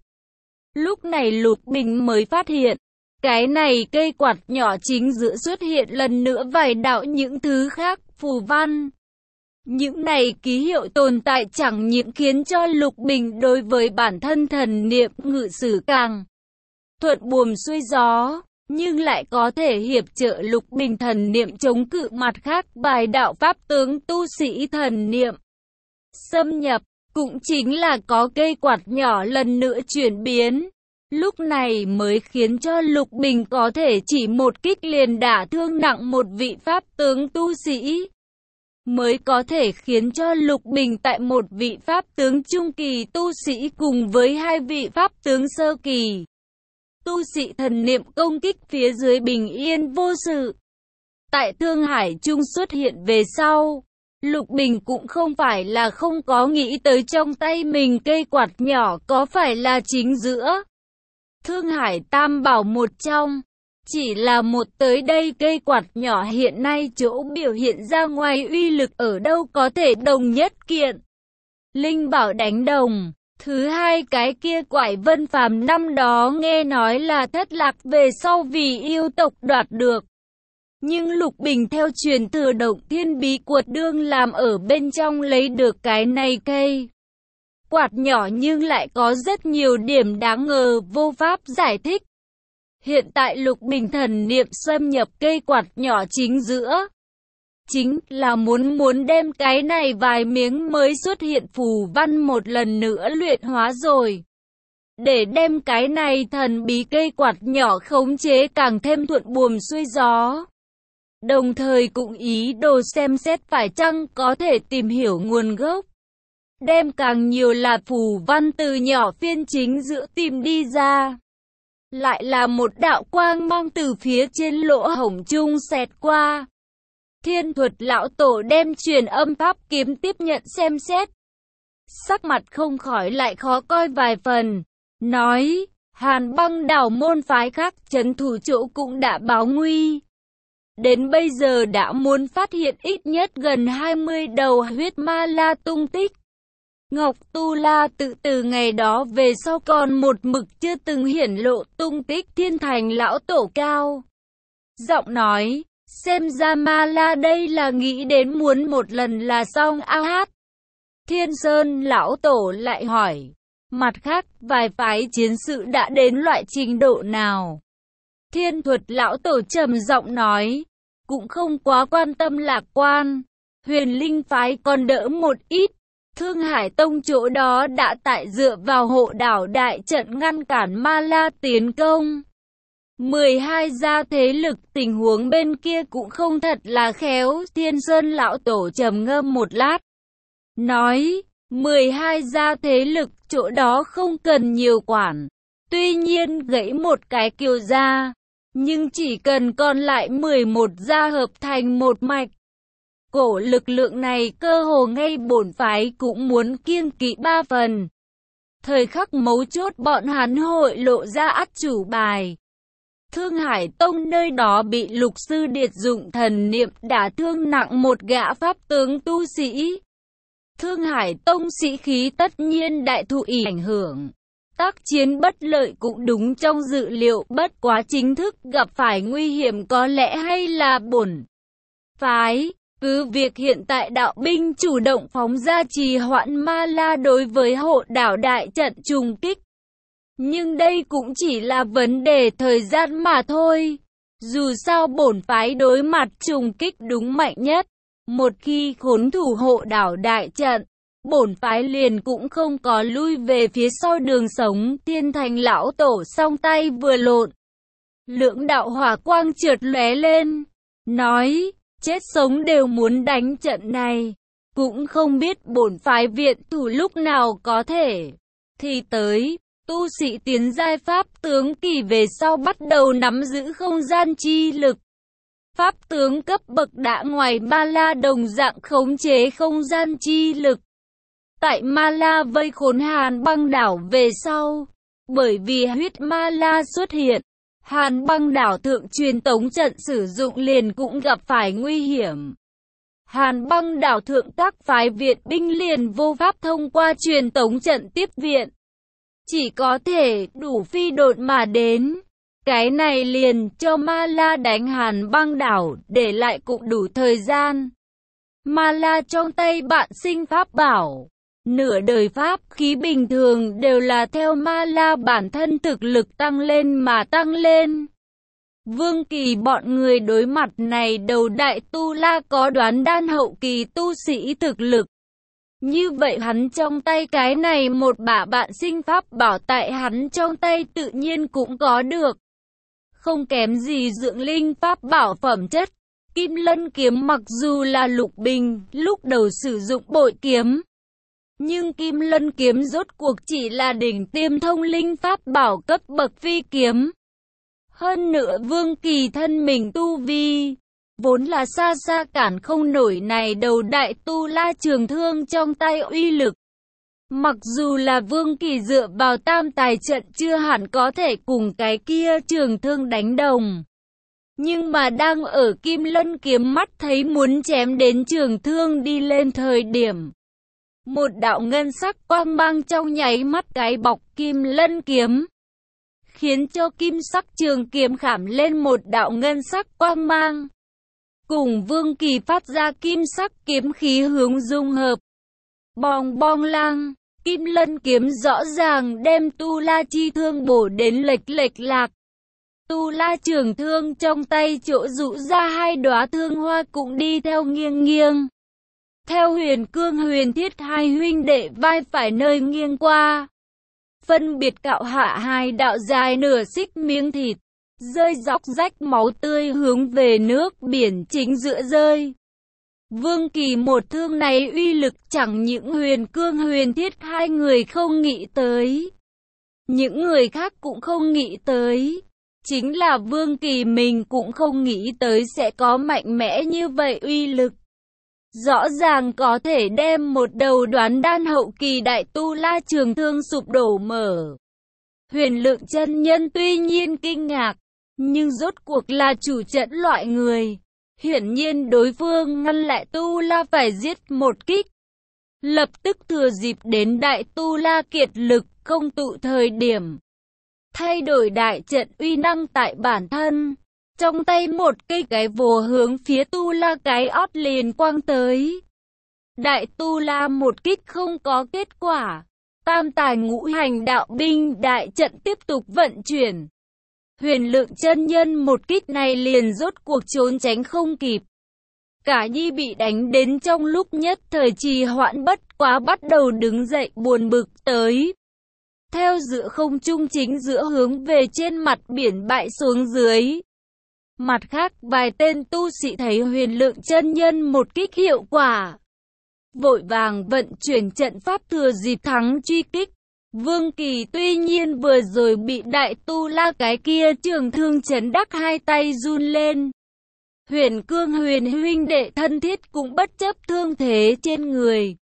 Lúc này Lục Bình mới phát hiện, cái này cây quạt nhỏ chính giữa xuất hiện lần nữa vài đạo những thứ khác phù văn. Những này ký hiệu tồn tại chẳng những khiến cho Lục Bình đối với bản thân thần niệm ngự sử càng thuận buồm xuôi gió, nhưng lại có thể hiệp trợ Lục Bình thần niệm chống cự mặt khác vài đạo pháp tướng tu sĩ thần niệm xâm nhập, cũng chính là có cây quạt nhỏ lần nữa chuyển biến. Lúc này mới khiến cho Lục Bình có thể chỉ một kích liền đả thương nặng một vị pháp tướng tu sĩ, mới có thể khiến cho Lục Bình tại một vị pháp tướng trung kỳ tu sĩ cùng với 2 vị pháp tướng sơ kỳ tu sĩ thần niệm công kích phía dưới bình yên vô sự. Tại Thương Hải Trung xuất hiện về sau, Lục Bình cũng không phải là không có nghĩ tới trong tay mình cây quạt nhỏ có phải là chính giữa Thương Hải Tam Bảo một trong. Chỉ là một tới đây cây quạt nhỏ hiện nay chỗ biểu hiện ra ngoài uy lực ở đâu có thể đồng nhất kiện linh bảo đánh đồng. Thứ hai, cái kia quải Vân Phàm năm đó nghe nói là thất lạc về sau vì yêu tộc đoạt được. Nhưng Lục Bình theo truyền thừa Động Thiên Bí Quật đương làm ở bên trong lấy được cái này cây quạt nhỏ, nhưng lại có rất nhiều điểm đáng ngờ vô pháp giải thích. Hiện tại Lục Bình thần niệm xâm nhập cây quạt nhỏ chính giữa, chính là muốn đem cái này vài miếng mới xuất hiện phù văn một lần nữa luyện hóa rồi, để đem cái này thần bí cây quạt nhỏ khống chế càng thêm thuận buồm xuôi gió. Đồng thời cũng ý đồ xem xét phải chăng có thể tìm hiểu nguồn gốc, đem càng nhiều là phù văn từ nhỏ phiên chính giữa tìm đi ra. Lại là một đạo quang mang từ phía trên lỗ hổng chung xẹt qua. Thiên Thuật lão tổ đem truyền âm pháp kiếm tiếp nhận xem xét, sắc mặt không khỏi lại khó coi vài phần, nói: Hàn Băng đảo môn phái khác trấn thủ chỗ cũng đã báo nguy, đến bây giờ đã muốn phát hiện ít nhất gần 20 đầu huyết ma la tung tích. Ngọc Tu La tự từ ngày đó về sau còn một mực chưa từng hiển lộ tung tích. Thiên Thành lão tổ cao giọng nói: xem ra ma la đây là nghĩ đến muốn một lần là xong a hát. Thiên Sơn lão tổ lại hỏi: mặt khác vài phái chiến sự đã đến loại trình độ nào? Thiên Thuật lão tổ trầm giọng nói: cũng không quá quan tâm lạc quan, Huyền Linh phái còn đỡ một ít. Thương Hải Tông chỗ đó đã tại dựa vào hộ đảo đại trận ngăn cản ma la tiến công. 12 gia thế lực tình huống bên kia cũng không thật là khéo. Thiên Sơn lão tổ trầm ngâm một lát, nói: 12 gia thế lực chỗ đó không cần nhiều quản. Tuy nhiên gãy một cái Kiều gia, nhưng chỉ cần còn lại 11 gia hợp thành một mạch. Cổ lực lượng này cơ hồ ngay bổn phái cũng muốn kiêng kỵ 3 phần. Thời khắc mấu chốt bọn hắn hội lộ ra át chủ bài. Thương Hải Tông nơi đó bị Lục Sư Điệt dụng thần niệm đả thương nặng một gã pháp tướng tu sĩ. Thương Hải Tông sĩ khí tất nhiên đại thụ ảnh hưởng. Tác chiến bất lợi cũng đúng trong dự liệu, bất quá chính thức gặp phải nguy hiểm có lẽ hay là bổn phái. Cứ việc hiện tại đạo binh chủ động phóng ra trì hoãn ma la đối với hộ đảo đại trận trùng kích. Nhưng đây cũng chỉ là vấn đề thời gian mà thôi. Dù sao bổn phái đối mặt trùng kích đúng mạnh nhất. Một khi khốn thủ hộ đảo đại trận, bổn phái liền cũng không có lui về phía sau đường sống. Thiên Thành lão tổ song tay vừa lộn, lưỡng đạo hỏa quang chợt lóe lên, nói: chết sống đều muốn đánh trận này, cũng không biết bổn phái viện thủ lúc nào có thể thì tới. Tu sĩ tiến giai pháp tướng kỳ về sau bắt đầu nắm giữ không gian chi lực. Pháp tướng cấp bậc đã ngoài ba la đồng dạng khống chế không gian chi lực. tại Ma La vây khốn Hàn Băng đảo về sau. Bởi vì huyết Ma La xuất hiện, Hàn Băng đảo thượng truyền tống trận sử dụng liền cũng gặp phải nguy hiểm. Hàn Băng đảo thượng các phái viện binh liền vô pháp thông qua truyền tống trận tiếp viện. Chỉ có thể đủ phi độn mà đến. Cái này liền cho Ma La đánh Hàn Băng đảo, để lại cũng đủ thời gian. Ma La trong tay bạn sinh pháp bảo. Nửa đời pháp khí bình thường đều là theo Ma La bản thân thực lực tăng lên mà tăng lên. Vương Kỳ bọn người đối mặt này đầu đại tu la có đoán đan hậu kỳ tu sĩ thực lực. Như vậy hắn trong tay cái này một bả bạn sinh pháp bảo tại hắn trong tay tự nhiên cũng có được. Không kém gì dưỡng linh pháp bảo phẩm chất. Kim Lân kiếm mặc dù là lục bình, lúc đầu sử dụng bội kiếm. Nhưng Kim Lân kiếm rốt cuộc chỉ là đỉnh tiêm thông linh pháp bảo cấp bậc phi kiếm. Hơn nữa Vương Kỳ thân mình tu vi, vốn là xa xa cản không nổi này đầu đại tu la trường thương trong tay uy lực. Mặc dù là Vương Kỳ dựa vào tam tài trận chưa hẳn có thể cùng cái kia trường thương đánh đồng. Nhưng mà đang ở Kim Lân kiếm mắt thấy muốn chém đến trường thương đi lên thời điểm. Một đạo ngân sắc quang mang trong nháy mắt cái bọc Kim Lân kiếm. Khiến cho kim sắc trường kiếm khảm lên một đạo ngân sắc quang mang. Cùng Vương Kỳ phát ra kim sắc kiếm khí hướng dung hợp. Bong bong lang, Kim Lân kiếm rõ ràng đem tu la chi thương bổ đến lệch lạc. Tu la trường thương trong tay chỗ rũ ra hai đóa thương hoa cũng đi theo nghiêng nghiêng. Theo Huyền Cương Huyền Thiết hai huynh đệ vai phải nơi nghiêng qua. Phân biệt cạo hạ hai đạo dài nửa xích miếng thịt, rơi róc rách máu tươi hướng về nước biển chính giữa rơi. Vương Kỳ một thương này uy lực chẳng những Huyền Cương Huyền Thiết hai người không nghĩ tới. Những người khác cũng không nghĩ tới. Chính là Vương Kỳ mình cũng không nghĩ tới sẽ có mạnh mẽ như vậy uy lực. Rõ ràng có thể đem một đầu đoán đan hậu kỳ đại tu la trường thương sụp đổ mở. Huyền Lượng chân nhân tuy nhiên kinh ngạc, nhưng rốt cuộc là chủ trận loại người. Hiển nhiên đối phương ngăn lại tu la phải giết một kích. Lập tức thừa dịp đến đại tu la kiệt lực không tụ thời điểm. Thay đổi đại trận uy năng tại bản thân. Trong tay một cây cái vồ hướng phía tu la cái ót liền quăng tới. Đại tu la một kích không có kết quả. Tam tài ngũ hành đạo binh đại trận tiếp tục vận chuyển. Huyền Lượng chân nhân một kích này liền rốt cuộc trốn tránh không kịp. Cả nhi bị đánh đến trong lúc nhất thời trì hoãn bất quá bắt đầu đứng dậy buồn bực tới. Theo giữa không trung chính giữa hướng về trên mặt biển bại xuống dưới. Mặt khác vài tên tu sĩ thấy Huyền Lượng chân nhân một kích hiệu quả. Vội vàng vận chuyển trận pháp thừa dịp thắng truy kích. Vương Kỳ tuy nhiên vừa rồi bị đại tu la cái kia trường thương chấn đắc hai tay run lên. Huyền Cương Huyền huynh đệ thân thiết cũng bất chấp thương thế trên người.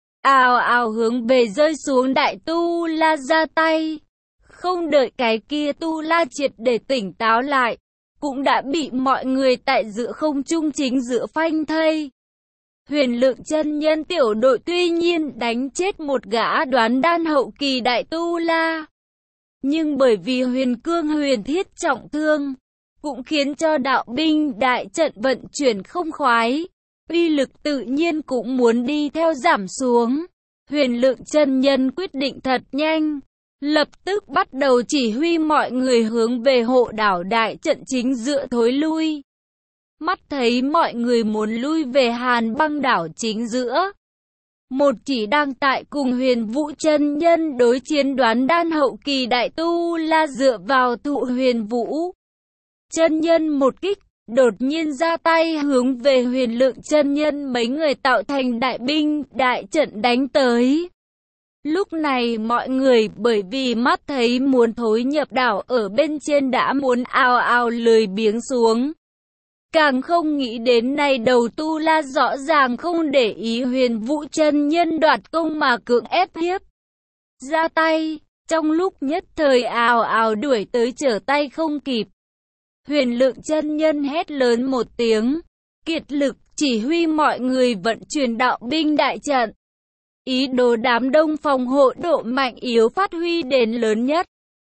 Ào ào hướng về rơi xuống đại tu la ra tay. Không đợi cái kia tu la triệt để tỉnh táo lại. Cũng đã bị mọi người tại giữa không trung chính giữa phanh thây. Huyền Lượng chân nhân tiểu đội tuy nhiên đánh chết một gã đoán đan hậu kỳ đại tu la. Nhưng bởi vì Huyền Cương Huyền Thiết trọng thương, cũng khiến cho đạo binh đại trận vận chuyển không khoái. Uy lực tự nhiên cũng muốn đi theo giảm xuống. Huyền Lượng chân nhân quyết định thật nhanh. Lập tức bắt đầu chỉ huy mọi người hướng về hộ đảo đại trận chính giữa thối lui. Mắt thấy mọi người muốn lui về Hàn Băng đảo chính giữa. Một chỉ đang tại cùng Huyền Vũ chân nhân đối chiến đoán đan hậu kỳ đại tu la dựa vào thụ Huyền Vũ. Chân nhân một kích, đột nhiên ra tay hướng về Huyền Lượng chân nhân mấy người tạo thành đại binh đại trận đánh tới. Lúc này mọi người bởi vì mắt thấy muốn thối nhập đảo ở bên trên đã muốn ào ào lười biếng xuống. Càng không nghĩ đến này đầu Tu La rõ ràng không để ý Huyền Vũ chân nhân đoạt công mà cưỡng ép hiếp ra tay, trong lúc nhất thời ào ào đuổi tới trở tay không kịp. Huyền Lượng chân nhân hét lớn một tiếng, kiệt lực chỉ huy mọi người vận chuyển đạo binh đại trận. Ý đồ đám đông phòng hộ độ mạnh yếu phát huy đến lớn nhất.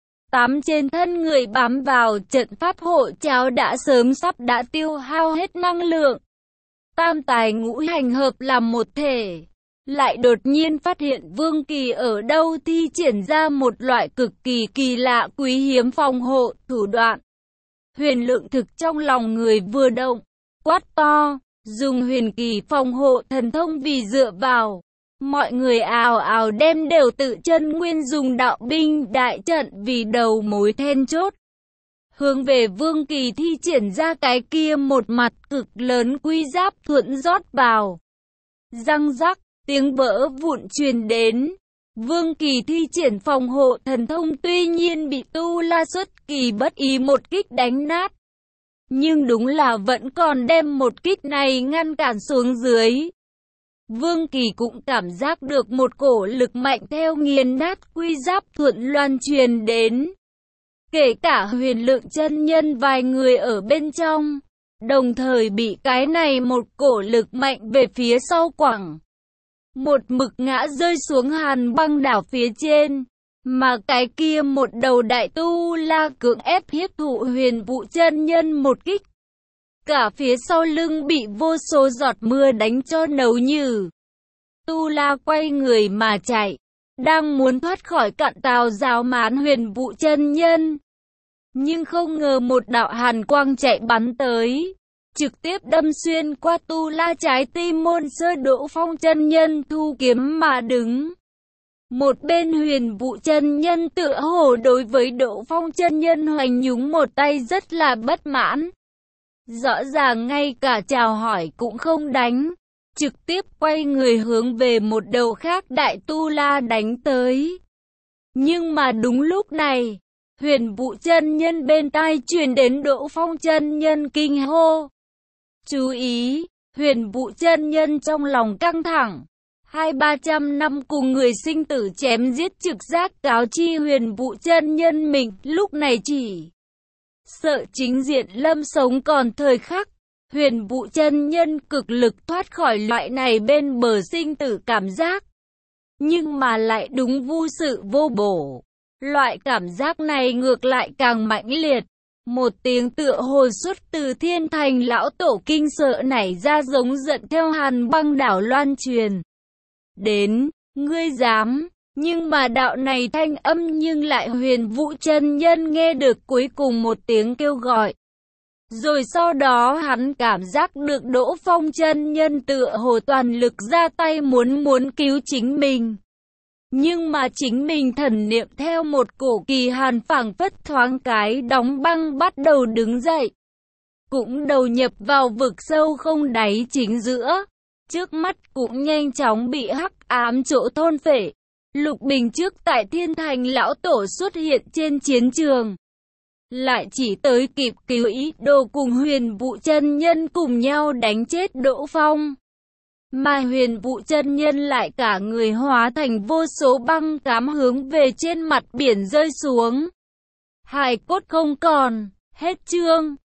8 trên thân người bám vào trận pháp hộ cháo đã sớm đã tiêu hao hết năng lượng. Tam tài ngũ hành hợp làm một thể. Lại đột nhiên phát hiện Vương Kỳ ở đâu thi triển ra một loại cực kỳ kỳ lạ quý hiếm phòng hộ thủ đoạn. Huyền Lượng thực trong lòng người vừa động, quát to, dùng huyền kỳ phòng hộ thần thông vì dựa vào. Mọi người ào ào đem đều tự chân nguyên dùng đạo binh đại trận vì đầu mối then chốt. Hướng về Vương Kỳ thi triển ra cái kia một mặt cực lớn quy giáp thuẫn rót vào. Răng rắc, tiếng vỡ vụn truyền đến. Vương Kỳ thi triển phòng hộ thần thông tuy nhiên bị Tu La xuất kỳ bất ý một kích đánh nát. Nhưng đúng là vẫn còn đem một kích này ngăn cản xuống dưới. Vương Kỳ cũng cảm giác được một cổ lực mạnh theo nghiền nát quy giáp thuận loan truyền đến. Kể cả Huyền Lượng chân nhân vài người ở bên trong, đồng thời bị cái này một cổ lực mạnh về phía sau quẳng. Một mực ngã rơi xuống Hàn Băng đảo phía trên, mà cái kia một đầu đại Tu La cưỡng ép hiếp thụ Huyền Vũ chân nhân một kích. Cả phía sau lưng bị vô số giọt mưa đánh cho nấu nhừ. Tu La quay người mà chạy, đang muốn thoát khỏi cạn tàu giáo mán Huyền Vũ chân nhân. Nhưng không ngờ một đạo hàn quang chạy bắn tới, trực tiếp đâm xuyên qua Tu La trái tim môn sơ Đỗ Phong chân nhân thu kiếm mà đứng. Một bên Huyền Vũ chân nhân tựa hồ đối với Đỗ Phong chân nhân hoành nhúng một tay rất là bất mãn. Rõ ràng ngay cả chào hỏi cũng không đánh, trực tiếp quay người hướng về một đầu khác đại Tu La đánh tới. Nhưng mà đúng lúc này, Huyền Vũ chân nhân bên tai truyền đến Đỗ Phong chân nhân kinh hô. Chú ý, Huyền Vũ chân nhân trong lòng căng thẳng. 200-300 năm cùng người sinh tử chém giết trực giác cáo chi Huyền Vũ chân nhân mình lúc này chỉ sợ chính diện lâm sống còn thời khắc. Huyền Vũ chân nhân cực lực thoát khỏi loại này bên bờ sinh tử cảm giác. Nhưng mà lại đúng vô sự vô bổ. Loại cảm giác này ngược lại càng mãnh liệt. Một tiếng tựa hồ xuất từ Thiên Thành lão tổ kinh sợ nảy ra giống giận theo Hàn Băng đảo loan truyền đến, ngươi dám. Nhưng mà đạo này thanh âm nhưng lại Huyền Vũ chân nhân nghe được cuối cùng một tiếng kêu gọi. Rồi sau đó hắn cảm giác được Đỗ Phong chân nhân tựa hồ toàn lực ra tay muốn cứu chính mình. Nhưng mà chính mình thần niệm theo một cổ kỳ hàn phảng phất thoáng cái đóng băng bắt đầu đứng dậy. Cũng đầu nhập vào vực sâu không đáy chính giữa. Trước mắt cũng nhanh chóng bị hắc ám chỗ thôn phệ. Lục Bình trước tại Thiên Thành lão tổ xuất hiện trên chiến trường. Lại chỉ tới kịp cứu ý đồ cùng Huyền Vũ chân nhân cùng nhau đánh chết Đỗ Phong. Mà Huyền Vũ chân nhân lại cả người hóa thành vô số băng cám hướng về trên mặt biển rơi xuống. Hài cốt không còn, hết chương.